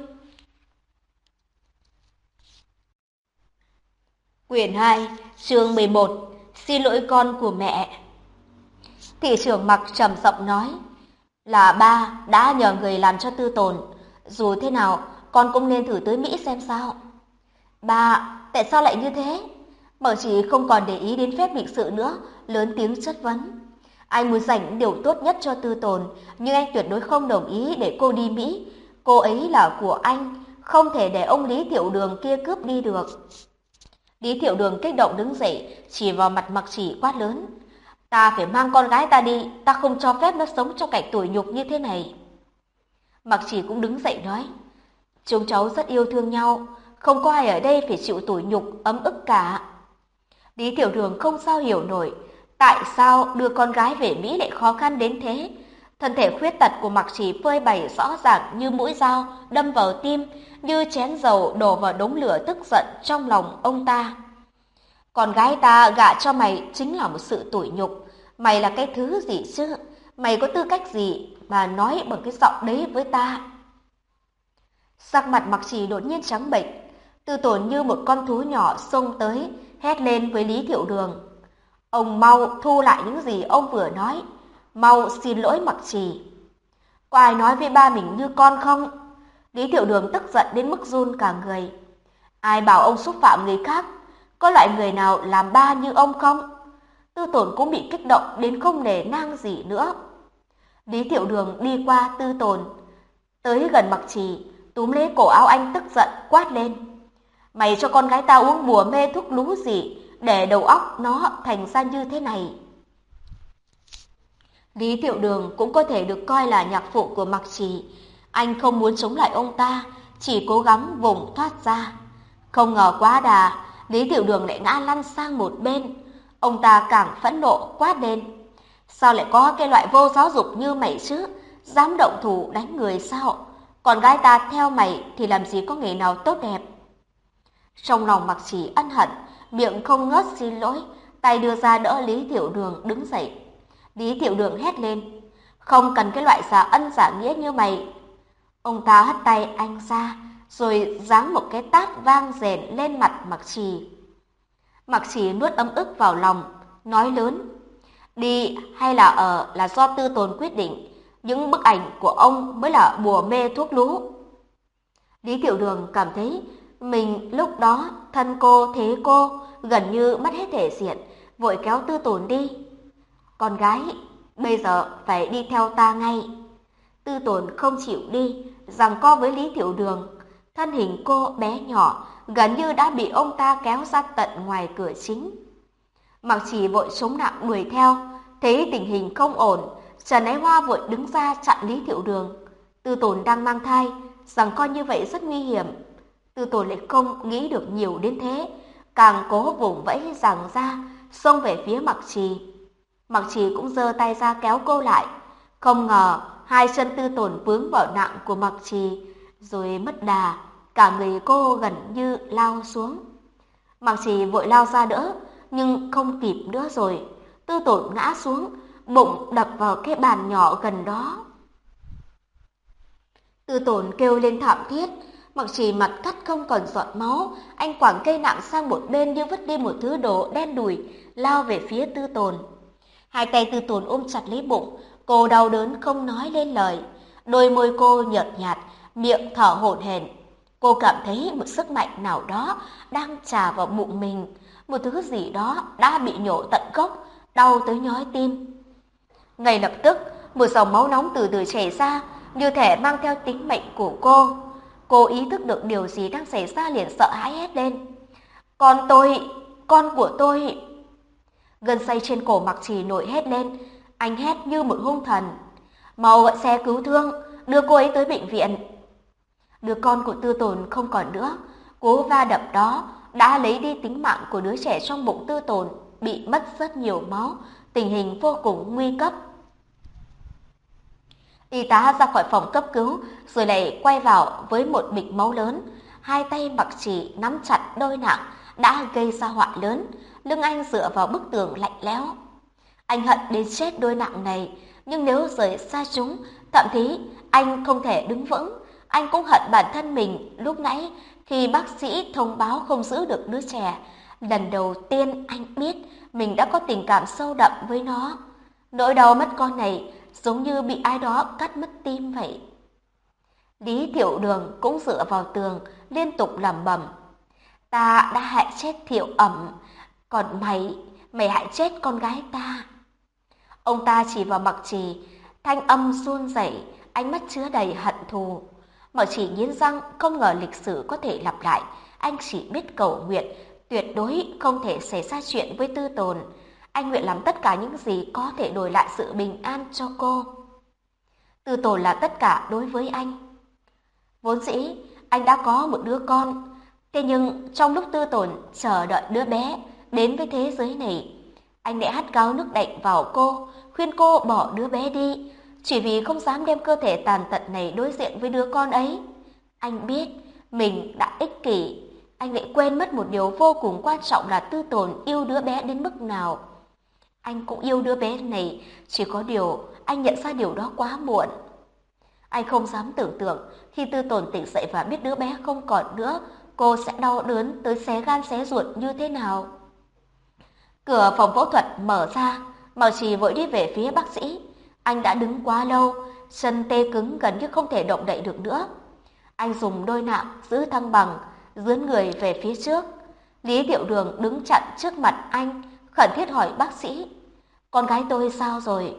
[SPEAKER 1] Quyển 2, chương 11, xin lỗi con của mẹ. Thị trưởng Mặc trầm giọng nói, là ba đã nhờ người làm cho Tư Tồn. Dù thế nào, con cũng nên thử tới Mỹ xem sao. Ba, tại sao lại như thế? Mặc Chỉ không còn để ý đến phép lịch sự nữa, lớn tiếng chất vấn. Anh muốn dành điều tốt nhất cho Tư Tồn, nhưng anh tuyệt đối không đồng ý để cô đi Mỹ. Cô ấy là của anh, không thể để ông Lý Thiệu Đường kia cướp đi được. Lý Thiệu Đường kích động đứng dậy, chỉ vào mặt Mặc Chỉ quát lớn. Ta phải mang con gái ta đi, ta không cho phép nó sống trong cảnh tủi nhục như thế này. Mặc Chỉ cũng đứng dậy nói, chúng cháu rất yêu thương nhau, không có ai ở đây phải chịu tủi nhục, ấm ức cả. Lý Thiệu Đường không sao hiểu nổi, tại sao đưa con gái về Mỹ lại khó khăn đến thế. Thân thể khuyết tật của Mặc Chỉ phơi bày rõ ràng như mũi dao đâm vào tim, như chén dầu đổ vào đống lửa tức giận trong lòng ông ta. Con gái ta gả cho mày chính là một sự tủi nhục. Mày là cái thứ gì chứ? Mày có tư cách gì mà nói bằng cái giọng đấy với ta? Sắc mặt Mặc Chỉ đột nhiên trắng bệch, Tư Tồn như một con thú nhỏ xông tới, hét lên với Lý Thiệu Đường. Ông mau thu lại những gì ông vừa nói, mau xin lỗi Mặc Chỉ. Có ai nói với ba mình như con không? Lý Thiệu Đường tức giận đến mức run cả người. Ai bảo ông xúc phạm người khác? Có loại người nào làm ba như ông không? Tư Tồn cũng bị kích động đến không nề nang gì nữa. Lý Thiệu Đường đi qua Tư Tồn, tới gần Mặc Chỉ, túm lấy cổ áo anh tức giận quát lên. Mày cho con gái ta uống bùa mê thuốc lú gì để đầu óc nó thành ra như thế này? Lý Thiệu Đường cũng có thể được coi là nhạc phụ của Mặc Chỉ. Anh không muốn chống lại ông ta, chỉ cố gắng vùng thoát ra. Không ngờ quá đà, Lý Thiệu Đường lại ngã lăn sang một bên. Ông ta càng phẫn nộ quát lên. Sao lại có cái loại vô giáo dục như mày chứ? Dám động thủ đánh người sao? Con gái ta theo mày thì làm gì có nghề nào tốt đẹp? Trong lòng Mặc Chỉ ân hận, miệng không ngớt xin lỗi, tay đưa ra đỡ Lý Thiệu Đường đứng dậy. Lý Thiệu Đường hét lên, không cần cái loại giả ân giả nghĩa như mày. Ông ta hất tay anh ra, rồi giáng một cái tát vang rền lên mặt Mặc Chỉ. Mặc Chỉ nuốt ấm ức vào lòng, nói lớn, đi hay là ở là do Tư Tồn quyết định, những bức ảnh của ông mới là bùa mê thuốc lú. Lý Thiệu Đường cảm thấy mình lúc đó thân cô thế cô, gần như mất hết thể diện, vội kéo Tư Tồn đi. Con gái, bây giờ phải đi theo ta ngay. Tư Tồn không chịu đi, giằng co với Lý Thiệu Đường. Thân hình cô bé nhỏ, gần như đã bị ông ta kéo ra tận ngoài cửa chính. Mặc Chỉ vội chống nặng đuổi theo, thấy tình hình không ổn, Trần Ái Hoa vội đứng ra chặn Lý Thiệu Đường. Tư Tồn đang mang thai, giằng co như vậy rất nguy hiểm. Tư Tồn lại không nghĩ được nhiều đến thế, càng cố vùng vẫy giằng ra, xông về phía Mặc Chỉ. Mặc Chỉ cũng giơ tay ra kéo cô lại. Không ngờ hai chân Tư Tồn vướng vào nạng của Mặc Chỉ, Rồi mất đà, cả người cô gần như lao xuống. Mạc Trì vội lao ra đỡ, nhưng không kịp nữa rồi. Tư Tổn ngã xuống, bụng đập vào cái bàn nhỏ gần đó. Tư Tổn kêu lên thảm thiết, Mạc Trì mặt cắt không còn giọt máu, anh quẳng cây nặng sang một bên như vứt đi một thứ đồ đen đủi, lao về phía Tư Tổn. Hai tay Tư Tổn ôm chặt lấy bụng, cô đau đớn không nói lên lời. Đôi môi cô nhợt nhạt, miệng thở hổn hển. Cô cảm thấy một sức mạnh nào đó đang trà vào bụng mình, một thứ gì đó đã bị nhổ tận gốc, đau tới nhói tim. Ngay lập tức, một dòng máu nóng từ từ chảy ra, như thể mang theo tính mệnh của cô. Cô ý thức được điều gì đang xảy ra liền sợ hãi hét lên. Con tôi, con của tôi. Gân xay trên cổ Mạc Trì nổi hét lên, anh hét như một hung thần. Mau gọi xe cứu thương, đưa cô ấy tới bệnh viện. Đứa con của Tư Tồn không còn nữa, cú va đập đó đã lấy đi tính mạng của đứa trẻ trong bụng Tư Tồn, bị mất rất nhiều máu, tình hình vô cùng nguy cấp. Y tá ra khỏi phòng cấp cứu, rồi lại quay vào với một bịch máu lớn. Hai tay Mạc Trì nắm chặt đôi nặng, đã gây ra họa lớn. Lưng anh dựa vào bức tường lạnh lẽo. Anh hận đến chết đôi nặng này, nhưng nếu rời xa chúng, thậm chí anh không thể đứng vững. Anh cũng hận bản thân mình lúc nãy khi bác sĩ thông báo không giữ được đứa trẻ. Lần đầu tiên anh biết mình đã có tình cảm sâu đậm với nó. Nỗi đau mất con này giống như bị ai đó cắt mất tim vậy. Lý Thiệu Đường cũng dựa vào tường, liên tục lẩm bẩm. Ta đã hại chết Thiệu Ẩm, còn mày hại chết con gái ta. Ông ta chỉ vào Mạc Trì, thanh âm run rẩy, ánh mắt chứa đầy hận thù. Mạc Trì nghiến răng, không ngờ lịch sử có thể lặp lại. Anh chỉ biết cầu nguyện, tuyệt đối không thể xảy ra chuyện với Tư Tồn. Anh nguyện làm tất cả những gì có thể đổi lại sự bình an cho cô. Tư Tồn là tất cả đối với anh. Vốn dĩ, anh đã có một đứa con. Thế nhưng trong lúc Tư Tồn chờ đợi đứa bé đến với thế giới này, anh lại hắt gáo nước lạnh vào cô, khuyên cô bỏ đứa bé đi, chỉ vì không dám đem cơ thể tàn tật này đối diện với đứa con ấy. Anh biết mình đã ích kỷ, anh lại quên mất một điều vô cùng quan trọng là Tư Tồn yêu đứa bé đến mức nào. Anh cũng yêu đứa bé này, chỉ có điều anh nhận ra điều đó quá muộn. Anh không dám tưởng tượng khi Tư Tồn tỉnh dậy và biết đứa bé không còn nữa, cô sẽ đau đớn tới xé gan xé ruột như thế nào. Cửa phòng phẫu thuật mở ra, Mạc Trì vội đi về phía bác sĩ. Anh đã đứng quá lâu, chân tê cứng gần như không thể động đậy được nữa. Anh dùng đôi nạng giữ thăng bằng, dướn người về phía trước. Lý Thiệu Đường đứng chặn trước mặt anh, khẩn thiết hỏi bác sĩ, con gái tôi sao rồi?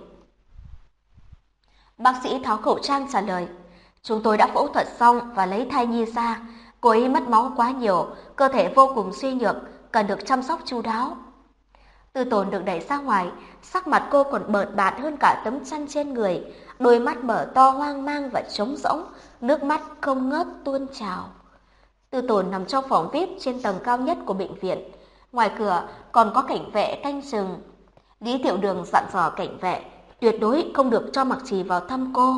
[SPEAKER 1] Bác sĩ tháo khẩu trang trả lời, chúng tôi đã phẫu thuật xong và lấy thai nhi ra. Cô ấy mất máu quá nhiều, cơ thể vô cùng suy nhược, cần được chăm sóc chu đáo. Tư Tồn được đẩy ra ngoài, sắc mặt cô còn bợt bạt hơn cả tấm chăn trên người, đôi mắt mở to hoang mang và trống rỗng, nước mắt không ngớt tuôn trào. Tư Tồn nằm trong phòng VIP trên tầng cao nhất của bệnh viện. Ngoài cửa còn có cảnh vệ canh chừng. Lý Thiệu Đường dặn dò cảnh vệ tuyệt đối không được cho Mạc Trì vào thăm cô.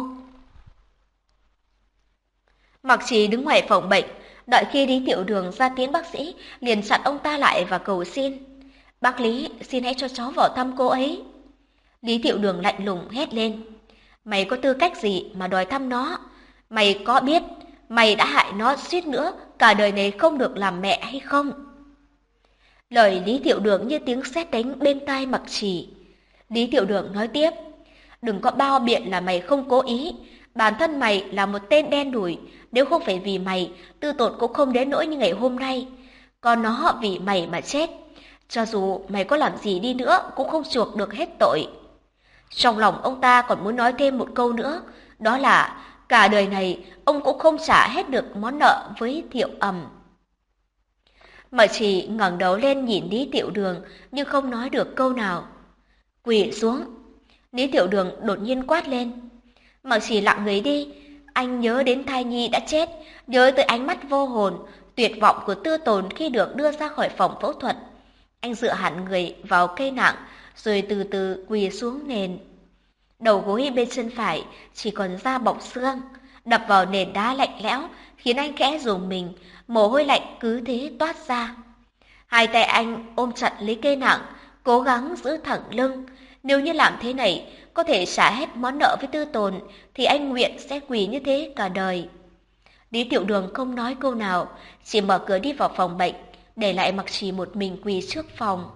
[SPEAKER 1] Mạc Trì đứng ngoài phòng bệnh, đợi khi Lý Thiệu Đường ra tiễn bác sĩ, liền chặn ông ta lại và cầu xin. Bác Lý, xin hãy cho cháu vào thăm cô ấy. Lý Thiệu Đường lạnh lùng hét lên. Mày có tư cách gì mà đòi thăm nó? Mày có biết mày đã hại nó suýt nữa cả đời này không được làm mẹ hay không? Lời Lý Thiệu Đường như tiếng sét đánh bên tai Mạc Trì. Lý Thiệu Đường nói tiếp. Đừng có bao biện là mày không cố ý. Bản thân mày là một tên đen đủi. Nếu không phải vì mày, Tư Tồn cũng không đến nỗi như ngày hôm nay. Còn nó vì mày mà chết. Cho dù mày có làm gì đi nữa cũng không chuộc được hết tội. Trong lòng ông ta còn muốn nói thêm một câu nữa, đó là cả đời này ông cũng không trả hết được món nợ với Thiệu Ẩm. Mạc Trì ngẩng đầu lên nhìn Lý Thiệu Đường nhưng không nói được câu nào. Quỳ xuống. Lý Thiệu Đường đột nhiên quát lên. Mạc Trì lặng người đi. Anh nhớ đến thai nhi đã chết, nhớ tới ánh mắt vô hồn, tuyệt vọng của Tư Tồn khi được đưa ra khỏi phòng phẫu thuật. Anh dựa hẳn người vào cây nặng, rồi từ từ quỳ xuống nền. Đầu gối bên chân phải chỉ còn da bọc xương. đập vào nền đá lạnh lẽo, khiến anh khẽ rùng mình, mồ hôi lạnh cứ thế toát ra. Hai tay anh ôm chặt lấy cây nặng, cố gắng giữ thẳng lưng. Nếu như làm thế này, có thể trả hết món nợ với Tư Tồn, thì anh nguyện sẽ quỳ như thế cả đời. Lý Tiểu Đường không nói câu nào, chỉ mở cửa đi vào phòng bệnh, để lại Mặc Trì một mình quỳ trước phòng.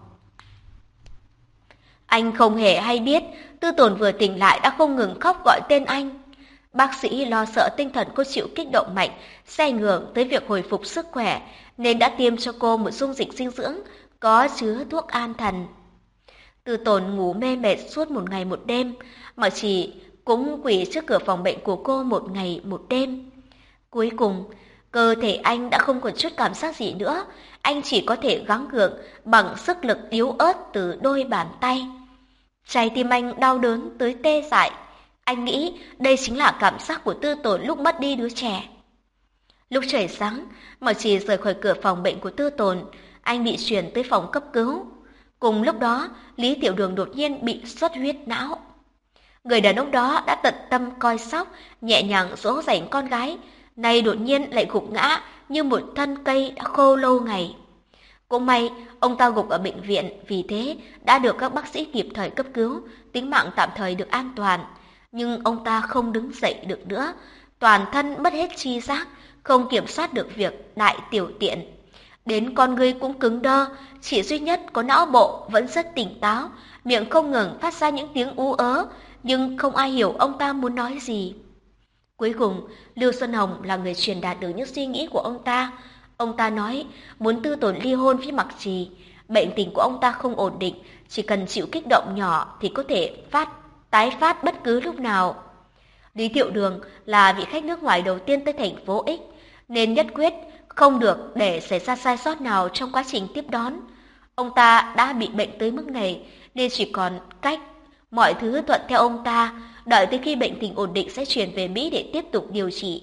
[SPEAKER 1] Anh không hề hay biết, Tư Tồn vừa tỉnh lại đã không ngừng khóc gọi tên anh. Bác sĩ lo sợ tinh thần cô chịu kích động mạnh sẽ ảnh hưởng tới việc hồi phục sức khỏe, nên đã tiêm cho cô một dung dịch dinh dưỡng có chứa thuốc an thần. Tư Tồn ngủ mê mệt suốt một ngày một đêm, Mặc Trì cũng quỳ trước cửa phòng bệnh của cô một ngày một đêm. Cuối cùng, cơ thể anh đã không còn chút cảm giác gì nữa, anh chỉ có thể gắng gượng bằng sức lực yếu ớt từ đôi bàn tay. Trái tim anh đau đớn tới tê dại. Anh nghĩ đây chính là cảm giác của Tư Tồn lúc mất đi đứa trẻ. Lúc trời sáng, Mặc Trì rời khỏi cửa phòng bệnh của Tư Tồn, anh bị chuyển tới phòng cấp cứu. Cùng lúc đó, Lý Tiểu Đường đột nhiên bị xuất huyết não. Người đàn ông đó đã tận tâm coi sóc, nhẹ nhàng dỗ dành con gái, nay đột nhiên lại gục ngã như một thân cây đã khô lâu ngày. Cũng may, ông ta gục ở bệnh viện, vì thế đã được các bác sĩ kịp thời cấp cứu, tính mạng tạm thời được an toàn. Nhưng ông ta không đứng dậy được nữa, toàn thân mất hết tri giác, không kiểm soát được việc đại tiểu tiện. Đến con người cũng cứng đơ, chỉ duy nhất có não bộ vẫn rất tỉnh táo, miệng không ngừng phát ra những tiếng ú ớ, nhưng không ai hiểu ông ta muốn nói gì. Cuối cùng, Lưu Xuân Hồng là người truyền đạt được những suy nghĩ của ông ta. Ông ta nói muốn Tư Tồn ly hôn với Mặc Trì. Bệnh tình của ông ta không ổn định, chỉ cần chịu kích động nhỏ thì có thể tái phát bất cứ lúc nào. Lý Thiệu Đường là vị khách nước ngoài đầu tiên tới thành phố X, nên nhất quyết không được để xảy ra sai sót nào trong quá trình tiếp đón. Ông ta đã bị bệnh tới mức này nên chỉ còn cách mọi thứ thuận theo ông ta, đợi tới khi bệnh tình ổn định sẽ chuyển về Mỹ để tiếp tục điều trị.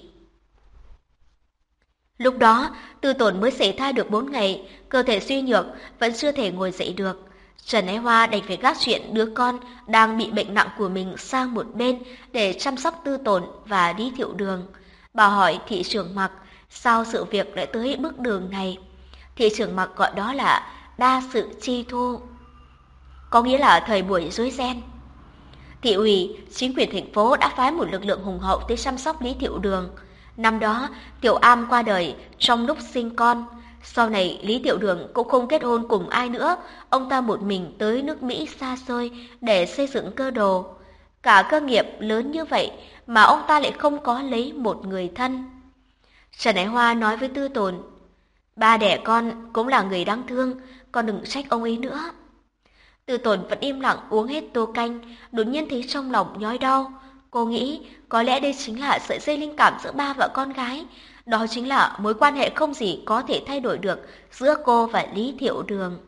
[SPEAKER 1] Lúc đó, Tư Tồn mới sảy thai được 4 ngày, cơ thể suy nhược, vẫn chưa thể ngồi dậy được. Trần Ái Hoa đành phải gác chuyện đứa con đang bị bệnh nặng của mình sang một bên để chăm sóc Tư Tồn và Lý Thiệu Đường. Bà hỏi thị trưởng Mặc sao sự việc lại tới bước đường này. Thị trưởng Mặc gọi đó là đa sự chi thu, có nghĩa là thời buổi rối ren. Thị ủy, chính quyền thành phố đã phái một lực lượng hùng hậu tới chăm sóc Lý Thiệu Đường. Năm đó, Tiểu Am qua đời trong lúc sinh con. Sau này, Lý Thiệu Đường cũng không kết hôn cùng ai nữa. Ông ta một mình tới nước Mỹ xa xôi để xây dựng cơ đồ. Cả cơ nghiệp lớn như vậy mà ông ta lại không có lấy một người thân. Trần Ái Hoa nói với Tư Tồn, ba đẻ con cũng là người đáng thương, con đừng trách ông ấy nữa. Tư Tồn vẫn im lặng uống hết tô canh, đột nhiên thấy trong lòng nhói đau. Cô nghĩ có lẽ đây chính là sợi dây linh cảm giữa ba và con gái. Đó chính là mối quan hệ không gì có thể thay đổi được giữa cô và Lý Thiệu Đường.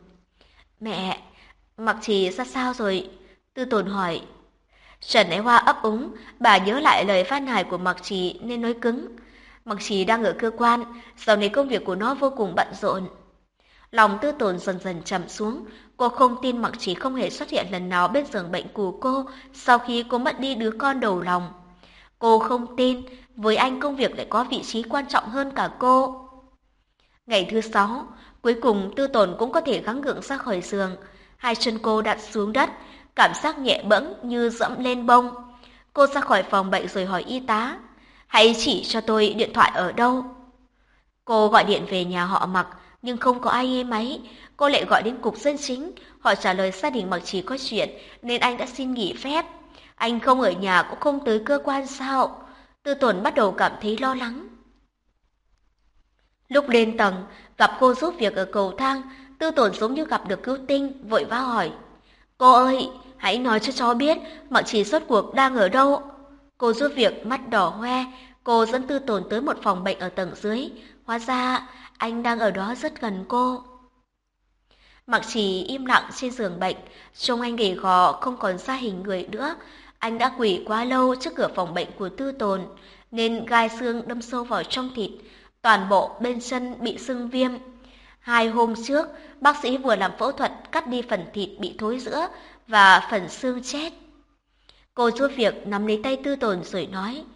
[SPEAKER 1] Mẹ, Mặc Trì ra sao rồi? Tư Tồn hỏi. Trần Ái Hoa ấp úng, bà nhớ lại lời van nài của Mặc Trì nên nói cứng. Mặc Trì đang ở cơ quan, dạo này công việc của nó vô cùng bận rộn. Lòng Tư Tồn dần dần trầm xuống, cô không tin Mặc Trì không hề xuất hiện lần nào bên giường bệnh của cô sau khi cô mất đi đứa con đầu lòng. Cô không tin, với anh công việc lại có vị trí quan trọng hơn cả cô. Ngày thứ 6, cuối cùng Tư Tồn cũng có thể gắng gượng ra khỏi giường. Hai chân cô đặt xuống đất, cảm giác nhẹ bẫng như dẫm lên bông. Cô ra khỏi phòng bệnh rồi hỏi y tá, hãy chỉ cho tôi điện thoại ở đâu. Cô gọi điện về nhà họ Mặc, nhưng không có ai nghe máy. Cô lại gọi đến cục dân chính, họ trả lời gia đình Mặc Trì có chuyện nên anh đã xin nghỉ phép. Anh không ở nhà cũng không tới cơ quan sao? Tư Tồn bắt đầu cảm thấy lo lắng. Lúc lên tầng, gặp cô giúp việc ở cầu thang, Tư Tồn giống như gặp được cứu tinh, vội vã hỏi. Cô ơi, hãy nói cho cháu biết Mặc Trì rốt cuộc đang ở đâu. Cô giúp việc mắt đỏ hoe, cô dẫn Tư Tồn tới một phòng bệnh ở tầng dưới. Hóa ra, anh đang ở đó rất gần cô. Mặc Trì im lặng trên giường bệnh, trông anh gầy gò không còn ra hình người nữa. Anh đã quỳ quá lâu trước cửa phòng bệnh của Tư Tồn, nên gai xương đâm sâu vào trong thịt, toàn bộ bên chân bị sưng viêm. 2 hôm trước, bác sĩ vừa làm phẫu thuật cắt đi phần thịt bị thối rữa và phần xương chết. Cô giúp việc nắm lấy tay Tư Tồn rồi nói,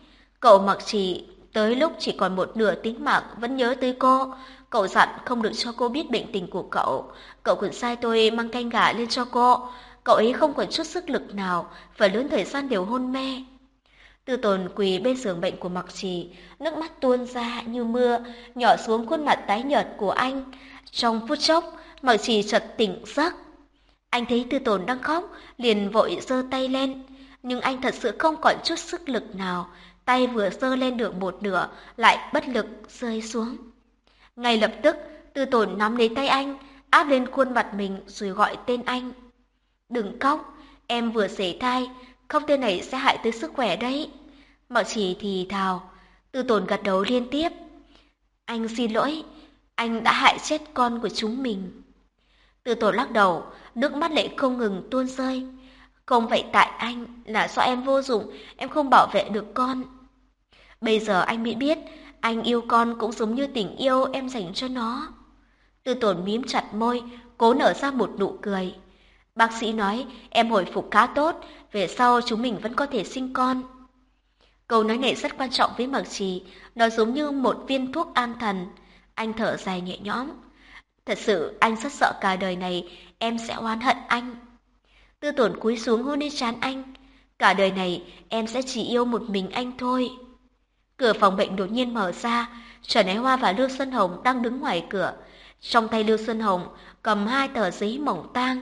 [SPEAKER 1] Cậu Mặc Trì tới lúc chỉ còn một nửa tính mạng vẫn nhớ tới cô. Cậu dặn không được cho cô biết bệnh tình của cậu. Cậu còn sai tôi mang canh gà lên cho cô. Cậu ấy không còn chút sức lực nào, phần lớn thời gian đều hôn mê. Tư Tồn quỳ bên giường bệnh của Mặc Trì, nước mắt tuôn ra như mưa, nhỏ xuống khuôn mặt tái nhợt của anh. Trong phút chốc, Mặc Trì chợt tỉnh giấc. Anh thấy Tư Tồn đang khóc, liền vội giơ tay lên, nhưng anh thật sự không còn chút sức lực nào, tay vừa giơ lên được một nửa, lại bất lực rơi xuống. Ngay lập tức, Tư Tồn nắm lấy tay anh, áp lên khuôn mặt mình rồi gọi tên anh. Đừng khóc, em vừa sảy thai, khóc thế này sẽ hại tới sức khỏe đấy. Mặc Trì thì thào. Tư Tồn gật đầu liên tiếp. Anh xin lỗi, anh đã hại chết con của chúng mình. Tư Tồn lắc đầu, nước mắt lệ không ngừng tuôn rơi. Không phải tại anh, là do em vô dụng, em không bảo vệ được con. Bây giờ anh mới biết, anh yêu con cũng giống như tình yêu em dành cho nó. Tư Tồn mím chặt môi, cố nở ra một nụ cười. Bác sĩ nói em hồi phục khá tốt, về sau chúng mình vẫn có thể sinh con. Câu nói này rất quan trọng với Mặc Trì, nó giống như một viên thuốc an thần. Anh thở dài nhẹ nhõm. Thật sự anh rất sợ cả đời này em sẽ oán hận anh. Tư Tồn cúi xuống hôn lên trán anh. Cả đời này em sẽ chỉ yêu một mình anh thôi. Cửa phòng bệnh đột nhiên mở ra, Trần Ái Hoa và Lưu Xuân Hồng đang đứng ngoài cửa. Trong tay Lưu Xuân Hồng cầm 2 tờ giấy mỏng tang.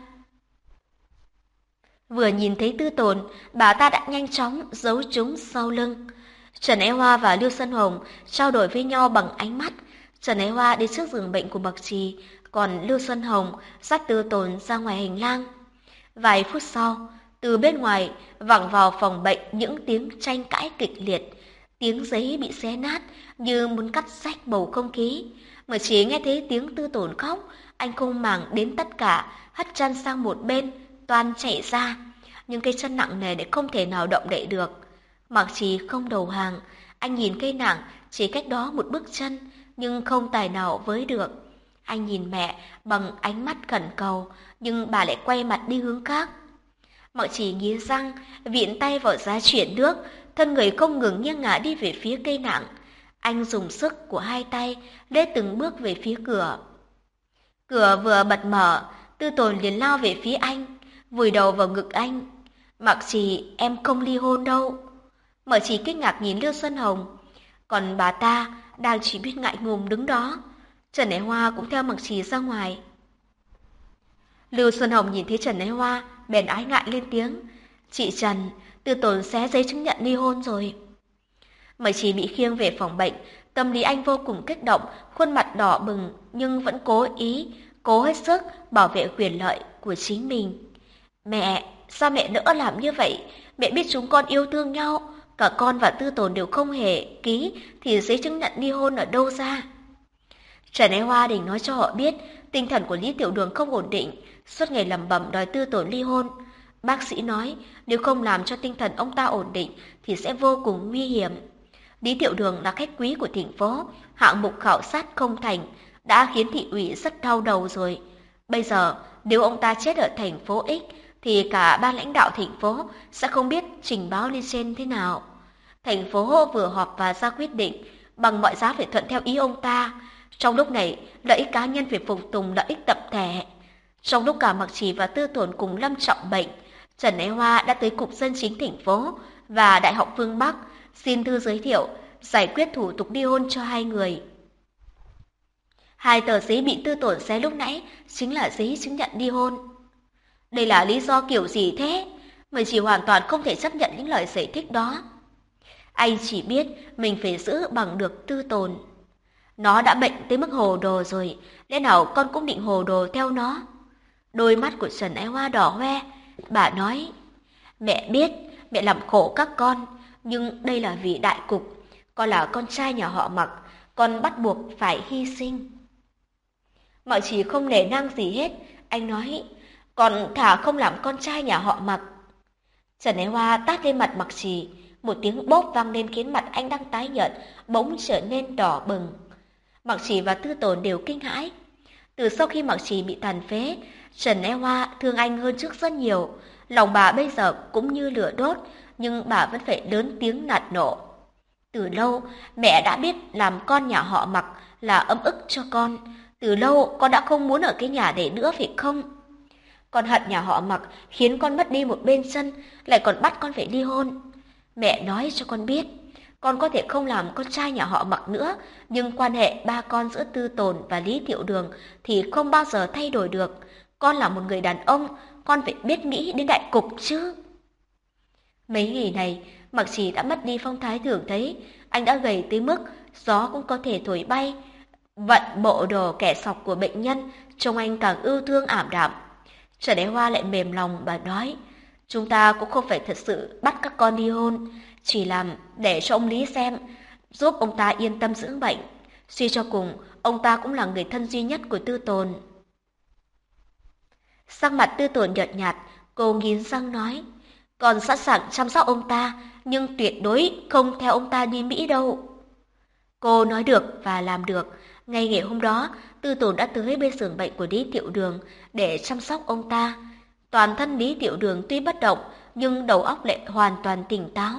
[SPEAKER 1] Vừa nhìn thấy Tư Tồn, bà ta đã nhanh chóng giấu chúng sau lưng. Trần Ái Hoa và Lưu Xuân Hồng trao đổi với nhau bằng ánh mắt. Trần Ái Hoa đi trước giường bệnh của Mặc Trì, còn Lưu Xuân Hồng dắt Tư Tồn ra ngoài hành lang. Vài phút sau, từ bên ngoài vẳng vào phòng bệnh những tiếng tranh cãi kịch liệt. Tiếng giấy bị xé nát như muốn cắt rách bầu không khí. Mà chỉ nghe thấy tiếng Tư Tồn khóc, anh không màng đến tất cả, hất chân sang một bên, toan chạy ra. Nhưng cây chân nặng nề để không thể nào động đậy được. Mặc Trì không đầu hàng, anh nhìn cây nặng chỉ cách đó một bước chân, nhưng không tài nào với được. Anh nhìn mẹ bằng ánh mắt khẩn cầu, nhưng bà lại quay mặt đi hướng khác. Mặc Trì nghiến răng, vịn tay vào giá chuyển nước, thân người không ngừng nghiêng ngả đi về phía cây nặng. Anh dùng sức của 2 tay, lết từng bước về phía cửa. Cửa vừa bật mở, Tư Tồn liền lao về phía anh, vùi đầu vào ngực anh. Mặc Trì, em không ly hôn đâu. Mặc Trì kinh ngạc nhìn Lưu Xuân Hồng, còn bà ta đang chỉ biết ngại ngùng đứng đó. Trần Ái Hoa cũng theo Mặc Trì ra ngoài. Lưu Xuân Hồng nhìn thấy Trần Ái Hoa, bèn ái ngại lên tiếng. Chị Trần, Tư Tồn xé giấy chứng nhận ly hôn rồi. Mặc Trì bị khiêng về phòng bệnh, tâm lý anh vô cùng kích động, khuôn mặt đỏ bừng nhưng vẫn cố hết sức bảo vệ quyền lợi của chính mình. Mẹ, sao mẹ nỡ làm như vậy? Mẹ biết chúng con yêu thương nhau, cả con và Tư Tồn đều không hề ký thì giấy chứng nhận ly hôn ở đâu ra? Trần Ái Hoa định nói cho họ biết tinh thần của Lý Tiểu Đường không ổn định, suốt ngày lẩm bẩm đòi Tư Tồn ly hôn. Bác sĩ nói nếu không làm cho tinh thần ông ta ổn định thì sẽ vô cùng nguy hiểm. Lý Tiểu Đường là khách quý của thành phố, hạng mục khảo sát không thành đã khiến thị ủy rất đau đầu rồi. Bây giờ nếu ông ta chết ở thành phố X thì cả ban lãnh đạo thành phố sẽ không biết trình báo lên trên thế nào. Thành phố vừa họp và ra quyết định bằng mọi giá phải thuận theo ý ông ta. Trong lúc này, lợi ích cá nhân phải phục tùng lợi ích tập thể. Trong lúc cả Mặc Trì và Tư Tồn cùng lâm trọng bệnh, Trần Ái Hoa đã tới Cục Dân chính thành phố và Đại học Phương Bắc xin thư giới thiệu giải quyết thủ tục ly hôn cho 2 người. 2 tờ giấy bị Tư Tồn xé lúc nãy chính là giấy chứng nhận ly hôn. Đây là lý do kiểu gì thế? Mình chỉ hoàn toàn không thể chấp nhận những lời giải thích đó. Anh chỉ biết mình phải giữ bằng được Tư Tồn. Nó đã bệnh tới mức hồ đồ rồi, lẽ nào con cũng định hồ đồ theo nó? Đôi mắt của Trần Ái Hoa đỏ hoe, bà nói, mẹ biết, mẹ làm khổ các con, nhưng đây là vì đại cục. Con là con trai nhà họ Mặc, con bắt buộc phải hy sinh. Mọi chỉ không nể nang gì hết, anh nói, còn thà không làm con trai nhà họ Mặc. Trần Ái Hoa tát lên mặt Mặc Trì, một tiếng bốp vang lên khiến mặt anh đang tái nhợt bỗng trở nên đỏ bừng. Mặc Trì và Tư Tồn đều kinh hãi. Từ sau khi Mặc Trì bị tàn phế, Trần Ái Hoa thương anh hơn trước rất nhiều. Lòng bà bây giờ cũng như lửa đốt, nhưng bà vẫn phải lớn tiếng nạt nộ. Từ lâu, mẹ đã biết làm con nhà họ Mặc là ấm ức cho con. Từ lâu, con đã không muốn ở cái nhà đấy nữa phải không? Con hận nhà họ Mặc khiến con mất đi một bên chân, lại còn bắt con phải ly hôn. Mẹ nói cho con biết, con có thể không làm con trai nhà họ Mặc nữa, nhưng quan hệ ba con giữa Tư Tồn và Lý Thiệu Đường thì không bao giờ thay đổi được. Con là một người đàn ông, con phải biết nghĩ đến đại cục chứ. Mấy ngày này, Mặc Trì đã mất đi phong thái thường thấy, anh đã gầy tới mức gió cũng có thể thổi bay. Vận bộ đồ kẻ sọc của bệnh nhân, trông anh càng ưu thương ảm đạm. Trần Đế Hoa lại mềm lòng và nói, chúng ta cũng không phải thật sự bắt các con ly hôn, chỉ làm để cho ông Lý xem, giúp ông ta yên tâm dưỡng bệnh. Suy cho cùng, ông ta cũng là người thân duy nhất của Tư Tồn. Sắc mặt Tư Tồn nhợt nhạt, cô nghiến răng nói, còn sẵn sàng chăm sóc ông ta, nhưng tuyệt đối không theo ông ta đi Mỹ đâu. Cô nói được và làm được. Ngay ngày hôm đó, Tư Tồn đã tới bên giường bệnh của Lý Thiệu Đường để chăm sóc ông ta. Toàn thân Lý Thiệu Đường tuy bất động, nhưng đầu óc lại hoàn toàn tỉnh táo.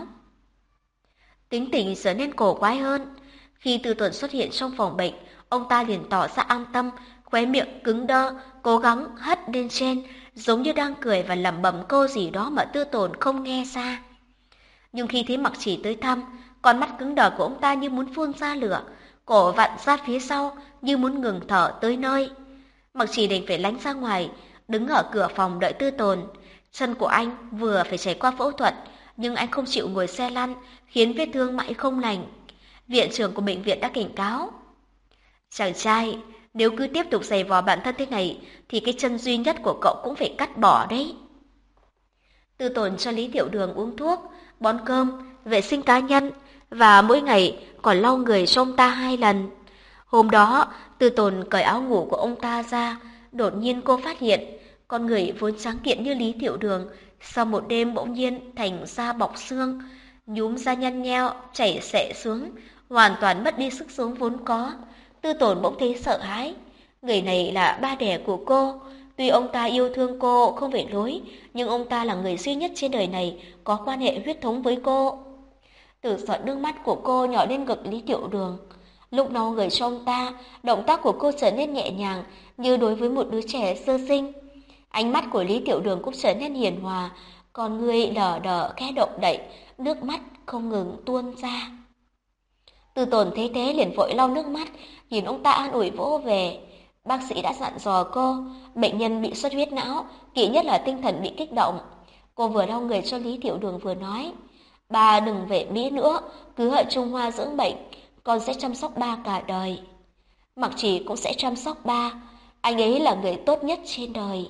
[SPEAKER 1] Tính tình trở nên cổ quái hơn. Khi Tư Tồn xuất hiện trong phòng bệnh, ông ta liền tỏ ra an tâm, khóe miệng cứng đơ, cố gắng hất lên trên, giống như đang cười và lẩm bẩm câu gì đó mà Tư Tồn không nghe ra. Nhưng khi thấy Mặc Chỉ tới thăm, con mắt cứng đờ của ông ta như muốn phun ra lửa, cổ vặn ra phía sau như muốn ngừng thở tới nơi. Mặc Chỉ đành phải lánh ra ngoài, đứng ở cửa phòng đợi Tư Tồn. Chân của anh vừa phải trải qua phẫu thuật, nhưng anh không chịu ngồi xe lăn, khiến vết thương mãi không lành. Viện trưởng của bệnh viện đã cảnh cáo. Chàng trai, nếu cứ tiếp tục giày vò bản thân thế này, thì cái chân duy nhất của cậu cũng phải cắt bỏ đấy. Tư Tồn cho Lý Thiệu Đường uống thuốc, bón cơm, vệ sinh cá nhân, và mỗi ngày còn lau người cho ông ta 2 lần. Hôm đó, Tư Tồn cởi áo ngủ của ông ta ra, đột nhiên cô phát hiện, con người vốn trắng kiện như Lý Thiệu Đường, sau một đêm bỗng nhiên thành da bọc xương, nhúm da nhăn nheo, chảy xệ xuống, hoàn toàn mất đi sức sống vốn có. Tư Tồn bỗng thấy sợ hãi. Người này là ba đẻ của cô. Tuy ông ta yêu thương cô không phải lối, nhưng ông ta là người duy nhất trên đời này có quan hệ huyết thống với cô. Từ giọt nước mắt của cô nhỏ lên ngực Lý Thiệu Đường. Lúc lau người cho ông ta, động tác của cô trở nên nhẹ nhàng như đối với một đứa trẻ sơ sinh. Ánh mắt của Lý Thiệu Đường cũng trở nên hiền hòa, con người lờ đờ khẽ động đậy, nước mắt không ngừng tuôn ra. Tư Tồn thấy thế liền vội lau nước mắt, nhìn ông ta an ủi vỗ về. Bác sĩ đã dặn dò cô, bệnh nhân bị xuất huyết não, kỵ nhất là tinh thần bị kích động. Cô vừa lau người cho Lý Thiệu Đường vừa nói, ba đừng về Mỹ nữa, cứ ở Trung Hoa dưỡng bệnh, con sẽ chăm sóc ba cả đời. Mặc Chỉ cũng sẽ chăm sóc ba, anh ấy là người tốt nhất trên đời.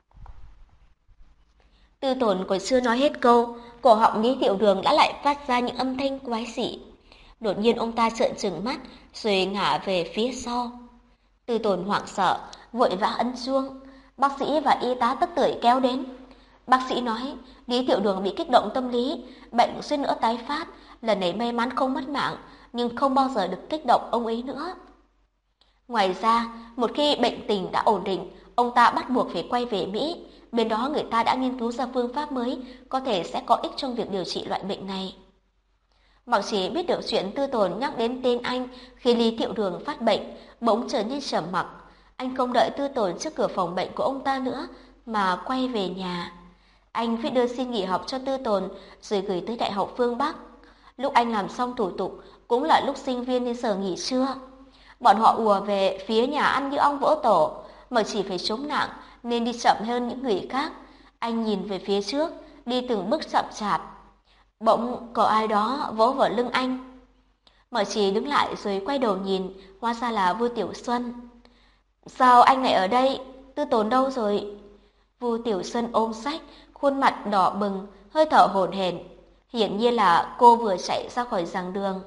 [SPEAKER 1] Tư Tồn còn chưa nói hết câu, cổ họng Lý Thiệu Đường đã lại phát ra những âm thanh quái dị. Đột nhiên ông ta trợn trừng mắt, rồi ngả về phía sau. Tư Tồn hoảng sợ, vội vã ấn chuông. Bác sĩ và y tá tất tưởi kéo đến. Bác sĩ nói, Lý Thiệu Đường bị kích động tâm lý, bệnh suýt nữa tái phát, lần này may mắn không mất mạng, nhưng không bao giờ được kích động ông ấy nữa. Ngoài ra, một khi bệnh tình đã ổn định, ông ta bắt buộc phải quay về Mỹ. Bên đó người ta đã nghiên cứu ra phương pháp mới, có thể sẽ có ích trong việc điều trị loại bệnh này. Mặc Chỉ biết được chuyện Tư Tồn nhắc đến tên anh khi Lý Thiệu Đường phát bệnh, bỗng trở nên trầm mặc. Anh không đợi Tư Tồn trước cửa phòng bệnh của ông ta nữa, mà quay về nhà. Anh phải đưa xin nghỉ học cho Tư Tồn, rồi gửi tới Đại học Phương Bắc. Lúc anh làm xong thủ tục, cũng là lúc sinh viên đến giờ nghỉ trưa. Bọn họ ùa về phía nhà ăn như ong vỡ tổ, mà chỉ phải chống nạng nên đi chậm hơn những người khác. Anh nhìn về phía trước, đi từng bước chậm chạp. Bỗng có ai đó vỗ vào lưng anh. Mở Chỉ đứng lại rồi quay đầu nhìn, hóa ra là Vu Tiểu Xuân. Sao anh lại ở đây? Tư Tồn đâu rồi? Vu Tiểu Xuân ôm sách, khuôn mặt đỏ bừng, hơi thở hổn hển. Hiển nhiên là cô vừa chạy ra khỏi giảng đường.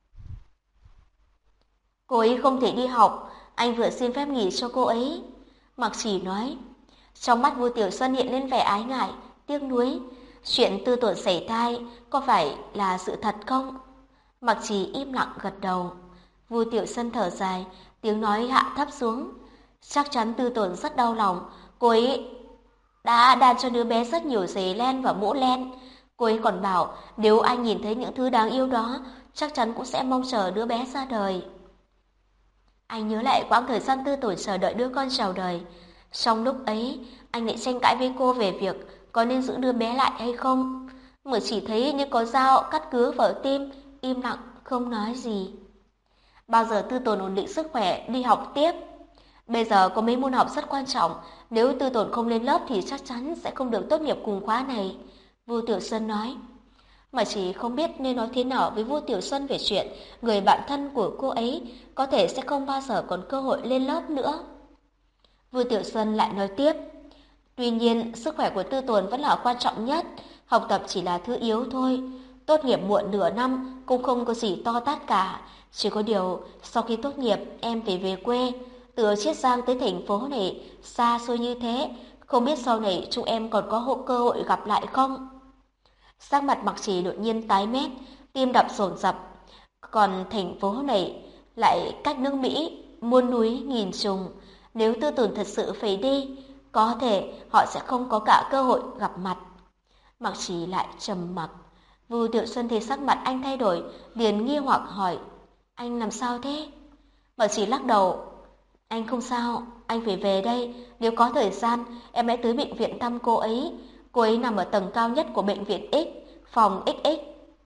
[SPEAKER 1] Cô ấy không thể đi học, anh vừa xin phép nghỉ cho cô ấy. Mặc Chỉ nói. Trong mắt Vu Tiểu Xuân hiện lên vẻ ái ngại, tiếc nuối. Chuyện Tư Tồn sảy thai có phải là sự thật không? Mặc Chỉ im lặng gật đầu. Vu Tiểu Xuân thở dài, tiếng nói hạ thấp xuống. Chắc chắn Tư Tồn rất đau lòng, cô ấy đã đan cho đứa bé rất nhiều giày len và mũ len. Cô ấy còn bảo nếu anh nhìn thấy những thứ đáng yêu đó, chắc chắn cũng sẽ mong chờ đứa bé ra đời. Anh nhớ lại quãng thời gian Tư Tồn chờ đợi đứa con chào đời. Trong lúc ấy, anh lại tranh cãi với cô về việc có nên giữ đứa bé lại hay không. Mới chỉ thấy như có dao cắt cứ vào tim, im lặng, không nói gì. Bao giờ Tư Tồn ổn định sức khỏe, đi học tiếp? Bây giờ có mấy môn học rất quan trọng, nếu Tư Tồn không lên lớp thì chắc chắn sẽ không được tốt nghiệp cùng khóa này. Vu Tiểu Xuân nói. Mà chỉ không biết nên nói thế nào với Vu Tiểu Xuân về chuyện người bạn thân của cô ấy có thể sẽ không bao giờ còn cơ hội lên lớp nữa. Vu Tiểu Xuân lại nói tiếp. Tuy nhiên, sức khỏe của Tư Tồn vẫn là quan trọng nhất, học tập chỉ là thứ yếu thôi. Tốt nghiệp muộn nửa năm cũng không có gì to tát cả. Chỉ có điều, sau khi tốt nghiệp, em phải về quê. Từ Chiết Giang tới thành phố này, xa xôi như thế, không biết sau này chúng em còn có cơ hội gặp lại không? Sắc mặt Mặc Trì đột nhiên tái mét, tim đập dồn dập. Còn thành phố này lại cách nước Mỹ, muôn núi nghìn trùng. Nếu Tư Tồn thật sự phải đi, có thể họ sẽ không có cả cơ hội gặp mặt. Mặc Trì lại trầm mặc. Vu Tiểu Xuân thấy sắc mặt anh thay đổi, liền nghi hoặc hỏi, anh làm sao thế? Mặc Trì lắc đầu, anh không sao, anh phải về đây, nếu có thời gian em hãy tới bệnh viện thăm cô ấy. Cô ấy nằm ở tầng cao nhất của bệnh viện X, phòng XX.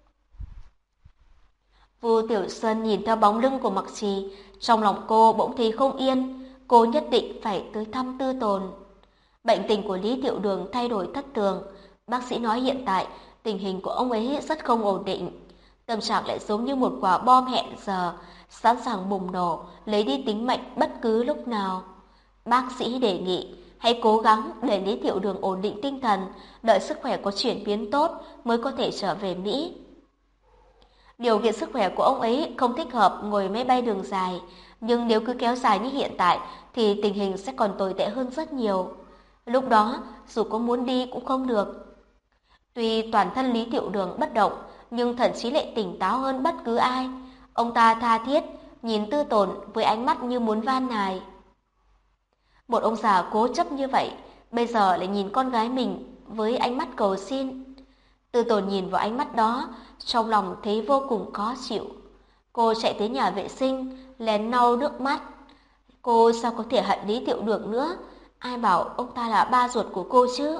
[SPEAKER 1] Vu Tiểu Xuân nhìn theo bóng lưng của Mặc Trì, trong lòng cô bỗng thấy không yên, cô nhất định phải tới thăm Tư Tồn. Bệnh tình của Lý Tiểu Đường thay đổi thất thường, bác sĩ nói hiện tại tình hình của ông ấy rất không ổn định. Tâm trạng lại giống như một quả bom hẹn giờ, sẵn sàng bùng nổ, lấy đi tính mệnh bất cứ lúc nào. Bác sĩ đề nghị hãy cố gắng để Lý Tiểu Đường ổn định tinh thần, đợi sức khỏe có chuyển biến tốt mới có thể trở về Mỹ. Điều kiện sức khỏe của ông ấy không thích hợp ngồi máy bay đường dài, nhưng nếu cứ kéo dài như hiện tại thì tình hình sẽ còn tồi tệ hơn rất nhiều. Lúc đó, dù có muốn đi cũng không được. Tuy toàn thân Lý Tiểu Đường bất động, nhưng thần trí lại tỉnh táo hơn bất cứ ai. Ông ta tha thiết, nhìn Tư Tồn với ánh mắt như muốn van nài. Một ông già cố chấp như vậy, bây giờ lại nhìn con gái mình với ánh mắt cầu xin. Tư Tồn nhìn vào ánh mắt đó, trong lòng thấy vô cùng khó chịu. Cô chạy tới nhà vệ sinh, lén lau nước mắt. Cô sao có thể hận Lý Tiểu Đường nữa? Ai bảo ông ta là ba ruột của cô chứ?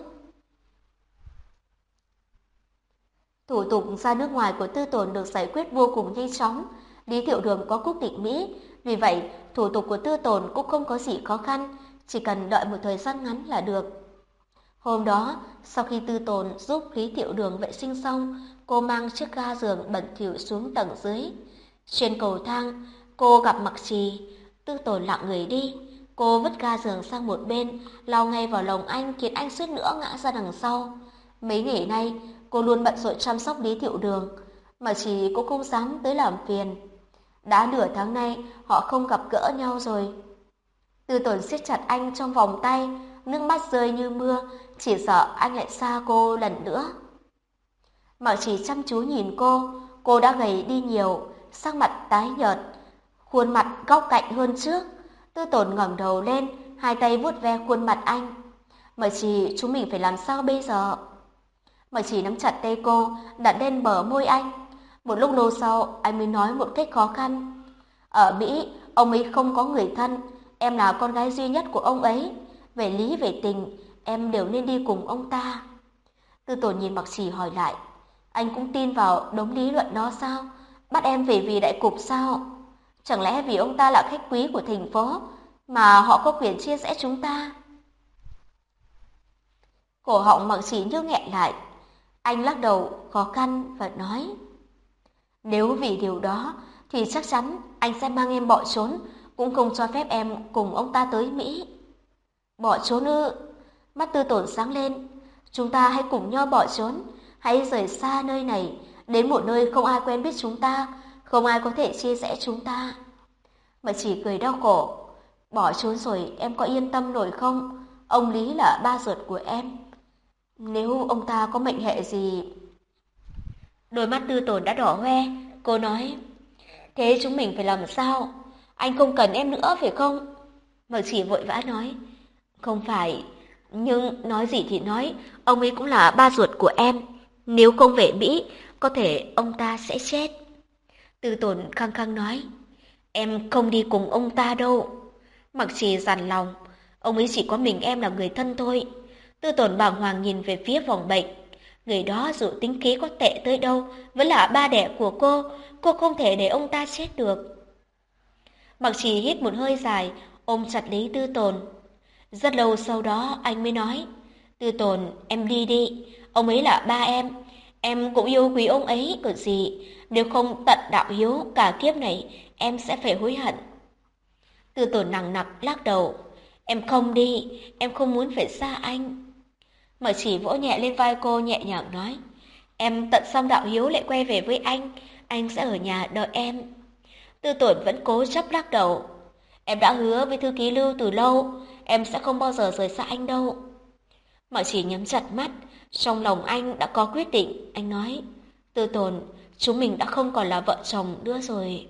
[SPEAKER 1] Thủ tục ra nước ngoài của Tư Tồn được giải quyết vô cùng nhanh chóng. Lý Tiểu Đường có quốc tịch Mỹ, vì vậy thủ tục của Tư Tồn cũng không có gì khó khăn, chỉ cần đợi một thời gian ngắn là được. Hôm đó, sau khi Tư Tồn giúp Lý Tiểu Đường vệ sinh xong, cô mang chiếc ga giường bẩn thỉu xuống tầng dưới. Trên cầu thang, cô gặp Mặc Trì. Tư Tồn lặng người đi. Cô vứt ga giường sang một bên, lao ngay vào lòng anh khiến anh suýt nữa ngã ra đằng sau. Mấy ngày nay, cô luôn bận rộn chăm sóc Lý Tiểu Đường, mà Trì cũng không dám tới làm phiền. Đã nửa tháng nay, họ không gặp gỡ nhau rồi. Tư Tồn siết chặt anh trong vòng tay, nước mắt rơi như mưa, chỉ sợ anh lại xa cô lần nữa. Mạc Trì chăm chú nhìn cô đã gầy đi nhiều, sắc mặt tái nhợt, khuôn mặt góc cạnh hơn trước. Tư Tồn ngẩng đầu lên, hai tay vuốt ve khuôn mặt anh. Mạc Trì, chúng mình phải làm sao bây giờ? Mạc Trì nắm chặt tay cô, đặt lên bờ môi anh. Một lúc lâu sau, anh mới nói một cách khó khăn. Ở Mỹ, ông ấy không có người thân, em là con gái duy nhất của ông ấy. Về lý về tình, em đều nên đi cùng ông ta. Tư Tồn nhìn Mạc Trì hỏi lại, anh cũng tin vào đống lý luận đó sao? Bắt em về vì đại cục sao? Chẳng lẽ vì ông ta là khách quý của thành phố mà họ có quyền chia rẽ chúng ta? Cổ họng Mạc Trì như nghẹn lại. Anh lắc đầu khó khăn và nói, nếu vì điều đó thì chắc chắn anh sẽ mang em bỏ trốn, cũng không cho phép em cùng ông ta tới Mỹ. Bỏ trốn ư? Mắt Tư Tồn sáng lên. Chúng ta hãy cùng nhau bỏ trốn, hãy rời xa nơi này, đến một nơi không ai quen biết chúng ta, không ai có thể chia rẽ chúng ta. Mà chỉ cười đau khổ. Bỏ trốn rồi em có yên tâm nổi không? Ông Lý là ba ruột của em. Nếu ông ta có mệnh hệ gì... Đôi mắt Tư Tồn đã đỏ hoe. Cô nói, thế chúng mình phải làm sao? Anh không cần em nữa phải không? Mà chỉ vội vã nói, không phải, nhưng nói gì thì nói, ông ấy cũng là ba ruột của em. Nếu không về Mỹ, có thể ông ta sẽ chết. Tư Tồn khăng khăng nói, em không đi cùng ông ta đâu. Mặc Trì dằn lòng, ông ấy chỉ có mình em là người thân thôi. Tư Tồn bàng hoàng nhìn về phía phòng bệnh. Người đó dù tính khí có tệ tới đâu, vẫn là ba đẻ của cô không thể để ông ta chết được. Mặc Trì hít một hơi dài, ôm chặt lấy Tư Tồn. Rất lâu sau đó anh mới nói, Tư Tồn, em đi đi, ông ấy là ba em cũng yêu quý ông ấy còn gì, nếu không tận đạo hiếu cả kiếp này, em sẽ phải hối hận. Tư Tồn nặng nặc lắc đầu, em không đi, em không muốn phải xa anh. Mà chỉ vỗ nhẹ lên vai cô nhẹ nhàng nói, em tận xong đạo hiếu lại quay về với anh sẽ ở nhà đợi em. Tư Tồn vẫn cố chấp lắc đầu, em đã hứa với thư ký Lưu từ lâu, em sẽ không bao giờ rời xa anh đâu. Mà chỉ nhắm chặt mắt, trong lòng anh đã có quyết định, anh nói, Tư Tồn, chúng mình đã không còn là vợ chồng nữa rồi.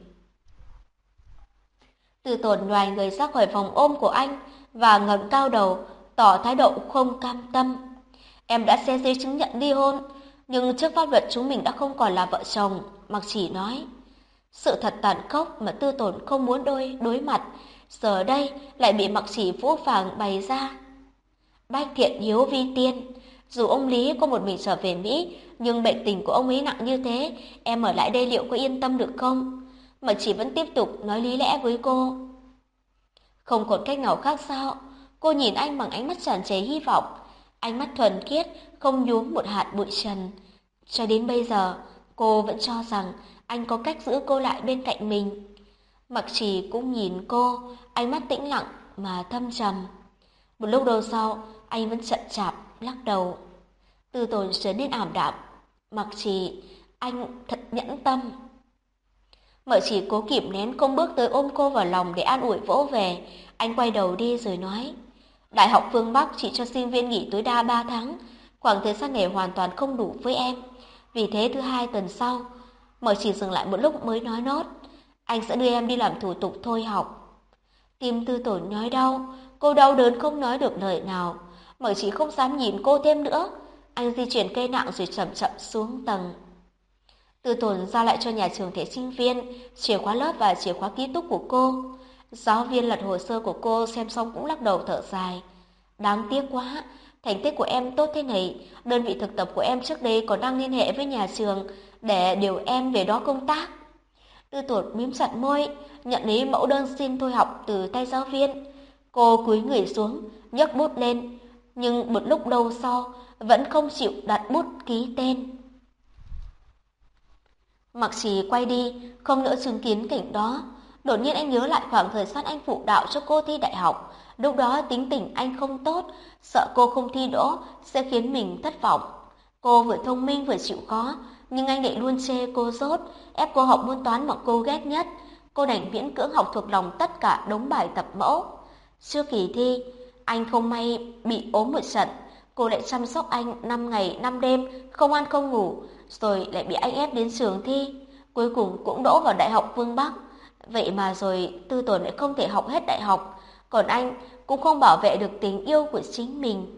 [SPEAKER 1] Tư Tồn nhoài người ra khỏi vòng ôm của anh và ngẩng cao đầu, tỏ thái độ không cam tâm. Em đã xe giấy chứng nhận ly hôn, nhưng trước pháp luật chúng mình đã không còn là vợ chồng, Mặc Chỉ nói. Sự thật tàn khốc mà Tư Tồn không muốn đối mặt, giờ đây lại bị Mặc Chỉ phũ phàng bày ra. Bách thiện hiếu vi tiên, dù ông Lý có một mình trở về Mỹ, nhưng bệnh tình của ông ấy nặng như thế, em ở lại đây liệu có yên tâm được không? Mà chỉ vẫn tiếp tục nói lý lẽ với cô. Không còn cách nào khác sao? Cô nhìn anh bằng ánh mắt tràn trề hy vọng, ánh mắt thuần khiết, không nhuốm một hạt bụi trần. Cho đến bây giờ, cô vẫn cho rằng anh có cách giữ cô lại bên cạnh mình. Mặc Trì cũng nhìn cô, ánh mắt tĩnh lặng mà thâm trầm. Một lúc lâu sau, anh vẫn chậm chạp lắc đầu. Tư Tồn trở nên ảm đạm. Mặc Trì, anh thật nhẫn tâm. Mợ Chỉ cố kìm nén không bước tới ôm cô vào lòng để an ủi vỗ về. Anh quay đầu đi rồi nói, Đại học phương Bắc chỉ cho sinh viên nghỉ tối đa 3 tháng, khoảng thời gian này hoàn toàn không đủ với em. Vì thế thứ 2 tuần sau, Mợ Chỉ dừng lại một lúc mới nói nốt, anh sẽ đưa em đi làm thủ tục thôi học. Tim Tư Tồn nhói đau, cô đau đớn không nói được lời nào. Mợ Chỉ không dám nhìn cô thêm nữa. Anh di chuyển cây nặng rồi chậm chậm xuống tầng. Tư Tồn giao lại cho nhà trường thẻ sinh viên, chìa khóa lớp và chìa khóa ký túc của cô. Giáo viên lật hồ sơ của cô xem xong cũng lắc đầu thở dài. Đáng tiếc quá, thành tích của em tốt thế này, đơn vị thực tập của em trước đây còn đang liên hệ với nhà trường để điều em về đó công tác. Tư Tồn mím chặt môi, nhận lấy mẫu đơn xin thôi học từ tay giáo viên. Cô cúi người xuống, nhấc bút lên, nhưng một lúc lâu sau vẫn không chịu đặt bút ký tên. Mặc Trì quay đi, không nỡ chứng kiến cảnh đó. Đột nhiên anh nhớ lại khoảng thời gian anh phụ đạo cho cô thi đại học. Lúc đó tính tình anh không tốt, sợ cô không thi đỗ sẽ khiến mình thất vọng. Cô vừa thông minh vừa chịu khó, nhưng anh lại luôn chê cô dốt, ép cô học môn toán mà cô ghét nhất. Cô đành miễn cưỡng học thuộc lòng tất cả đống bài tập mẫu. Trước kỳ thi, anh không may bị ốm một trận. Cô lại chăm sóc anh 5 ngày 5 đêm, không ăn không ngủ, rồi lại bị anh ép đến trường thi. Cuối cùng cũng đỗ vào Đại học Phương Bắc. Vậy mà rồi Tư Tồn lại không thể học hết đại học, còn anh cũng không bảo vệ được tình yêu của chính mình.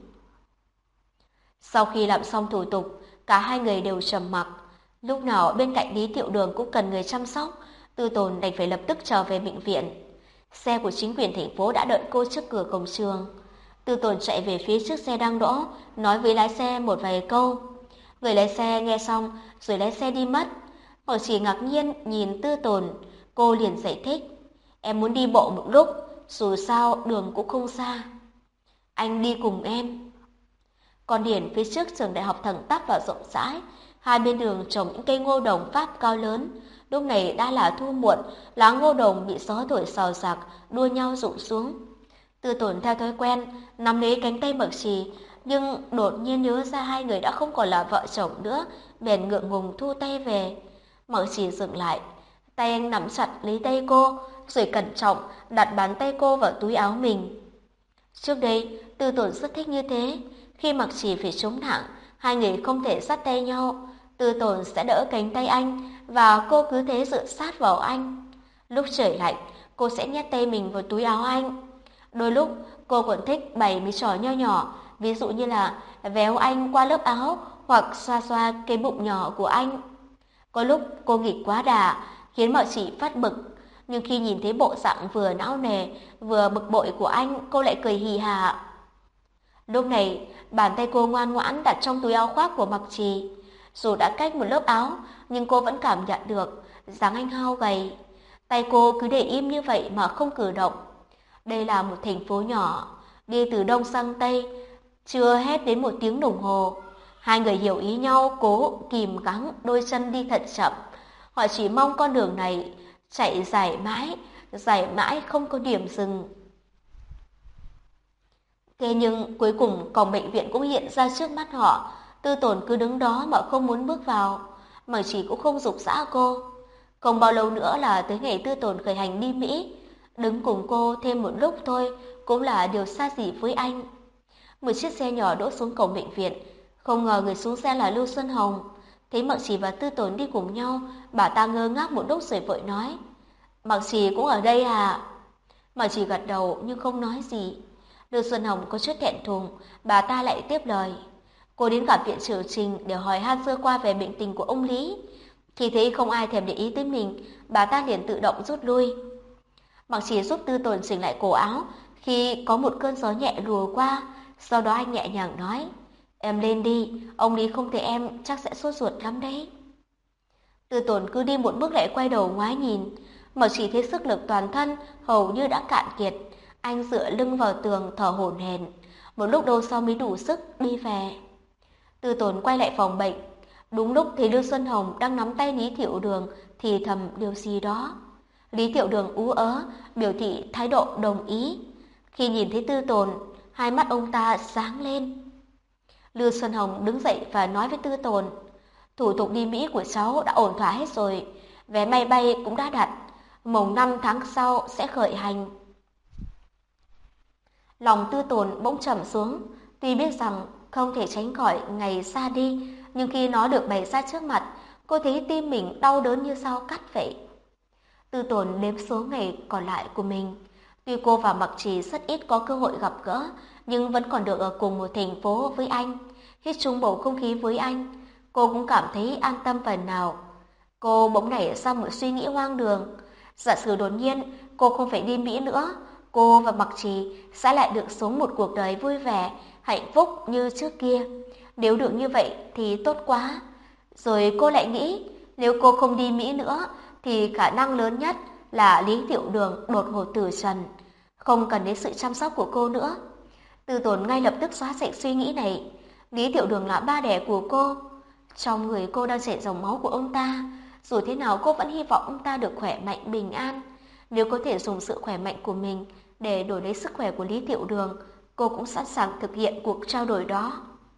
[SPEAKER 1] Sau khi làm xong thủ tục, cả hai người đều trầm mặc. Lúc nào bên cạnh Lý Thiệu Đường cũng cần người chăm sóc, Tư Tồn đành phải lập tức trở về bệnh viện. Xe của chính quyền thành phố đã đợi cô trước cửa cổng trường. Tư Tồn chạy về phía trước xe đang đỗ, nói với lái xe một vài câu. Người lái xe nghe xong rồi lái xe đi mất. Họ chỉ ngạc nhiên nhìn Tư Tồn, cô liền giải thích. Em muốn đi bộ một lúc, dù sao đường cũng không xa. Anh đi cùng em. Con điển phía trước trường đại học thẳng tắp và rộng rãi, hai bên đường trồng những cây ngô đồng Pháp cao lớn. Lúc này đã là thu muộn, lá ngô đồng bị gió thổi xào xạc, đua nhau rụng xuống. Tư Tồn theo thói quen nắm lấy cánh tay Mặc Trì, nhưng đột nhiên nhớ ra hai người đã không còn là vợ chồng nữa, bèn ngượng ngùng thu tay về. Mặc Trì dừng lại, tay anh nắm chặt lấy tay cô, rồi cẩn trọng đặt bàn tay cô vào túi áo mình. Trước đây, Tư Tồn rất thích như thế. Khi Mặc Trì phải chống nặng, hai người không thể dắt tay nhau. Tư Tồn sẽ đỡ cánh tay anh và cô cứ thế dựa sát vào anh. Lúc trời lạnh, cô sẽ nhét tay mình vào túi áo anh. Đôi lúc cô còn thích bày mấy trò nho nhỏ, ví dụ như là véo anh qua lớp áo hoặc xoa xoa cái bụng nhỏ của anh. Có lúc cô nghịch quá đà, khiến mọi chị phát bực. Nhưng khi nhìn thấy bộ dạng vừa não nề, vừa bực bội của anh, cô lại cười hì hả. Lúc này, bàn tay cô ngoan ngoãn đặt trong túi áo khoác của Mặc Trì. Dù đã cách một lớp áo, nhưng cô vẫn cảm nhận được dáng anh hao gầy. Tay cô cứ để im như vậy mà không cử động. Đây là một thành phố nhỏ, đi từ đông sang tây, chưa hết đến 1 tiếng đồng hồ. Hai người hiểu ý nhau, cố kìm gắng đôi chân đi thật chậm. Họ chỉ mong con đường này chạy dài mãi không có điểm dừng. Thế nhưng cuối cùng cổng bệnh viện cũng hiện ra trước mắt họ. Tư Tồn cứ đứng đó mà không muốn bước vào, mà chỉ cũng không giục giã cô. Không bao lâu nữa là tới ngày Tư Tồn khởi hành đi Mỹ. Đứng cùng cô thêm một lúc thôi cũng là điều xa xỉ với anh. Một chiếc xe nhỏ đỗ xuống cổng bệnh viện. Không ngờ người xuống xe là Lưu Xuân Hồng. Thấy Mạc Trì và Tư Tồn đi cùng nhau, bà ta ngơ ngác một lúc rồi vội nói: Mạc Trì cũng ở đây à? Mạc Trì gật đầu nhưng không nói gì. Lưu Xuân Hồng có chút thẹn thùng, bà ta lại tiếp lời: Cô đến gặp viện trưởng Trình để hỏi han sơ qua về bệnh tình của ông Lý. Khi thấy không ai thèm để ý tới mình, bà ta liền tự động rút lui. Mạc Trì giúp Tư Tồn chỉnh lại cổ áo khi có một cơn gió nhẹ lùa qua, sau đó anh nhẹ nhàng nói: Em lên đi, ông Lý không thấy em chắc sẽ sốt ruột lắm đấy. Tư Tồn cứ đi một bước lại quay đầu ngoái nhìn, Mạc Trì thấy sức lực toàn thân hầu như đã cạn kiệt. Anh dựa lưng vào tường thở hổn hển, một lúc lâu sau mới đủ sức đi về. Tư Tồn quay lại phòng bệnh, đúng lúc thấy Lưu Xuân Hồng đang nắm tay Lý Thiệu Đường thì thầm điều gì đó. Lý Thiệu Đường ú ớ biểu thị thái độ đồng ý. Khi nhìn thấy Tư Tồn, hai mắt ông ta sáng lên. Lưu Xuân Hồng đứng dậy và nói với Tư Tồn: Thủ tục đi Mỹ của cháu đã ổn thỏa hết rồi, vé máy bay cũng đã đặt, mùng 5 tháng sau sẽ khởi hành. Lòng Tư Tồn bỗng trầm xuống, tuy biết rằng không thể tránh khỏi ngày xa đi, nhưng khi nó được bày ra trước mặt, cô thấy tim mình đau đớn như dao cắt vậy. Tư Tồn đếm số ngày còn lại của mình. Tuy cô và Mạc Trì rất ít có cơ hội gặp gỡ, nhưng vẫn còn được ở cùng một thành phố với anh, hít chung bầu không khí với anh. Cô cũng cảm thấy an tâm phần nào. Cô bỗng nảy ra một suy nghĩ hoang đường. Giả sử đột nhiên cô không phải đi Mỹ nữa, cô và Mạc Trì sẽ lại được sống một cuộc đời vui vẻ, hạnh phúc như trước kia. Nếu được như vậy thì tốt quá. Rồi cô lại nghĩ, nếu cô không đi Mỹ nữa, thì khả năng lớn nhất là Lý Thiệu Đường đột ngột từ trần, không cần đến sự chăm sóc của cô nữa. Tư Tồn ngay lập tức xóa sạch suy nghĩ này. Lý Thiệu Đường là ba đẻ của cô. Trong người cô đang chảy dòng máu của ông ta. Dù thế nào cô vẫn hy vọng ông ta được khỏe mạnh bình an. Nếu có thể dùng sự khỏe mạnh của mình để đổi lấy sức khỏe của Lý Thiệu Đường, cô cũng sẵn sàng thực hiện cuộc trao đổi đó.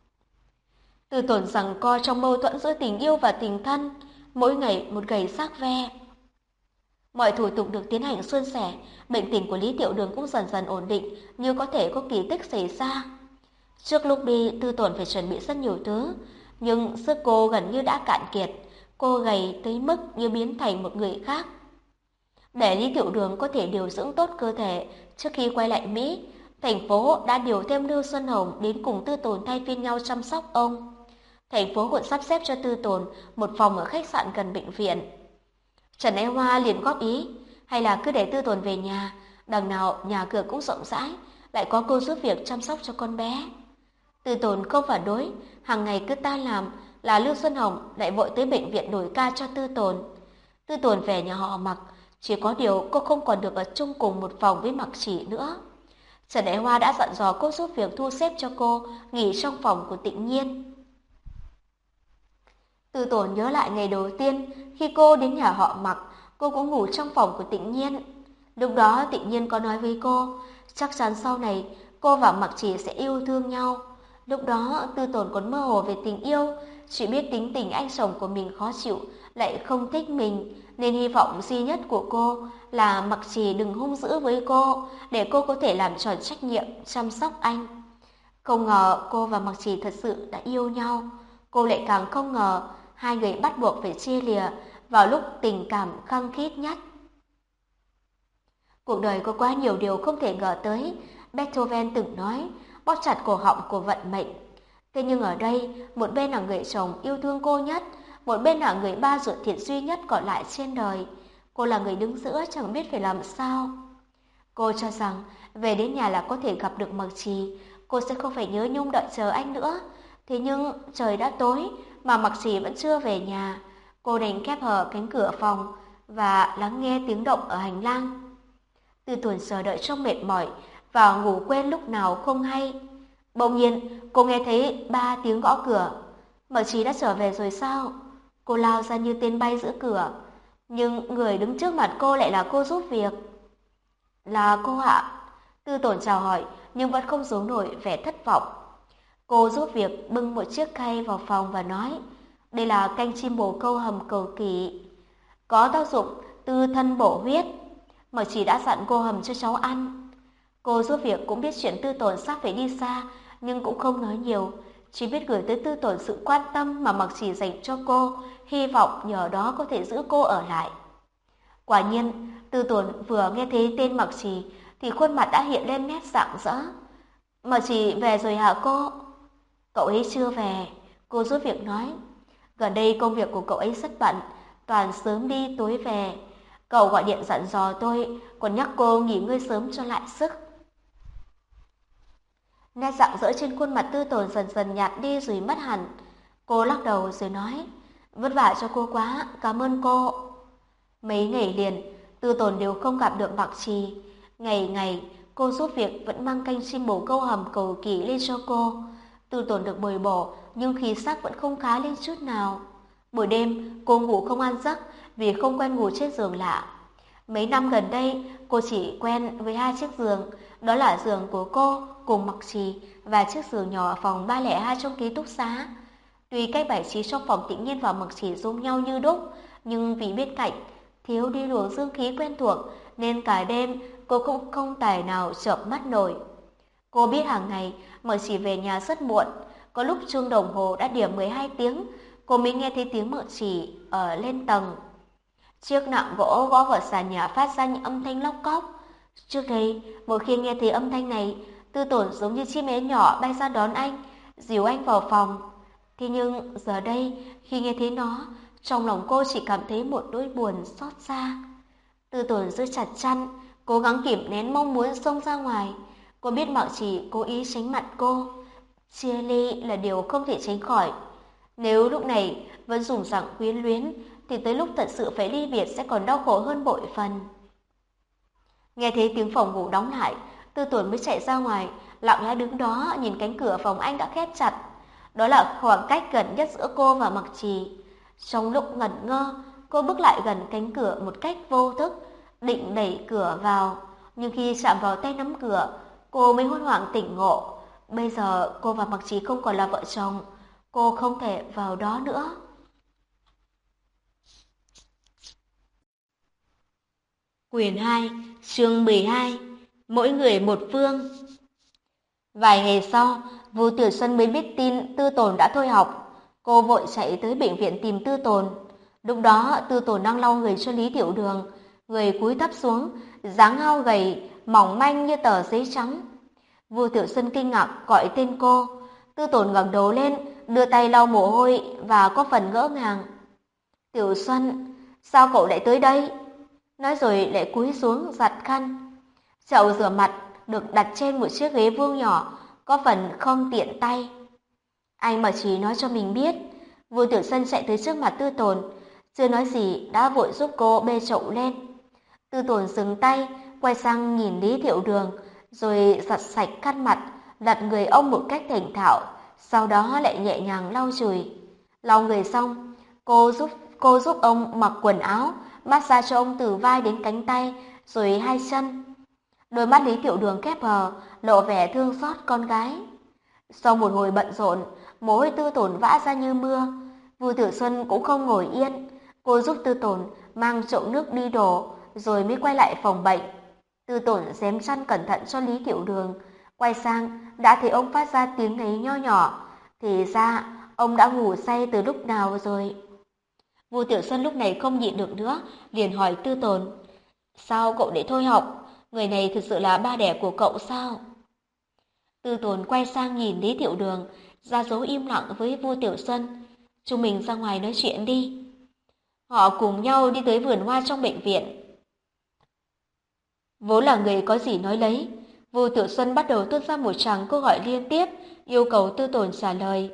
[SPEAKER 1] Tư Tồn giằng co trong mâu thuẫn giữa tình yêu và tình thân, mỗi ngày một gầy xác ve. Mọi thủ tục được tiến hành suôn sẻ, bệnh tình của Lý Thiệu Đường cũng dần dần ổn định, như có thể có kỳ tích xảy ra. Trước lúc đi, Tư Tồn phải chuẩn bị rất nhiều thứ, nhưng sức cô gần như đã cạn kiệt, cô gầy tới mức như biến thành một người khác. Để Lý Thiệu Đường có thể điều dưỡng tốt cơ thể trước khi quay lại Mỹ, thành phố đã điều thêm Lưu Xuân Hồng đến cùng Tư Tồn thay phiên nhau chăm sóc ông. Thành phố còn sắp xếp cho Tư Tồn một phòng ở khách sạn gần bệnh viện. Trần Ái Hoa liền góp ý, hay là cứ để Tư Tồn về nhà, đằng nào nhà cửa cũng rộng rãi, lại có cô giúp việc chăm sóc cho con bé. Tư Tồn không phản đối, hàng ngày cứ tan làm là Lưu Xuân Hồng lại vội tới bệnh viện đổi ca cho Tư Tồn. Tư Tồn về nhà họ Mạc, chỉ có điều cô không còn được ở chung cùng một phòng với Mạc Chỉ nữa. Trần Ái Hoa đã dặn dò cô giúp việc thu xếp cho cô nghỉ trong phòng của Tịnh Nhiên. Tư Tồn nhớ lại ngày đầu tiên khi cô đến nhà họ Mạc, cô cũng ngủ trong phòng của Tịnh Nhiên. Lúc đó Tịnh Nhiên có nói với cô, chắc chắn sau này cô và Mạc Chỉ sẽ yêu thương nhau. Lúc đó Tư Tồn còn mơ hồ về tình yêu, chỉ biết tính tình anh chồng của mình khó chịu, lại không thích mình, nên hy vọng duy nhất của cô là Mạc Chỉ đừng hung dữ với cô, để cô có thể làm tròn trách nhiệm chăm sóc anh. Không ngờ cô và Mạc Chỉ thật sự đã yêu nhau. Cô lại càng không ngờ hai người bắt buộc phải chia lìa vào lúc tình cảm khăng khít nhất. Cuộc đời có quá nhiều điều không thể ngờ tới. Beethoven từng nói, bóp chặt cổ họng của vận mệnh. Thế nhưng ở đây, một bên là người chồng yêu thương cô nhất, một bên là người ba ruột thịt duy nhất còn lại trên đời. Cô là người đứng giữa chẳng biết phải làm sao. Cô cho rằng về đến nhà là có thể gặp được Mạc Trì, cô sẽ không phải nhớ nhung đợi chờ anh nữa. Thế nhưng trời đã tối mà Mạc Trì vẫn chưa về nhà. Cô đành khép hờ cánh cửa phòng và lắng nghe tiếng động ở hành lang. Tư Tuần chờ đợi trong mệt mỏi và ngủ quên lúc nào không hay. Bỗng nhiên, cô nghe thấy 3 tiếng gõ cửa. Mạc Trì đã trở về rồi sao? Cô lao ra như tên bay giữa cửa, nhưng người đứng trước mặt cô lại là cô giúp việc. Là cô ạ. Tư Tổn chào hỏi nhưng vẫn không giấu nổi vẻ thất vọng. Cô giúp việc bưng một chiếc khay vào phòng và nói, đây là canh chim bồ câu hầm cầu kỳ, có tác dụng tư thân bổ huyết. Mà chỉ đã dặn cô hầm cho cháu ăn. Cô giúp việc cũng biết chuyện Tư Tổn sắp phải đi xa, nhưng cũng không nói nhiều, chỉ biết gửi tới Tư Tổn sự quan tâm mà Mặc Chỉ dành cho cô, hy vọng nhờ đó có thể giữ cô ở lại. Quả nhiên, Tư Tổn vừa nghe thấy tên Mặc Chỉ thì khuôn mặt đã hiện lên nét rạng rỡ. Mặc Chỉ về rồi hả cô? Cậu ấy chưa về, cô giúp việc nói. Gần đây công việc của cậu ấy rất bận, toàn sớm đi tối về. Cậu gọi điện dặn dò tôi, còn nhắc cô nghỉ ngơi sớm cho lại sức. Nét rạng rỡ trên khuôn mặt Tư Tổn dần dần nhạt đi rồi mất hẳn. Cô lắc đầu rồi nói, vất vả cho cô quá, cảm ơn cô. Mấy ngày liền, Tư Tổn đều không gặp được Mạc Trì. Ngày ngày, cô giúp việc vẫn mang canh chim bồ câu hầm cầu kỳ lên cho cô. Tư Tổn được bồi bổ, nhưng khí sắc vẫn không khá lên chút nào. Buổi đêm, cô ngủ không ăn giấc vì không quen ngủ trên giường lạ. Mấy năm gần đây, cô chỉ quen với 2 chiếc giường, đó là giường của cô cùng Mạc Trì và chiếc giường nhỏ ở phòng 302 trong ký túc xá. Tuy cách bài trí trong phòng Tĩnh Nhiên và Mạc Trì giống nhau như đúc, nhưng vì bên cạnh thiếu đi luồng dương khí quen thuộc nên cả đêm cô cũng không tài nào chợp mắt nổi. Cô biết hàng ngày Mạc Trì về nhà rất muộn, có lúc chuông đồng hồ đã điểm 12 tiếng, cô mới nghe thấy tiếng Mạc Trì ở lên tầng. Chiếc nạng gỗ gõ vào sàn nhà phát ra những âm thanh lóc cóc. Trước đây, mỗi khi nghe thấy âm thanh này, Tư Tổn giống như chim én nhỏ bay ra đón anh, dìu anh vào phòng. Thế nhưng giờ đây, khi nghe thấy nó, trong lòng cô chỉ cảm thấy một nỗi buồn xót xa. Tư Tổn giữ chặt chăn, cố gắng kìm nén mong muốn xông ra ngoài. Cô biết Mạc Chỉ cố ý tránh mặt cô. Chia ly là điều không thể tránh khỏi. Nếu lúc này vẫn dùng giọng quyến luyến, thì tới lúc thật sự phải ly biệt sẽ còn đau khổ hơn bội phần. Nghe thấy tiếng phòng ngủ đóng lại, Tư Tổn mới chạy ra ngoài, lặng lẽ đứng đó nhìn cánh cửa phòng anh đã khép chặt. Đó là khoảng cách gần nhất giữa cô và Mạc Trì. Trong lúc ngẩn ngơ, cô bước lại gần cánh cửa một cách vô thức, định đẩy cửa vào, nhưng khi chạm vào tay nắm cửa, cô mới hốt hoảng tỉnh ngộ. Bây giờ cô và Mạc Trì không còn là vợ chồng, cô không thể vào đó nữa. Quyển 2, chương 12, mỗi người một phương. Vài ngày sau, Vu Tiểu Xuân mới biết tin Tư Tồn đã thôi học. Cô vội chạy tới bệnh viện tìm Tư Tồn. Lúc đó, Tư Tồn đang lau người cho Lý Tiểu Đường. Người cúi thấp xuống, dáng hao gầy, mỏng manh như tờ giấy trắng. Vu Tiểu Xuân kinh ngạc gọi tên cô. Tư Tồn ngẩng đầu lên, đưa tay lau mồ hôi và có phần ngỡ ngàng. Tiểu Xuân, sao cậu lại tới đây? Nói rồi lại cúi xuống giặt khăn. Chậu rửa mặt được đặt trên một chiếc ghế vuông nhỏ, có phần không tiện tay. Anh mà chỉ nói cho mình biết. Vu Tiểu Xuân chạy tới trước mặt Tư Tồn, chưa nói gì đã vội giúp cô bê chậu lên. Tư Tồn dừng tay, quay sang nhìn Lý Thiệu Đường, rồi giặt sạch khăn mặt, đặt người ông một cách thành thạo, sau đó lại nhẹ nhàng lau chùi. Lau người xong, cô giúp ông mặc quần áo, massage cho ông từ vai đến cánh tay, rồi 2 chân. Đôi mắt Lý Tiểu Đường khép hờ, lộ vẻ thương xót con gái. Sau một hồi bận rộn, mồ hôi Tư Tồn vã ra như mưa. Vu Tiểu Xuân cũng không ngồi yên, cô giúp Tư Tồn mang chậu nước đi đổ, rồi mới quay lại phòng bệnh. Tư Tồn xém chăn cẩn thận cho Lý Tiểu Đường, quay sang đã thấy ông phát ra tiếng ngáy nho nhỏ, thì ra ông đã ngủ say từ lúc nào rồi. Vu Tiểu Xuân lúc này không nhịn được nữa, liền hỏi Tư Tồn, sao cậu để thôi học? Người này thực sự là ba đẻ của cậu sao? Tư Tồn quay sang nhìn Lý Tiểu Đường, ra dấu im lặng với Vu Tiểu Xuân. Chúng mình ra ngoài nói chuyện đi. Họ cùng nhau đi tới vườn hoa trong bệnh viện. Vốn là người có gì nói lấy, Vu Tiểu Xuân bắt đầu tuôn ra một tràng câu hỏi liên tiếp, yêu cầu Tư Tồn trả lời.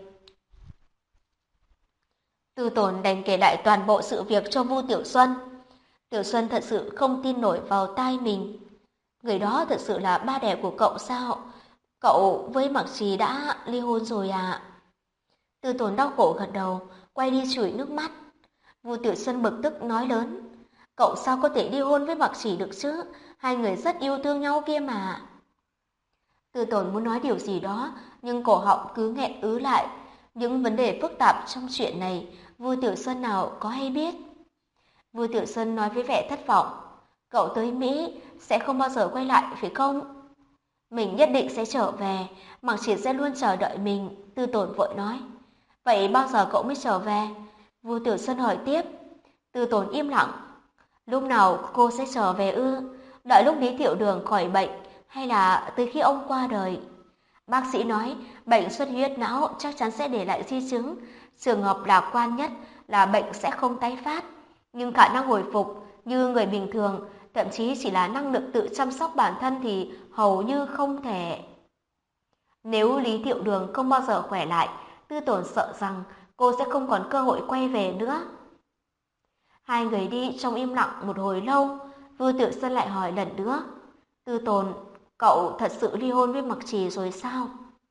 [SPEAKER 1] Tư Tồn đành kể lại toàn bộ sự việc cho Vu Tiểu Xuân. Tiểu Xuân thật sự không tin nổi vào tai mình. Người đó thật sự là ba đẻ của cậu sao? Cậu với Mặc Trì đã ly hôn rồi à? Tư Tồn đau khổ gật đầu, quay đi chùi nước mắt. Vu Tiểu Xuân bực tức nói lớn. Cậu sao có thể ly hôn với Mặc Trì được chứ? Hai người rất yêu thương nhau kia mà. Tư Tồn muốn nói điều gì đó, nhưng cổ họng cứ nghẹn ứ lại. Những vấn đề phức tạp trong chuyện này, Vu Tiểu Xuân nào có hay biết. Vu Tiểu Xuân nói với vẻ thất vọng. Cậu tới Mỹ sẽ không bao giờ quay lại phải không? Mình nhất định sẽ trở về, Mặc Triệt sẽ luôn chờ đợi mình, Tư Tồn vội nói. Vậy bao giờ cậu mới trở về? Vu Tiểu Xuân hỏi tiếp. Tư Tồn im lặng. Lúc nào cô sẽ trở về ư? Đợi lúc Lý Tiểu Đường khỏi bệnh hay là từ khi ông qua đời? Bác sĩ nói bệnh xuất huyết não chắc chắn sẽ để lại di chứng. Trường hợp lạc quan nhất là bệnh sẽ không tái phát, nhưng khả năng hồi phục như người bình thường, thậm chí chỉ là năng lực tự chăm sóc bản thân thì hầu như không thể. Nếu Lý Tiểu Đường không bao giờ khỏe lại, Tư Tồn sợ rằng cô sẽ không còn cơ hội quay về nữa. Hai người đi trong im lặng một hồi lâu, Vu Tiểu Xuân lại hỏi lần nữa. Tư Tồn, cậu thật sự ly hôn với Mặc Trì rồi sao?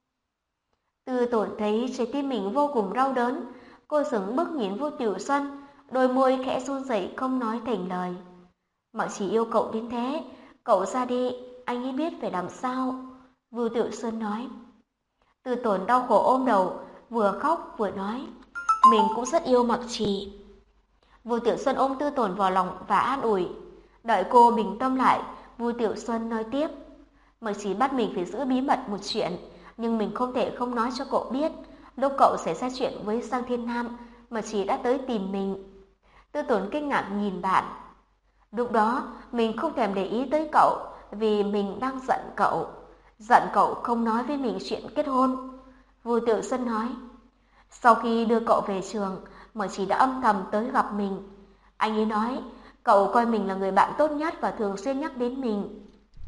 [SPEAKER 1] Tư Tồn thấy trái tim mình vô cùng đau đớn. Cô dừng bước nhìn Vu Tiểu Xuân, đôi môi khẽ run rẩy không nói thành lời. Mặc Trì yêu cậu đến thế, cậu ra đi, anh ấy biết phải làm sao. Vu Tiểu Xuân nói. Tư Tồn đau khổ ôm đầu, vừa khóc vừa nói. Mình cũng rất yêu Mặc Trì. Vu Tiểu Xuân ôm Tư Tồn vào lòng và an ủi. Đợi cô bình tâm lại, Vu Tiểu Xuân nói tiếp. Mặc Trì bắt mình phải giữ bí mật một chuyện, nhưng mình không thể không nói cho cậu biết. Lúc cậu xảy ra chuyện với Giang Thiên Nam, Mặc Trì đã tới tìm mình. Tư Tồn kinh ngạc nhìn bạn. Lúc đó, mình không thèm để ý tới cậu, vì mình đang giận cậu. Giận cậu không nói với mình chuyện kết hôn. Vu Tiểu Xuân nói. Sau khi đưa cậu về trường, Mặc Trì đã âm thầm tới gặp mình. Anh ấy nói, cậu coi mình là người bạn tốt nhất và thường xuyên nhắc đến mình.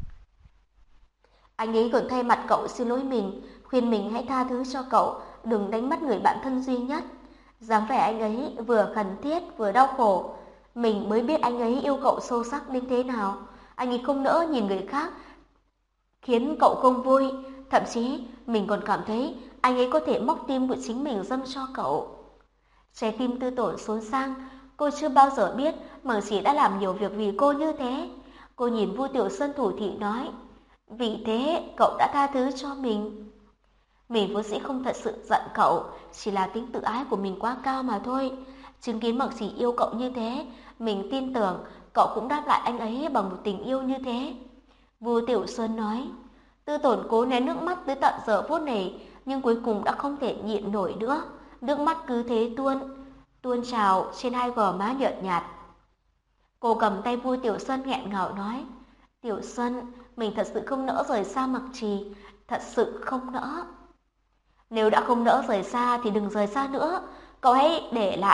[SPEAKER 1] Anh ấy còn thay mặt cậu xin lỗi mình, khuyên mình hãy tha thứ cho cậu, đừng đánh mất người bạn thân duy nhất. Dáng vẻ anh ấy vừa khẩn thiết vừa đau khổ. Mình mới biết anh ấy yêu cậu sâu sắc đến thế nào. Anh ấy không nỡ nhìn người khác, khiến cậu không vui. Thậm chí mình còn cảm thấy anh ấy có thể móc tim của chính mình dâng cho cậu. Trái tim Tư Tổn xốn sang. Cô chưa bao giờ biết Mặc Trì đã làm nhiều việc vì cô như thế. Cô nhìn Vu Tiểu Xuân thủ thỉ nói. Vì thế cậu đã tha thứ cho mình. Mình vốn dĩ không thật sự giận cậu, chỉ là tính tự ái của mình quá cao mà thôi. Chứng kiến Mặc Trì yêu cậu như thế, mình tin tưởng cậu cũng đáp lại anh ấy bằng một tình yêu như thế. Vu Tiểu Xuân nói. Tư Tổn cố nén nước mắt tới tận giờ phút này, nhưng cuối cùng đã không thể nhịn nổi nữa. Nước mắt cứ thế tuôn trào trên hai gò má nhợt nhạt. Cô cầm tay Vu Tiểu Xuân nghẹn ngào nói. Tiểu Xuân, mình thật sự không nỡ rời xa Mặc Trì, thật sự không nỡ. Nếu đã không nỡ rời xa thì đừng rời xa nữa, cậu hãy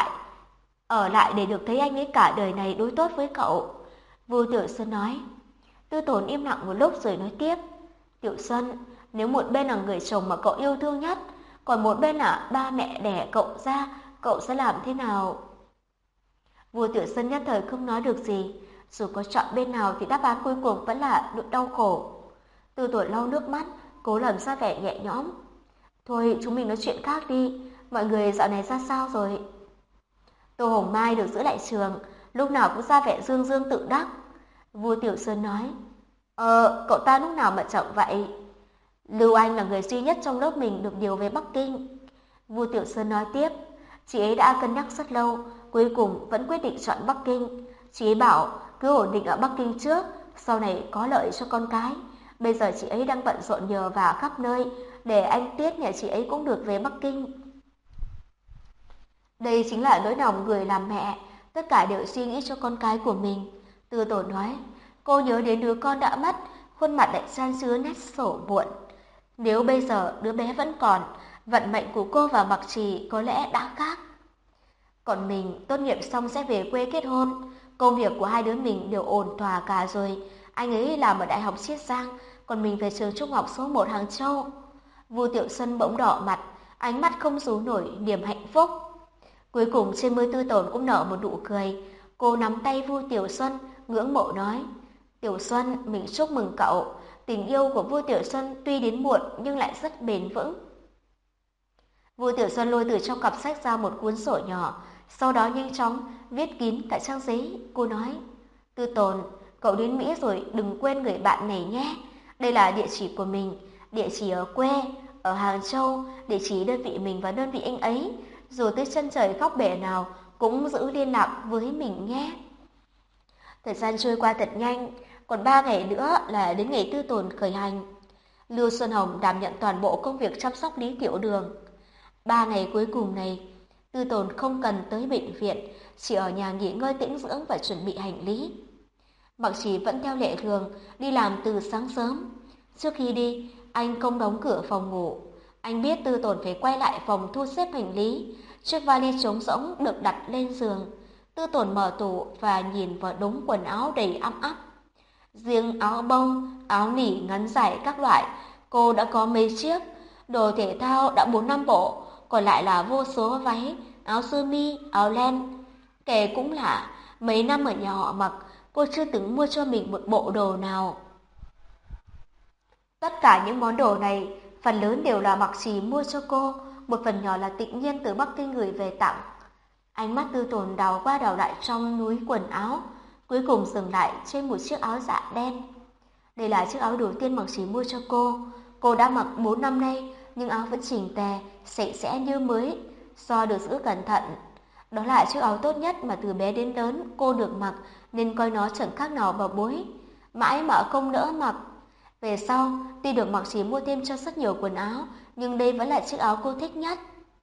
[SPEAKER 1] ở lại để được thấy anh ấy cả đời này đối tốt với cậu. Vu Tiểu Xuân nói. Tư Tổn im lặng một lúc rồi nói tiếp. Tiểu Xuân, nếu một bên là người chồng mà cậu yêu thương nhất, còn một bên là ba mẹ đẻ cậu ra, cậu sẽ làm thế nào? Vu Tiểu Xuân nhất thời không nói được gì. Dù có chọn bên nào thì đáp án cuối cùng vẫn là nỗi đau khổ. Tư Tổn lau nước mắt, cố làm ra vẻ nhẹ nhõm. Thôi chúng mình nói chuyện khác đi, mọi người dạo này ra sao rồi? Tô Hồng Mai được giữ lại trường, lúc nào cũng ra vẻ dương dương tự đắc. Vu Tiểu Xuân nói. Cậu ta lúc nào mà chậm vậy? Lưu Anh là người duy nhất trong lớp mình được điều về Bắc Kinh. Vu Tiểu Xuân nói tiếp. Chị ấy đã cân nhắc rất lâu, cuối cùng vẫn quyết định chọn Bắc Kinh. Chị ấy bảo cứ ổn định ở Bắc Kinh trước, sau này có lợi cho con cái. Bây giờ chị ấy đang bận rộn nhờ vả khắp nơi, để anh Tiết nhà chị ấy cũng được về Bắc Kinh. Đây chính là nỗi lòng người làm mẹ, tất cả đều suy nghĩ cho con cái của mình. Tư Tổn nói. Cô nhớ đến đứa con đã mất, khuôn mặt lại chan chứa nét sầu muộn. Nếu bây giờ đứa bé vẫn còn, vận mệnh của cô và Mặc Trì có lẽ đã khác. Còn mình tốt nghiệp xong sẽ về quê kết hôn. Công việc của hai đứa mình đều ổn thỏa cả rồi. Anh ấy làm ở Đại học Chiết Giang, còn mình về trường trung học số 1 Hàng Châu. Vu Tiểu Xuân bỗng đỏ mặt, ánh mắt không giấu nổi niềm hạnh phúc. Cuối cùng trên môi Tư Tồn cũng nở một nụ cười. Cô nắm tay Vu Tiểu Xuân, ngưỡng mộ nói: Tiểu Xuân, mình chúc mừng cậu. Tình yêu của Vu Tiểu Xuân tuy đến muộn nhưng lại rất bền vững. Vu Tiểu Xuân lôi từ trong cặp sách ra một cuốn sổ nhỏ, sau đó nhanh chóng viết kín cả trang giấy. Cô nói: Tư Tồn, cậu đến Mỹ rồi đừng quên người bạn này nhé. Đây là địa chỉ của mình, địa chỉ ở quê, ở Hàng Châu, địa chỉ đơn vị mình và đơn vị anh ấy. Dù tới chân trời góc bể nào cũng giữ liên lạc với mình nhé. Thời gian trôi qua thật nhanh, còn 3 ngày nữa là đến ngày Tư Tồn khởi hành. Lưu Xuân Hồng đảm nhận toàn bộ công việc chăm sóc Lý Tiểu Đường. 3 ngày cuối cùng này, Tư Tồn không cần tới bệnh viện, chỉ ở nhà nghỉ ngơi tĩnh dưỡng và chuẩn bị hành lý. Mặc Chỉ vẫn theo lệ thường, đi làm từ sáng sớm. Trước khi đi, anh không đóng cửa phòng ngủ. Anh biết Tư Tồn phải quay lại phòng thu xếp hành lý. Chiếc vali trống rỗng được đặt lên giường. Tư Tồn mở tủ và nhìn vào đống quần áo đầy ăm ắp. Riêng áo bông, áo nỉ ngắn dài các loại, cô đã có mấy chiếc. Đồ thể thao đã 4-5 bộ, còn lại là vô số váy, áo sơ mi, áo len. Kể cũng lạ, mấy năm ở nhà họ Mặc, cô chưa từng mua cho mình một bộ đồ nào. Tất cả những món đồ này, phần lớn đều là Mặc Trì mua cho cô, một phần nhỏ là Tịnh Nhiên từ Bắc Kinh gửi về tặng. Ánh mắt Tư Tồn đào qua đào lại trong núi quần áo, cuối cùng dừng lại trên một chiếc áo dạ đen. Đây là chiếc áo đầu tiên Mặc Trì mua cho cô. Cô đã mặc 4 năm nay, nhưng áo vẫn chỉnh tề, sạch sẽ như mới, do được giữ cẩn thận. Đó là chiếc áo tốt nhất mà từ bé đến lớn cô được mặc, nên coi nó chẳng khác nào bảo bối. Mãi mà không nỡ mặc. Về sau, tuy được Mặc Chỉ mua thêm cho rất nhiều quần áo, nhưng đây vẫn là chiếc áo cô thích nhất.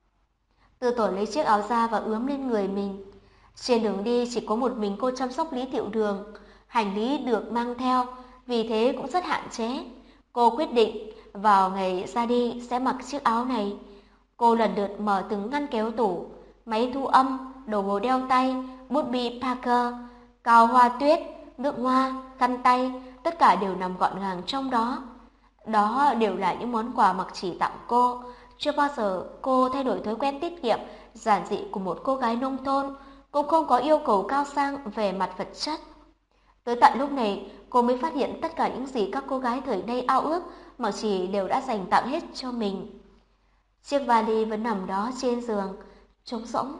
[SPEAKER 1] Tư Tồn lấy chiếc áo ra và ướm lên người mình. Trên đường đi chỉ có một mình cô chăm sóc Lý Tiểu Đường. Hành lý được mang theo, vì thế cũng rất hạn chế. Cô quyết định vào ngày ra đi sẽ mặc chiếc áo này. Cô lần lượt mở từng ngăn kéo tủ, máy thu âm, đồng hồ đeo tay, bút bi Parker, cào hoa tuyết, nước hoa, khăn tay, tất cả đều nằm gọn gàng trong đó. Đó đều là những món quà Mặc Chỉ tặng cô. Chưa bao giờ cô thay đổi thói quen tiết kiệm, giản dị của một cô gái nông thôn, cũng không có yêu cầu cao sang về mặt vật chất. Tới tận lúc này, cô mới phát hiện tất cả những gì các cô gái thời nay ao ước, Mặc Chỉ đều đã dành tặng hết cho mình. Chiếc vali vẫn nằm đó trên giường, trống rỗng.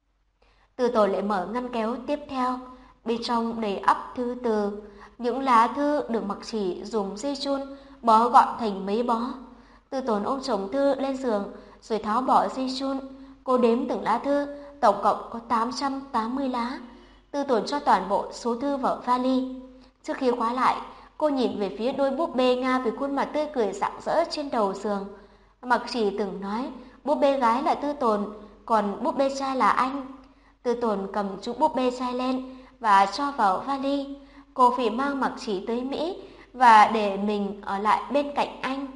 [SPEAKER 1] Từ Tổ lại mở ngăn kéo tiếp theo, bên trong đầy ắp thư từ. Những lá thư được Mặc Chỉ dùng dây chun bó gọn thành mấy bó. Từ Tốn ôm chồng thư lên giường rồi tháo bỏ dây chun. Cô đếm từng lá thư, tổng cộng có 880 lá. Từ Tốn cho toàn bộ số thư vào vali. Trước khi khóa lại, cô nhìn về phía đôi búp bê Nga với khuôn mặt tươi cười rạng rỡ trên đầu giường. Mặc Chỉ từng nói búp bê gái là Tư Tồn, còn búp bê trai là anh. Tư Tồn cầm chú búp bê trai lên và cho vào vali. Cô phải mang Mặc Chỉ tới Mỹ và để mình ở lại bên cạnh anh.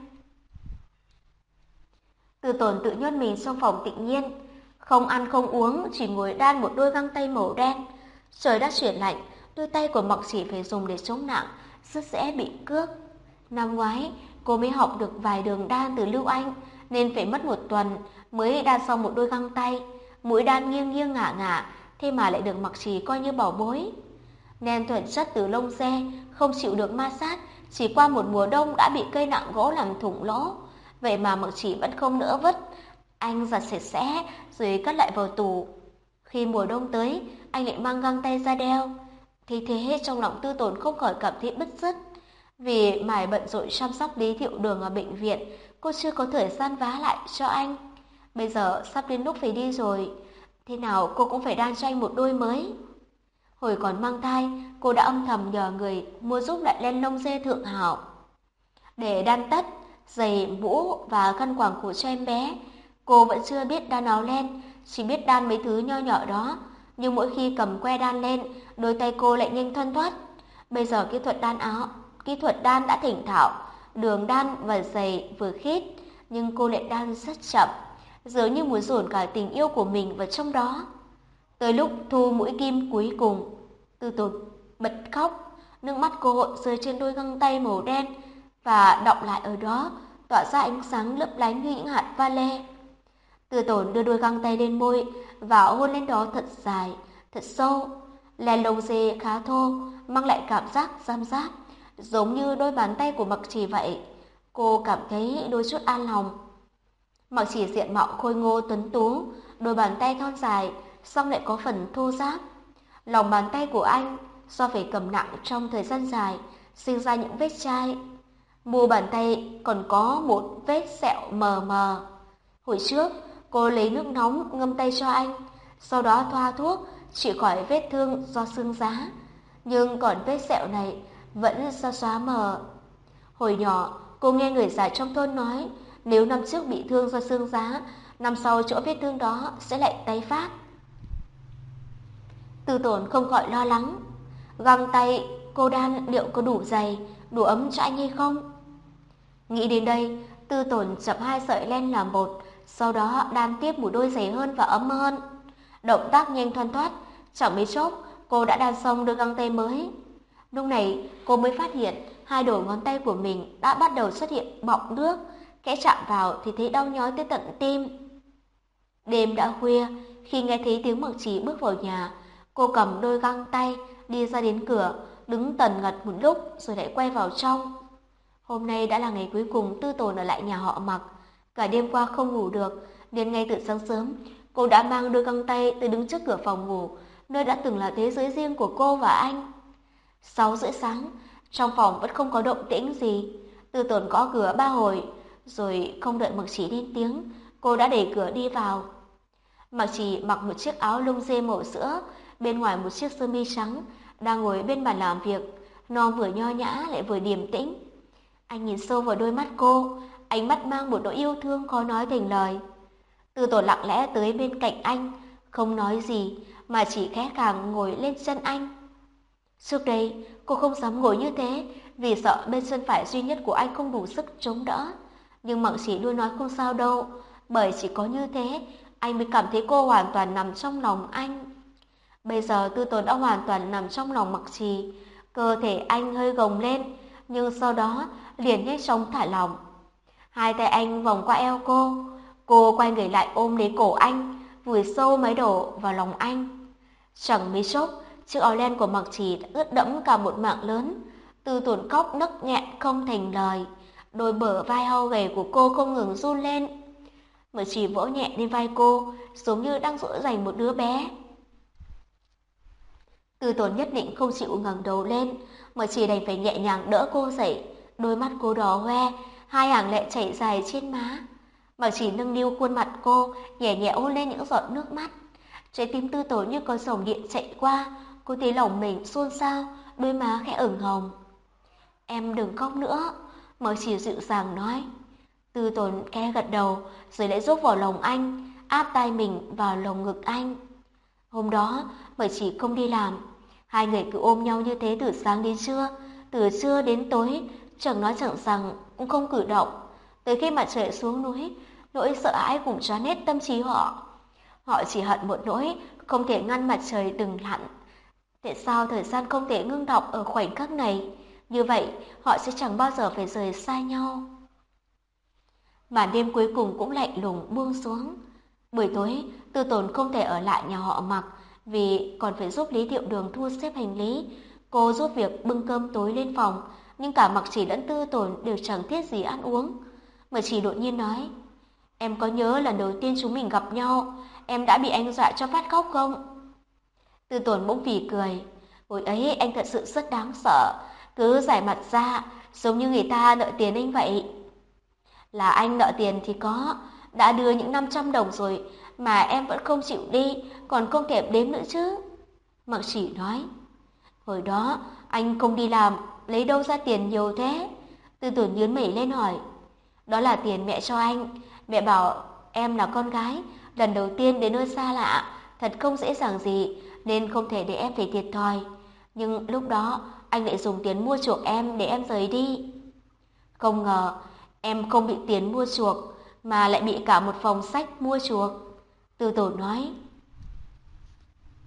[SPEAKER 1] Tư Tồn tự nhốt mình trong phòng Tịnh Nhiên, không ăn không uống, chỉ ngồi đan một đôi găng tay màu đen. Trời đã chuyển lạnh, đôi tay của Mặc Chỉ phải dùng để chống nặng, rất dễ bị cước. Năm ngoái, cô mới học được vài đường đan từ Lưu Anh, nên phải mất 1 tuần mới đan xong một đôi găng tay. Mũi đan nghiêng nghiêng ngả ngả, thế mà lại được Mặc Chỉ coi như bảo bối. Nen thuần chất từ lông dê, không chịu được ma sát, chỉ qua một mùa đông đã bị cây nặng gỗ làm thủng lỗ. Vậy mà Mặc Chỉ vẫn không nỡ vứt. Anh giặt sạch sẽ rồi cất lại vào tủ. Khi mùa đông tới, anh lại mang găng tay ra đeo. Thế thế trong lòng Tư Tồn không khỏi cảm thấy bứt rứt. Vì mải bận rộn chăm sóc Lý Thiệu Đường ở bệnh viện, cô chưa có thời gian vá lại cho anh. Bây giờ sắp đến lúc phải đi rồi, thế nào cô cũng phải đan cho anh một đôi mới. Hồi còn mang thai, cô đã âm thầm nhờ người mua giúp lại len lông dê thượng hảo để đan tất, giày, mũ và khăn quàng cổ cho em bé. Cô vẫn chưa biết đan áo len, chỉ biết đan mấy thứ nho nhỏ đó. Nhưng mỗi khi cầm que đan lên, đôi tay cô lại nhanh thoăn thoắt. Bây giờ kỹ thuật đan đã thành thạo, đường đan và giày vừa khít, nhưng cô lại đan rất chậm, dường như muốn dồn cả tình yêu của mình vào trong đó. Tới lúc thu mũi kim cuối cùng, Tư Tồn bật khóc, nước mắt cô rơi trên đôi găng tay màu đen và đọng lại ở đó, tỏa ra ánh sáng lấp lánh như những hạt va-lê. Tư Tồn đưa đôi găng tay lên môi và hôn lên đó thật dài, thật sâu. Len lông dê khá thô, mang lại cảm giác giam giáp, giống như đôi bàn tay của Mặc Trì vậy. Cô cảm thấy đôi chút an lòng. Mặc Trì diện mạo khôi ngô tuấn tú, đôi bàn tay thon dài, song lại có phần thô ráp. Lòng bàn tay của anh do phải cầm nặng trong thời gian dài, sinh ra những vết chai. Mu bàn tay còn có một vết sẹo mờ mờ. Hồi trước, cô lấy nước nóng ngâm tay cho anh, sau đó thoa thuốc trị khỏi vết thương do xương giá. Nhưng còn vết sẹo này vẫn xa xóa mờ. Hồi nhỏ, cô nghe người già trong thôn nói, nếu năm trước bị thương do xương giá, năm sau chỗ vết thương đó sẽ lại tái phát. Tư Tồn không khỏi lo lắng. Găng tay cô đan liệu có đủ dày, đủ ấm cho anh hay không? Nghĩ đến đây, Tư Tồn chập hai sợi len làm một, sau đó đan tiếp một đôi dày hơn và ấm hơn. Động tác nhanh thoăn thoắt, chẳng mấy chốc cô đã đan xong đôi găng tay mới. Lúc này cô mới phát hiện hai đầu ngón tay của mình đã bắt đầu xuất hiện bọng nước, kẽ chạm vào thì thấy đau nhói tới tận tim. Đêm đã khuya, khi nghe thấy tiếng Mặc Trì bước vào nhà, cô cầm đôi găng tay đi ra đến cửa, đứng tần ngật một lúc rồi lại quay vào trong. Hôm nay đã là ngày cuối cùng Tư Tồn ở lại nhà họ Mặc. Cả đêm qua không ngủ được, nên ngay từ sáng sớm, cô đã mang đôi găng tay tới đứng trước cửa phòng ngủ, nơi đã từng là thế giới riêng của cô và anh. 6 rưỡi sáng, trong phòng vẫn không có động tĩnh gì. Tư Tồn gõ cửa 3 hồi, rồi không đợi Mặc Trì lên tiếng, cô đã đẩy cửa đi vào. Mặc Trì mặc một chiếc áo lông dê màu sữa, bên ngoài một chiếc sơ mi trắng, đang ngồi bên bàn làm việc, nó vừa nho nhã lại vừa điềm tĩnh. Anh nhìn sâu vào đôi mắt cô, ánh mắt mang một nỗi yêu thương khó nói thành lời. Tư Tồn lặng lẽ tới bên cạnh anh, không nói gì mà chỉ khẽ khàng ngồi lên chân anh. Trước đây, cô không dám ngồi như thế vì sợ bên chân phải duy nhất của anh không đủ sức chống đỡ. Nhưng Mặc Trì luôn nói không sao đâu, bởi chỉ có như thế, anh mới cảm thấy cô hoàn toàn nằm trong lòng anh. Bây giờ Tư Tồn đã hoàn toàn nằm trong lòng Mặc Trì, cơ thể anh hơi gồng lên, nhưng sau đó liền nhanh chóng thả lỏng. Hai tay anh vòng qua eo cô quay người lại ôm lấy cổ anh, vùi sâu máy đổ vào lòng anh. Chẳng mấy chốc, chiếc áo len của Mặc Trì đã ướt đẫm cả một mảng lớn. Tư Tồn khóc nấc nghẹn không thành lời, đôi bờ vai hao gầy của cô không ngừng run lên. Mặc Trì vỗ nhẹ lên vai cô, giống như đang dỗ dành một đứa bé. Tư Tồn nhất định không chịu ngẩng đầu lên, Mặc Trì đành phải nhẹ nhàng đỡ cô dậy. Đôi mắt cô đỏ hoe, hai hàng lệ chảy dài trên má. Mặc Trì nâng niu khuôn mặt cô, nhẹ nhẹ hôn lên những giọt nước mắt. Trái tim Tư Tồn như có dòng điện chạy qua, cô thấy lòng mình xôn xao, đôi má khẽ ửng hồng. Em đừng khóc nữa, Mặc Trì dịu dàng nói. Tư Tồn khẽ gật đầu, rồi lại rúc vào lòng anh, áp tai mình vào lồng ngực anh. Hôm đó, Mặc Trì không đi làm, hai người cứ ôm nhau như thế từ sáng đến trưa, từ trưa đến tối, chẳng nói chẳng rằng, cũng không cử động. Tới khi mặt trời xuống núi, nỗi sợ hãi cũng choán hết tâm trí họ. Họ chỉ hận một nỗi không thể ngăn mặt trời đừng lặn. Tại sao thời gian không thể ngưng đọng ở khoảnh khắc này? Như vậy, họ sẽ chẳng bao giờ phải rời xa nhau. Màn đêm cuối cùng cũng lạnh lùng buông xuống. Buổi tối, Tư Tồn không thể ở lại nhà họ Mặc vì còn phải giúp Lý Thiệu Đường thu xếp hành lý. Cô giúp việc bưng cơm tối lên phòng, nhưng cả Mặc Trì lẫn Tư Tồn đều chẳng thiết gì ăn uống. Mặc Trì đột nhiên nói, em có nhớ lần đầu tiên chúng mình gặp nhau, em đã bị anh dọa cho phát khóc không? Tư Tồn bỗng phì cười, hồi ấy anh thật sự rất đáng sợ, cứ giải mặt ra, giống như người ta nợ tiền anh vậy. Là anh nợ tiền thì có, đã đưa những 500 đồng rồi mà em vẫn không chịu đi, còn không thèm đếm nữa chứ. Mặc Trì nói, hồi đó anh không đi làm, lấy đâu ra tiền nhiều thế? Tư Tồn nhướng mày lên hỏi, đó là tiền mẹ cho anh, mẹ bảo em là con gái, lần đầu tiên đến nơi xa lạ, thật không dễ dàng gì, nên không thể để em phải thiệt thòi. Nhưng lúc đó anh lại dùng tiền mua chuộc em để em rời đi. Không ngờ em không bị tiền mua chuộc, mà lại bị cả một phòng sách mua chuộc. Tư Tồn nói.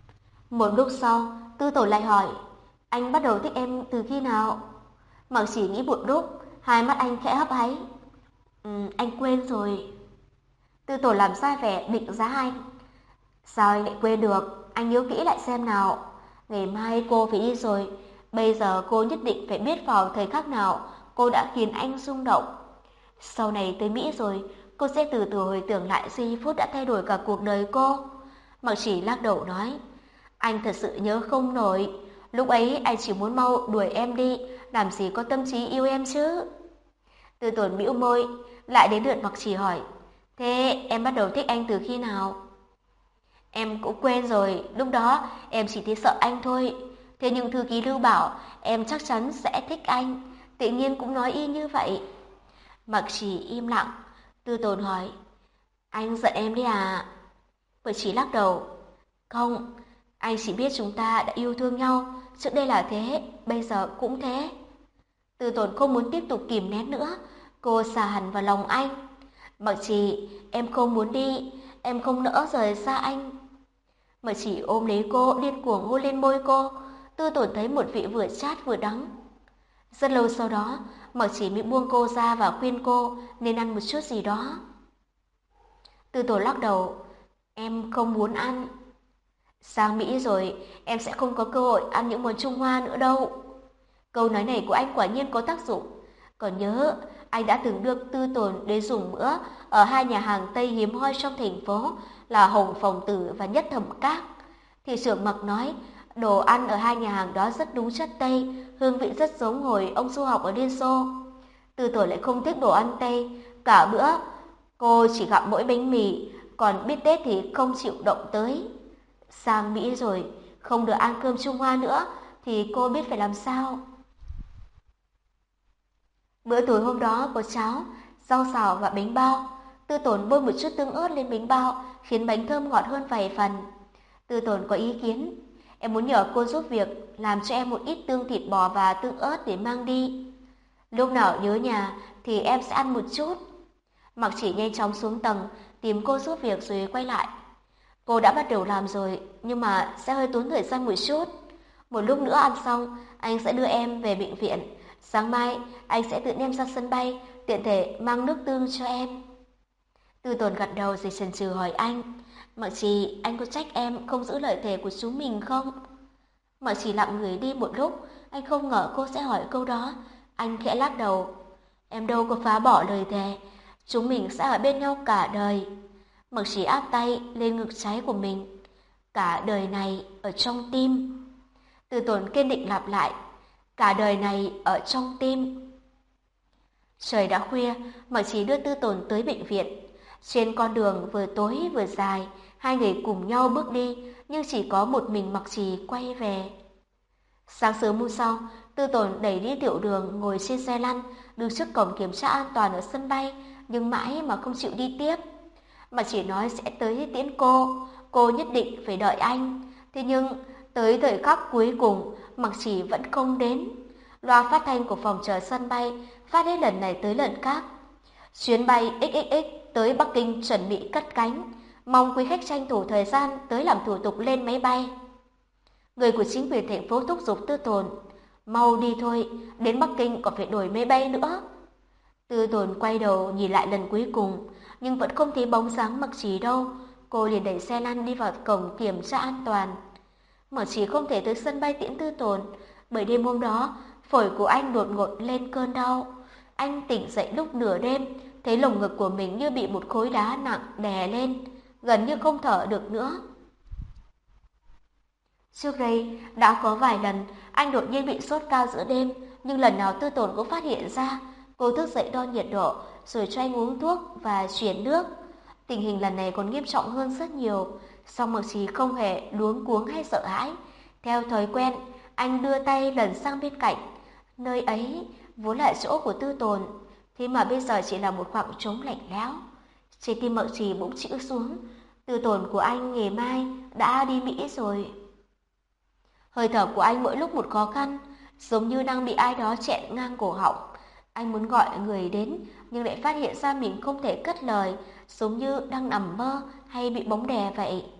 [SPEAKER 1] Một lúc sau, Tư Tổ lại hỏi, anh bắt đầu thích em từ khi nào? Mặc Chỉ nghĩ một lúc, hai mắt anh khẽ hấp háy. Anh quên rồi. Tư Tổ làm ra vẻ định giá anh. Sao anh lại quên được? Anh nhớ kỹ lại xem nào. Ngày mai cô phải đi rồi. Bây giờ cô nhất định phải biết vào thời khắc nào cô đã khiến anh rung động. Sau này tới Mỹ rồi, cô sẽ từ từ hồi tưởng lại giây phút đã thay đổi cả cuộc đời cô. Mặc Chỉ lắc đầu nói, anh thật sự nhớ không nổi. Lúc ấy anh chỉ muốn mau đuổi em đi, làm gì có tâm trí yêu em chứ. Tư Tồn bĩu môi, lại đến lượt Mặc Chỉ hỏi, thế em bắt đầu thích anh từ khi nào? Em cũng quên rồi, lúc đó em chỉ thấy sợ anh thôi. Thế nhưng thư ký Lưu bảo em chắc chắn sẽ thích anh, tự nhiên cũng nói y như vậy. Mặc Chỉ im lặng, Tư Tồn hỏi, anh giận em đi à? Mặc Chỉ lắc đầu, không, anh chỉ biết chúng ta đã yêu thương nhau, trước đây là thế, bây giờ cũng thế. Tư Tồn không muốn tiếp tục kìm nén nữa, cô xà hẳn vào lòng anh. Mặc Chỉ, em không muốn đi, em không nỡ rời xa anh. Mặc Chỉ ôm lấy cô, điên cuồng hôn lên môi cô. Tư Tồn thấy một vị vừa chát vừa đắng. Rất lâu sau đó, Mặc Chỉ mới buông cô ra và khuyên cô nên ăn một chút gì đó. Tư Tồn lắc đầu, em không muốn ăn. Sang Mỹ rồi, em sẽ không có cơ hội ăn những món Trung Hoa nữa đâu. Câu nói này của anh quả nhiên có tác dụng. Còn nhớ, anh đã từng đưa Tư Tồn đến dùng bữa ở hai nhà hàng Tây hiếm hoi trong thành phố là Hồng Phòng Tử và Nhất Thẩm Các. Thị trưởng Mặc nói, đồ ăn ở hai nhà hàng đó rất đúng chất Tây, hương vị rất giống hồi ông du học ở Liên Xô. Tư Tồn lại không thích đồ ăn Tây, cả bữa cô chỉ gặm mỗi bánh mì, còn bít tết thì không chịu động tới. Sang Mỹ rồi, không được ăn cơm Trung Hoa nữa, thì cô biết phải làm sao. Bữa tối hôm đó có cháo, rau xào và bánh bao. Tư Tồn bôi một chút tương ớt lên bánh bao, khiến bánh thơm ngọt hơn vài phần. Tư Tồn có ý kiến, em muốn nhờ cô giúp việc làm cho em một ít tương thịt bò và tương ớt để mang đi. Lúc nào nhớ nhà thì em sẽ ăn một chút. Mặc Chỉ nhanh chóng xuống tầng tìm cô giúp việc rồi quay lại. Cô đã bắt đầu làm rồi, nhưng mà sẽ hơi tốn thời gian một chút. Một lúc nữa ăn xong, anh sẽ đưa em về bệnh viện. Sáng mai, anh sẽ tự đem ra sân bay, tiện thể mang nước tương cho em. Tư Tồn gật đầu rồi chần chừ hỏi anh, Mặc Chỉ, anh có trách em không giữ lời thề của chúng mình không? Mặc Chỉ lặng người đi một lúc, anh không ngờ cô sẽ hỏi câu đó. Anh khẽ lắc đầu, em đâu có phá bỏ lời thề, chúng mình sẽ ở bên nhau cả đời. Mặc Chỉ áp tay lên ngực trái của mình, cả đời này ở trong tim. Tư Tồn kiên định lặp lại, cả đời này ở trong tim. Trời đã khuya, Mặc Chỉ đưa Tư Tồn tới bệnh viện. Trên con đường vừa tối vừa dài, hai người cùng nhau bước đi, nhưng chỉ có một mình Mặc Chỉ quay về. Sáng sớm hôm sau, Tư Tồn đẩy đi Tiểu Đường ngồi trên xe lăn, đứng trước cổng kiểm tra an toàn ở sân bay, nhưng mãi mà không chịu đi tiếp. Mặc Chỉ nói sẽ tới tiễn cô nhất định phải đợi anh. Thế nhưng, tới thời khắc cuối cùng, Mặc Chỉ vẫn không đến. Loa phát thanh của phòng chờ sân bay phát hết lần này tới lần khác. Chuyến bay XXX tới Bắc Kinh chuẩn bị cất cánh, mong quý khách tranh thủ thời gian tới làm thủ tục lên máy bay. Người của chính quyền thành phố thúc giục Tư Tồn, mau đi thôi, đến Bắc Kinh còn phải đổi máy bay nữa. Tư Tồn quay đầu nhìn lại lần cuối cùng, nhưng vẫn không thấy bóng dáng Mặc Chỉ đâu. Cô liền đẩy xe lăn đi vào cổng kiểm tra an toàn. Mặc Chỉ không thể tới sân bay tiễn Tư Tồn, bởi đêm hôm đó, phổi của anh đột ngột lên cơn đau. Anh tỉnh dậy lúc nửa đêm, thấy lồng ngực của mình như bị một khối đá nặng đè lên, gần như không thở được nữa. Trước đây, đã có vài lần anh đột nhiên bị sốt cao giữa đêm, nhưng lần nào Tư Tồn cũng phát hiện ra. Cô thức dậy đo nhiệt độ, rồi cho anh uống thuốc và chuyển nước. Tình hình lần này còn nghiêm trọng hơn rất nhiều, song Mặc Chỉ không hề luống cuống hay sợ hãi. Theo thói quen, anh đưa tay lần sang bên cạnh. Nơi ấy vốn là chỗ của Tư Tồn, thế mà bây giờ chỉ là một khoảng trống lạnh lẽo. Trái tim Mặc Chỉ bỗng chĩu xuống. Tư Tồn của anh ngày mai đã đi Mỹ rồi. Hơi thở của anh mỗi lúc một khó khăn, giống như đang bị ai đó chẹn ngang cổ họng. Anh muốn gọi người đến, nhưng lại phát hiện ra mình không thể cất lời, giống như đang nằm mơ hay bị bóng đè vậy.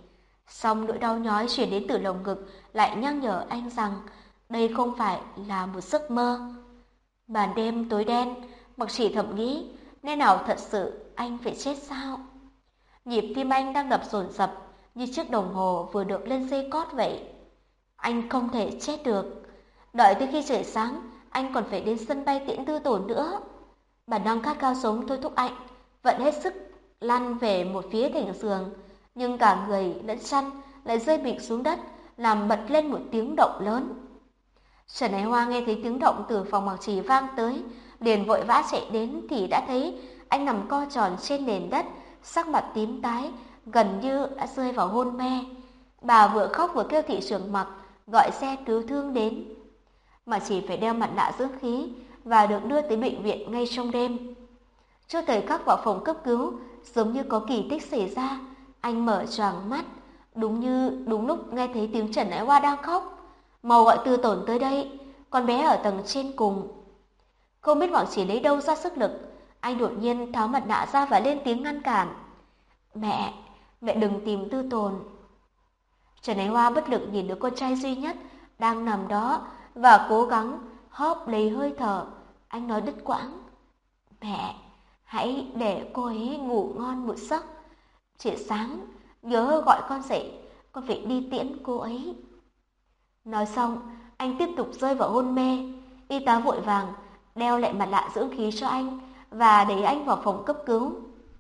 [SPEAKER 1] Song nỗi đau nhói truyền đến từ lồng ngực lại nhắc nhở anh rằng đây không phải là một giấc mơ. Màn đêm tối đen, Mặc Chỉ thầm nghĩ, lẽ nào thật sự anh phải chết sao? Nhịp tim anh đang đập dồn dập như chiếc đồng hồ vừa được lên dây cót vậy. Anh không thể chết được. Đợi tới khi trời sáng, anh còn phải đến sân bay tiễn Tư Tồn nữa. Bản năng khát khao sống thôi thúc anh vận hết sức lăn về một phía thành giường, nhưng cả người lẫn chăn lại rơi bịch xuống đất, làm bật lên một tiếng động lớn. Trần Ái Hoa nghe thấy tiếng động từ phòng Mặc Trì vang tới, liền vội vã chạy đến thì đã thấy anh nằm co tròn trên nền đất, sắc mặt tím tái, gần như đã rơi vào hôn mê. Bà vừa khóc vừa kêu thị trưởng Mặc gọi xe cứu thương đến. Mặc Trì phải đeo mặt nạ dưỡng khí và được đưa tới bệnh viện ngay trong đêm. Trước thời khắc vào phòng cấp cứu, giống như có kỳ tích xảy ra, anh mở choàng mắt, đúng lúc nghe thấy tiếng Trần Ái Hoa đang khóc. Mau gọi Tư Tồn tới đây, con bé ở tầng trên cùng. Không biết Mặc Chỉ lấy đâu ra sức lực, anh đột nhiên tháo mặt nạ ra và lên tiếng ngăn cản. Mẹ đừng tìm Tư Tồn. Trần Ái Hoa bất lực nhìn đứa con trai duy nhất đang nằm đó và cố gắng hóp lấy hơi thở. Anh nói đứt quãng. Mẹ, hãy để cô ấy ngủ ngon một giấc. Chỉ sáng, nhớ gọi con dậy, con phải đi tiễn cô ấy. Nói xong, anh tiếp tục rơi vào hôn mê. Y tá vội vàng đeo lại mặt nạ dưỡng khí cho anh và đẩy anh vào phòng cấp cứu.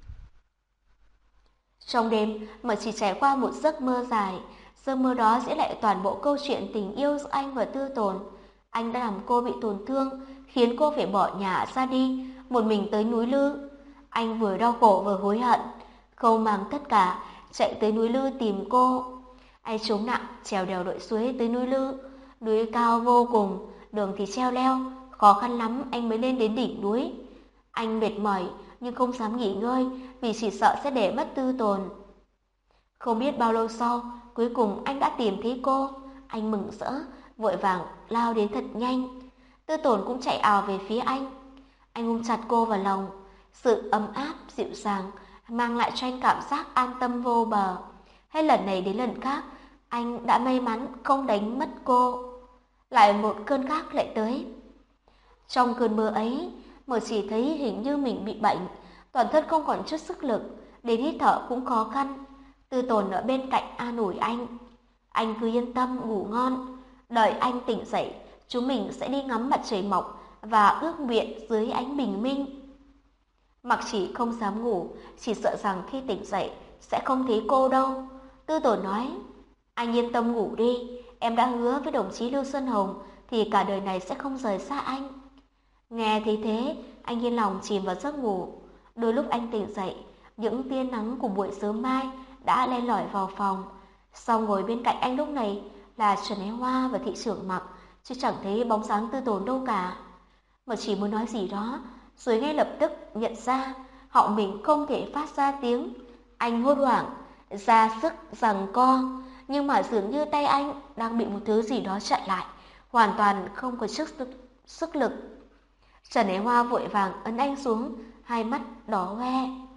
[SPEAKER 1] Trong đêm mà chỉ trải qua một giấc mơ dài, giấc mơ đó diễn lại toàn bộ câu chuyện tình yêu giữa anh và Tư Tồn. Anh đã làm cô bị tổn thương, khiến cô phải bỏ nhà ra đi, một mình tới núi Lư. Anh vừa đau khổ vừa hối hận, không mang tất cả, chạy tới núi Lư tìm cô. Anh chống nặng, trèo đèo lội suối tới núi Lư. Núi cao vô cùng, đường thì treo leo, khó khăn lắm anh mới lên đến đỉnh núi. Anh mệt mỏi nhưng không dám nghỉ ngơi vì chỉ sợ sẽ để mất Tư Tồn. Không biết bao lâu sau, cuối cùng anh đã tìm thấy cô. Anh mừng rỡ, vội vàng lao đến thật nhanh. Tư Tồn cũng chạy ào về phía anh. Anh ôm chặt cô vào lòng, sự ấm áp, dịu dàng mang lại cho anh cảm giác an tâm vô bờ. Hết lần này đến lần khác, anh đã may mắn không đánh mất cô. Lại một cơn khác lại tới. Trong cơn mơ ấy, Mở chỉ thấy hình như mình bị bệnh, toàn thân không còn chút sức lực, đến hít thở cũng khó khăn. Tư Tồn ở bên cạnh an ủi anh. Anh cứ yên tâm ngủ ngon, đợi anh tỉnh dậy, chúng mình sẽ đi ngắm mặt trời mọc và ước nguyện dưới ánh bình minh. Mặc Chỉ không dám ngủ, chỉ sợ rằng khi tỉnh dậy sẽ không thấy cô đâu. Tư Tồn nói, anh yên tâm ngủ đi, em đã hứa với đồng chí Lưu Xuân Hồng thì cả đời này sẽ không rời xa anh. Nghe thấy thế, anh yên lòng chìm vào giấc ngủ. Đôi lúc anh tỉnh dậy, những tia nắng của buổi sớm mai đã len lỏi vào phòng. Sau ngồi bên cạnh anh lúc này là Trần Ái Hoa và thị trưởng Mặc, chứ chẳng thấy bóng dáng Tư Tồn đâu cả. Mà chỉ muốn nói gì đó, rồi ngay lập tức nhận ra họng mình không thể phát ra tiếng. Anh hốt hoảng, ra sức giằng co, nhưng mà dường như tay anh đang bị một thứ gì đó chặn lại, hoàn toàn không có sức lực. Trần Ái Hoa vội vàng ấn anh xuống, hai mắt đỏ hoe.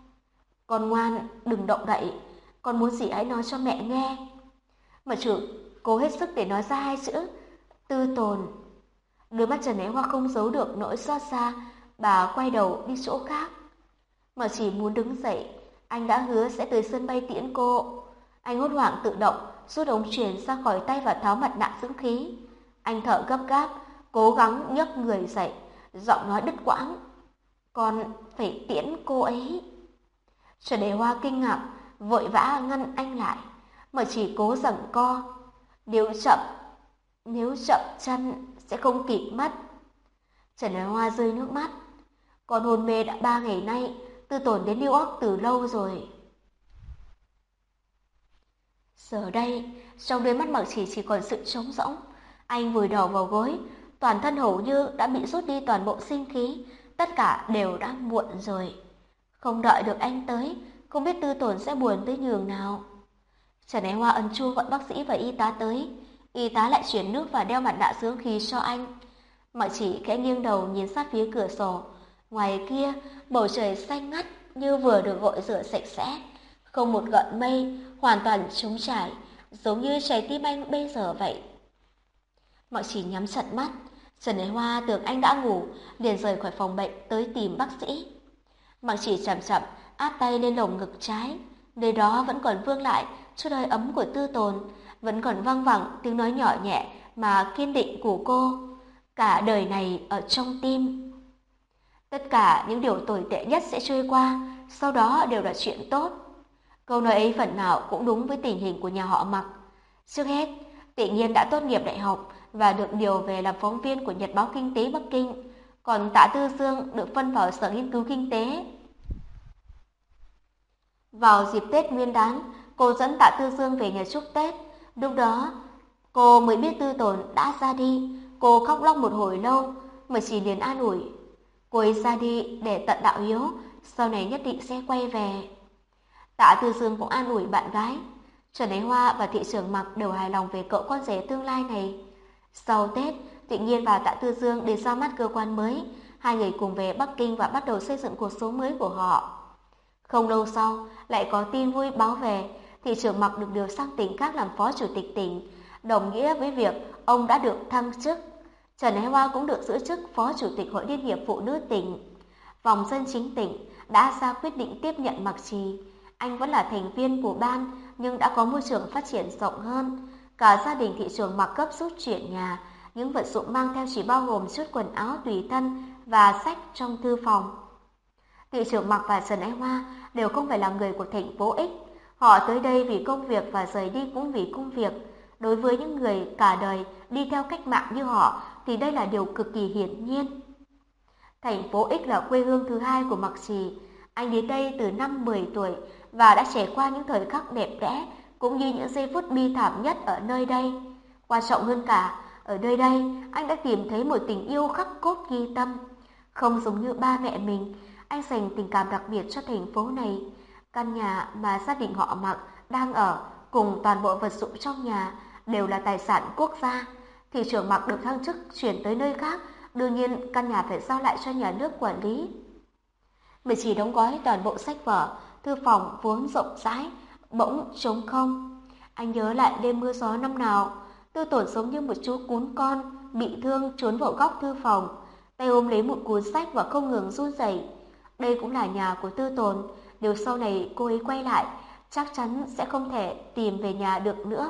[SPEAKER 1] Con ngoan, đừng động đậy, con muốn gì hãy nói cho mẹ nghe. Mà trưởng cố hết sức để nói ra hai chữ Tư Tồn. Đôi mắt Trần Ái Hoa không giấu được nỗi xót xa, bà quay đầu đi chỗ khác. Mà chỉ muốn đứng dậy, anh đã hứa sẽ tới sân bay tiễn cô. Anh hốt hoảng tự động rút ống truyền ra khỏi tay và tháo mặt nạ dưỡng khí. Anh thở gấp gáp, cố gắng nhấc người dậy, giọng nói đứt quãng. Con phải tiễn cô ấy. Trần Ái Hoa kinh ngạc, vội vã ngăn anh lại, mà chỉ cố giằng co. Nếu chậm chân sẽ không kịp mất. Trần Ái Hoa rơi nước mắt. Con hôn mê đã 3 ngày nay, Tư Tồn đến New York từ lâu rồi. Giờ đây, trong đôi mắt Mặc chỉ còn sự trống rỗng. Anh vùi đầu vào gối, toàn thân hầu như đã bị rút đi toàn bộ sinh khí, tất cả đều đã muộn rồi. Không đợi được anh tới, không biết Tư Tồn sẽ buồn tới nhường nào. Trần Ái Hoa ấn chuông gọi bác sĩ và y tá tới. Y tá lại chuyển nước và đeo mặt nạ dưỡng khí cho anh. Mặc chỉ khẽ nghiêng đầu nhìn sát phía cửa sổ. Ngoài kia, bầu trời xanh ngắt như vừa được gội rửa sạch sẽ, không một gợn mây, hoàn toàn trống trải, giống như trái tim anh bây giờ vậy. Mọi chỉ nhắm chặt mắt, Trần Ái Hoa tưởng anh đã ngủ, liền rời khỏi phòng bệnh tới tìm bác sĩ. Mặc chỉ chậm chậm áp tay lên lồng ngực trái, nơi đó vẫn còn vương lại chút hơi ấm của Tư Tồn, vẫn còn vang vẳng tiếng nói nhỏ nhẹ mà kiên định của cô. Cả đời này ở trong tim. Tất cả những điều tồi tệ nhất sẽ trôi qua, sau đó đều là chuyện tốt. Câu nói ấy phần nào cũng đúng với tình hình của nhà họ Mặc. Trước hết, Tự Nhiên đã tốt nghiệp đại học và được điều về làm phóng viên của Nhật báo Kinh tế Bắc Kinh, còn Tạ Tư Dương được phân vào Sở Nghiên cứu Kinh tế. Vào dịp Tết Nguyên đán, cô dẫn Tạ Tư Dương về nhà chúc Tết. Lúc đó, cô mới biết Tư Tồn đã ra đi. Cô khóc lóc một hồi lâu, mà chỉ liền an ủi. Cô ấy ra đi để tận đạo hiếu, sau này nhất định sẽ quay về. Tạ Tư Dương cũng an ủi bạn gái. Trần Ái Hoa và thị trưởng Mặc đều hài lòng về cậu con rể tương lai này. Sau Tết, Tự Nhiên và Tạ Tư Dương đến ra mắt cơ quan mới. Hai người cùng về Bắc Kinh và bắt đầu xây dựng cuộc sống mới của họ. Không lâu sau, lại có tin vui báo về, thị trưởng Mặc được điều sang tỉnh khác làm phó chủ tịch tỉnh, đồng nghĩa với việc ông đã được thăng chức. Trần Ái Hoa cũng được giữ chức phó chủ tịch Hội Liên hiệp Phụ nữ tỉnh. Vòng dân chính tỉnh đã ra quyết định tiếp nhận Mặc Trì. Anh vẫn là thành viên của ban nhưng đã có môi trường phát triển rộng hơn. Cả gia đình thị trưởng Mặc gấp rút chuyển nhà, những vật dụng mang theo chỉ bao gồm chút quần áo tùy thân và sách trong thư phòng. Thị trưởng Mặc và Trần Ái Hoa đều không phải là người của thành phố X. Họ tới đây vì công việc và rời đi cũng vì công việc. Đối với những người cả đời đi theo cách mạng như họ thì đây là điều cực kỳ hiển nhiên. Thành phố X là quê hương thứ hai của Mặc Trì. Anh đến đây từ năm 10 tuổi và đã trải qua những thời khắc đẹp đẽ cũng như những giây phút bi thảm nhất ở nơi đây. Quan trọng hơn cả, ở nơi đây anh đã tìm thấy một tình yêu khắc cốt ghi tâm. Không giống như ba mẹ mình, anh dành tình cảm đặc biệt cho thành phố này. Căn nhà mà gia đình họ Mặc đang ở cùng toàn bộ vật dụng trong nhà đều là tài sản quốc gia. Thị trưởng Mặc được thăng chức chuyển tới nơi khác, đương nhiên căn nhà phải giao lại cho nhà nước quản lý. Mình chỉ đóng gói toàn bộ sách vở, thư phòng vốn rộng rãi, bỗng trống không. Anh nhớ lại đêm mưa gió năm nào, Tư Tổn giống như một chú cún con bị thương trốn vào góc thư phòng, tay ôm lấy một cuốn sách và không ngừng run rẩy. Đây cũng là nhà của Tư Tồn, nếu sau này cô ấy quay lại, chắc chắn sẽ không thể tìm về nhà được nữa.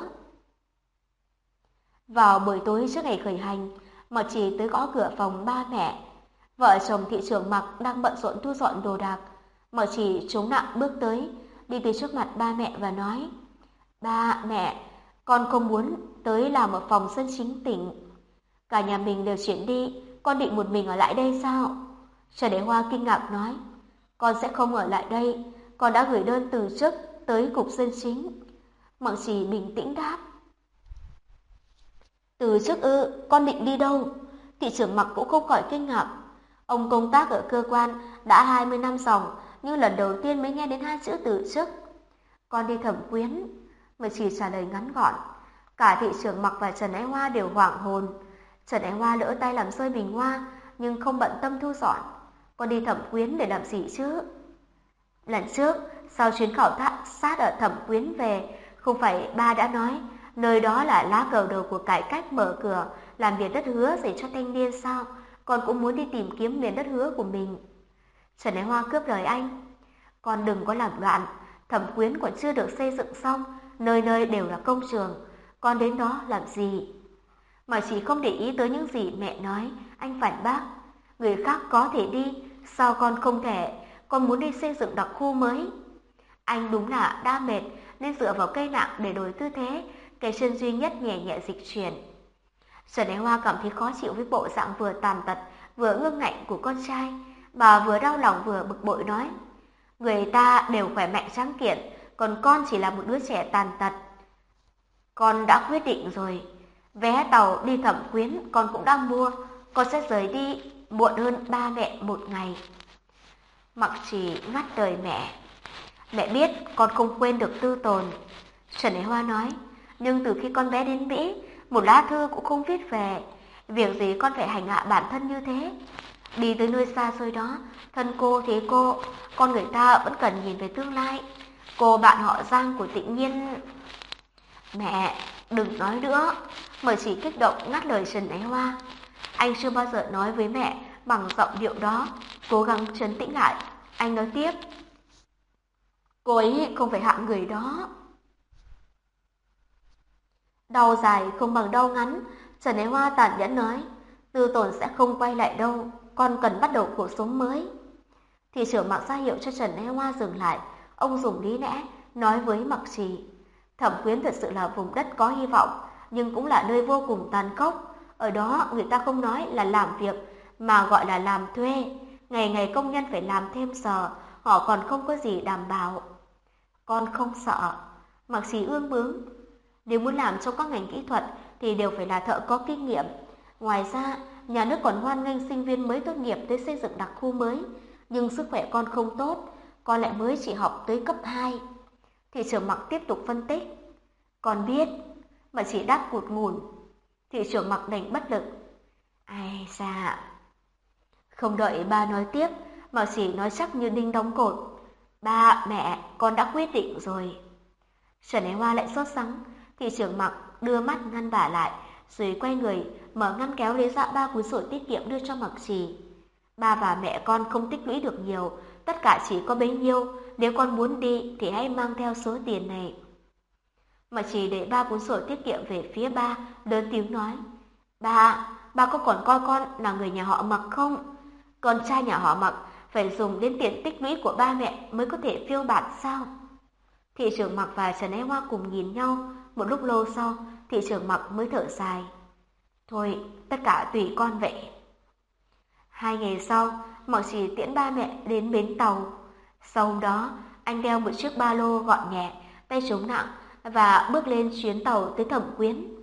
[SPEAKER 1] Vào buổi tối trước ngày khởi hành, Mặc Trì tới gõ cửa phòng ba mẹ. Vợ chồng thị trưởng Mặc đang bận rộn thu dọn đồ đạc. Mặc Trì chống nặng bước tới, đi tới trước mặt ba mẹ và nói: Ba, mẹ, con không muốn tới làm ở phòng dân chính tỉnh. Cả nhà mình đều chuyển đi, con định một mình ở lại đây sao? Trần Đại Hoa kinh ngạc nói: Con sẽ không ở lại đây, con đã gửi đơn từ chức tới cục dân chính. Mặc Trì bình tĩnh đáp: Từ chức ư, con định đi đâu? Thị trưởng Mặc cũng không khỏi kinh ngạc. Ông công tác ở cơ quan đã 20 năm dòng, nhưng lần đầu tiên mới nghe đến hai chữ từ chức. Con đi thẩm quyến. Mặc Trì trả lời ngắn gọn. Cả thị trưởng Mặc và Trần Ái Hoa đều hoảng hồn. Trần Ái Hoa lỡ tay làm rơi bình hoa, nhưng không bận tâm thu dọn. Con đi thẩm quyến để làm gì chứ? Lần trước, sau chuyến khảo sát ở thẩm quyến về, không phải ba đã nói nơi đó là lá cờ đầu của cải cách mở cửa làm miền đất hứa dành cho thanh niên sao? Con cũng muốn đi tìm kiếm miền đất hứa của mình. Trần Ái Hoa cướp lời anh: Con đừng có làm loạn, thẩm quyến còn chưa được xây dựng xong, nơi nơi đều là công trường, con đến đó làm gì? Mà chỉ không để ý tới những gì mẹ nói, anh phản bác: Người khác có thể đi, sao con không thể? Con muốn đi xây dựng đặc khu mới. Anh đúng là đã mệt nên dựa vào cây nặng để đổi tư thế, cái chân duy nhất nhẹ nhẹ dịch chuyển. Trần Ái Hoa cảm thấy khó chịu với bộ dạng vừa tàn tật vừa ương ngạnh của con trai, bà vừa đau lòng vừa bực bội nói: Người ta đều khỏe mạnh tráng kiện, còn con chỉ là một đứa trẻ tàn tật. Con đã quyết định rồi, vé tàu đi thẩm quyến con cũng đang mua, con sẽ rời đi muộn hơn ba mẹ một ngày. Mặc Trì ngắt lời mẹ: Mẹ biết con không quên được Tư Tồn. Trần Ái Hoa nói: Nhưng từ khi con bé đến Mỹ, một lá thư cũng không viết về. Việc gì con phải hành hạ bản thân như thế? Đi tới nơi xa xôi đó, thân cô thế cô, con người ta vẫn cần nhìn về tương lai. Cô bạn họ Giang của Tịnh Nhiên... Mẹ, đừng nói nữa. Mời chỉ kích động ngắt lời Trần Ái Hoa. Anh chưa bao giờ nói với mẹ bằng giọng điệu đó. Cố gắng trấn tĩnh lại. Anh nói tiếp. Cô ấy không phải hạng người đó. Đau dài không bằng đau ngắn. Trần Ái Hoa tàn nhẫn nói. Tư Tồn sẽ không quay lại đâu. Con cần bắt đầu cuộc sống mới. Thị trưởng Mạc ra hiệu cho Trần Ái Hoa dừng lại. Ông dùng lý lẽ nói với Mạc Trì. Thẩm Quyến thật sự là vùng đất có hy vọng, nhưng cũng là nơi vô cùng tàn khốc. Ở đó người ta không nói là làm việc, mà gọi là làm thuê. Ngày ngày công nhân phải làm thêm giờ, họ còn không có gì đảm bảo. Con không sợ. Mạc Trì ương bướng. Nếu muốn làm trong các ngành kỹ thuật thì đều phải là thợ có kinh nghiệm. Ngoài ra, nhà nước còn hoan nghênh sinh viên mới tốt nghiệp tới xây dựng đặc khu mới. Nhưng sức khỏe con không tốt, con lại mới chỉ học tới cấp 2. Thị trưởng Mạc tiếp tục phân tích. Con biết, mà chỉ đáp cụt ngùn. Thị trưởng Mạc đành bất lực. Ai dạ. Không đợi ba nói tiếp, Mạc chỉ nói chắc như đinh đóng cột. Ba, mẹ, con đã quyết định rồi. Trần Ái Hoa lại sốt sắng. Thị trưởng Mạc đưa mắt ngăn bà lại, rồi quay người mở ngăn kéo lấy ra 3 cuốn sổ tiết kiệm đưa cho Mạc Trì. Ba và mẹ con không tích lũy được nhiều, tất cả chỉ có bấy nhiêu. Nếu con muốn đi thì hãy mang theo số tiền này. Mạc Trì để 3 cuốn sổ tiết kiệm về phía ba, lớn tiếng nói. Ba có còn coi con là người nhà họ Mạc không? Con trai nhà họ Mạc phải dùng đến tiền tích lũy của ba mẹ mới có thể phiêu bạt sao? Thị trưởng Mạc và Trần Ái Hoa cùng nhìn nhau. Một lúc lâu sau, thị trưởng Mạc mới thở dài. Thôi, tất cả tùy con vậy. 2 ngày sau, Mạc Trì tiễn ba mẹ đến bến tàu. Sau hôm đó, anh đeo một chiếc ba lô gọn nhẹ, tay chống nặng và bước lên chuyến tàu tới Thẩm Quyến.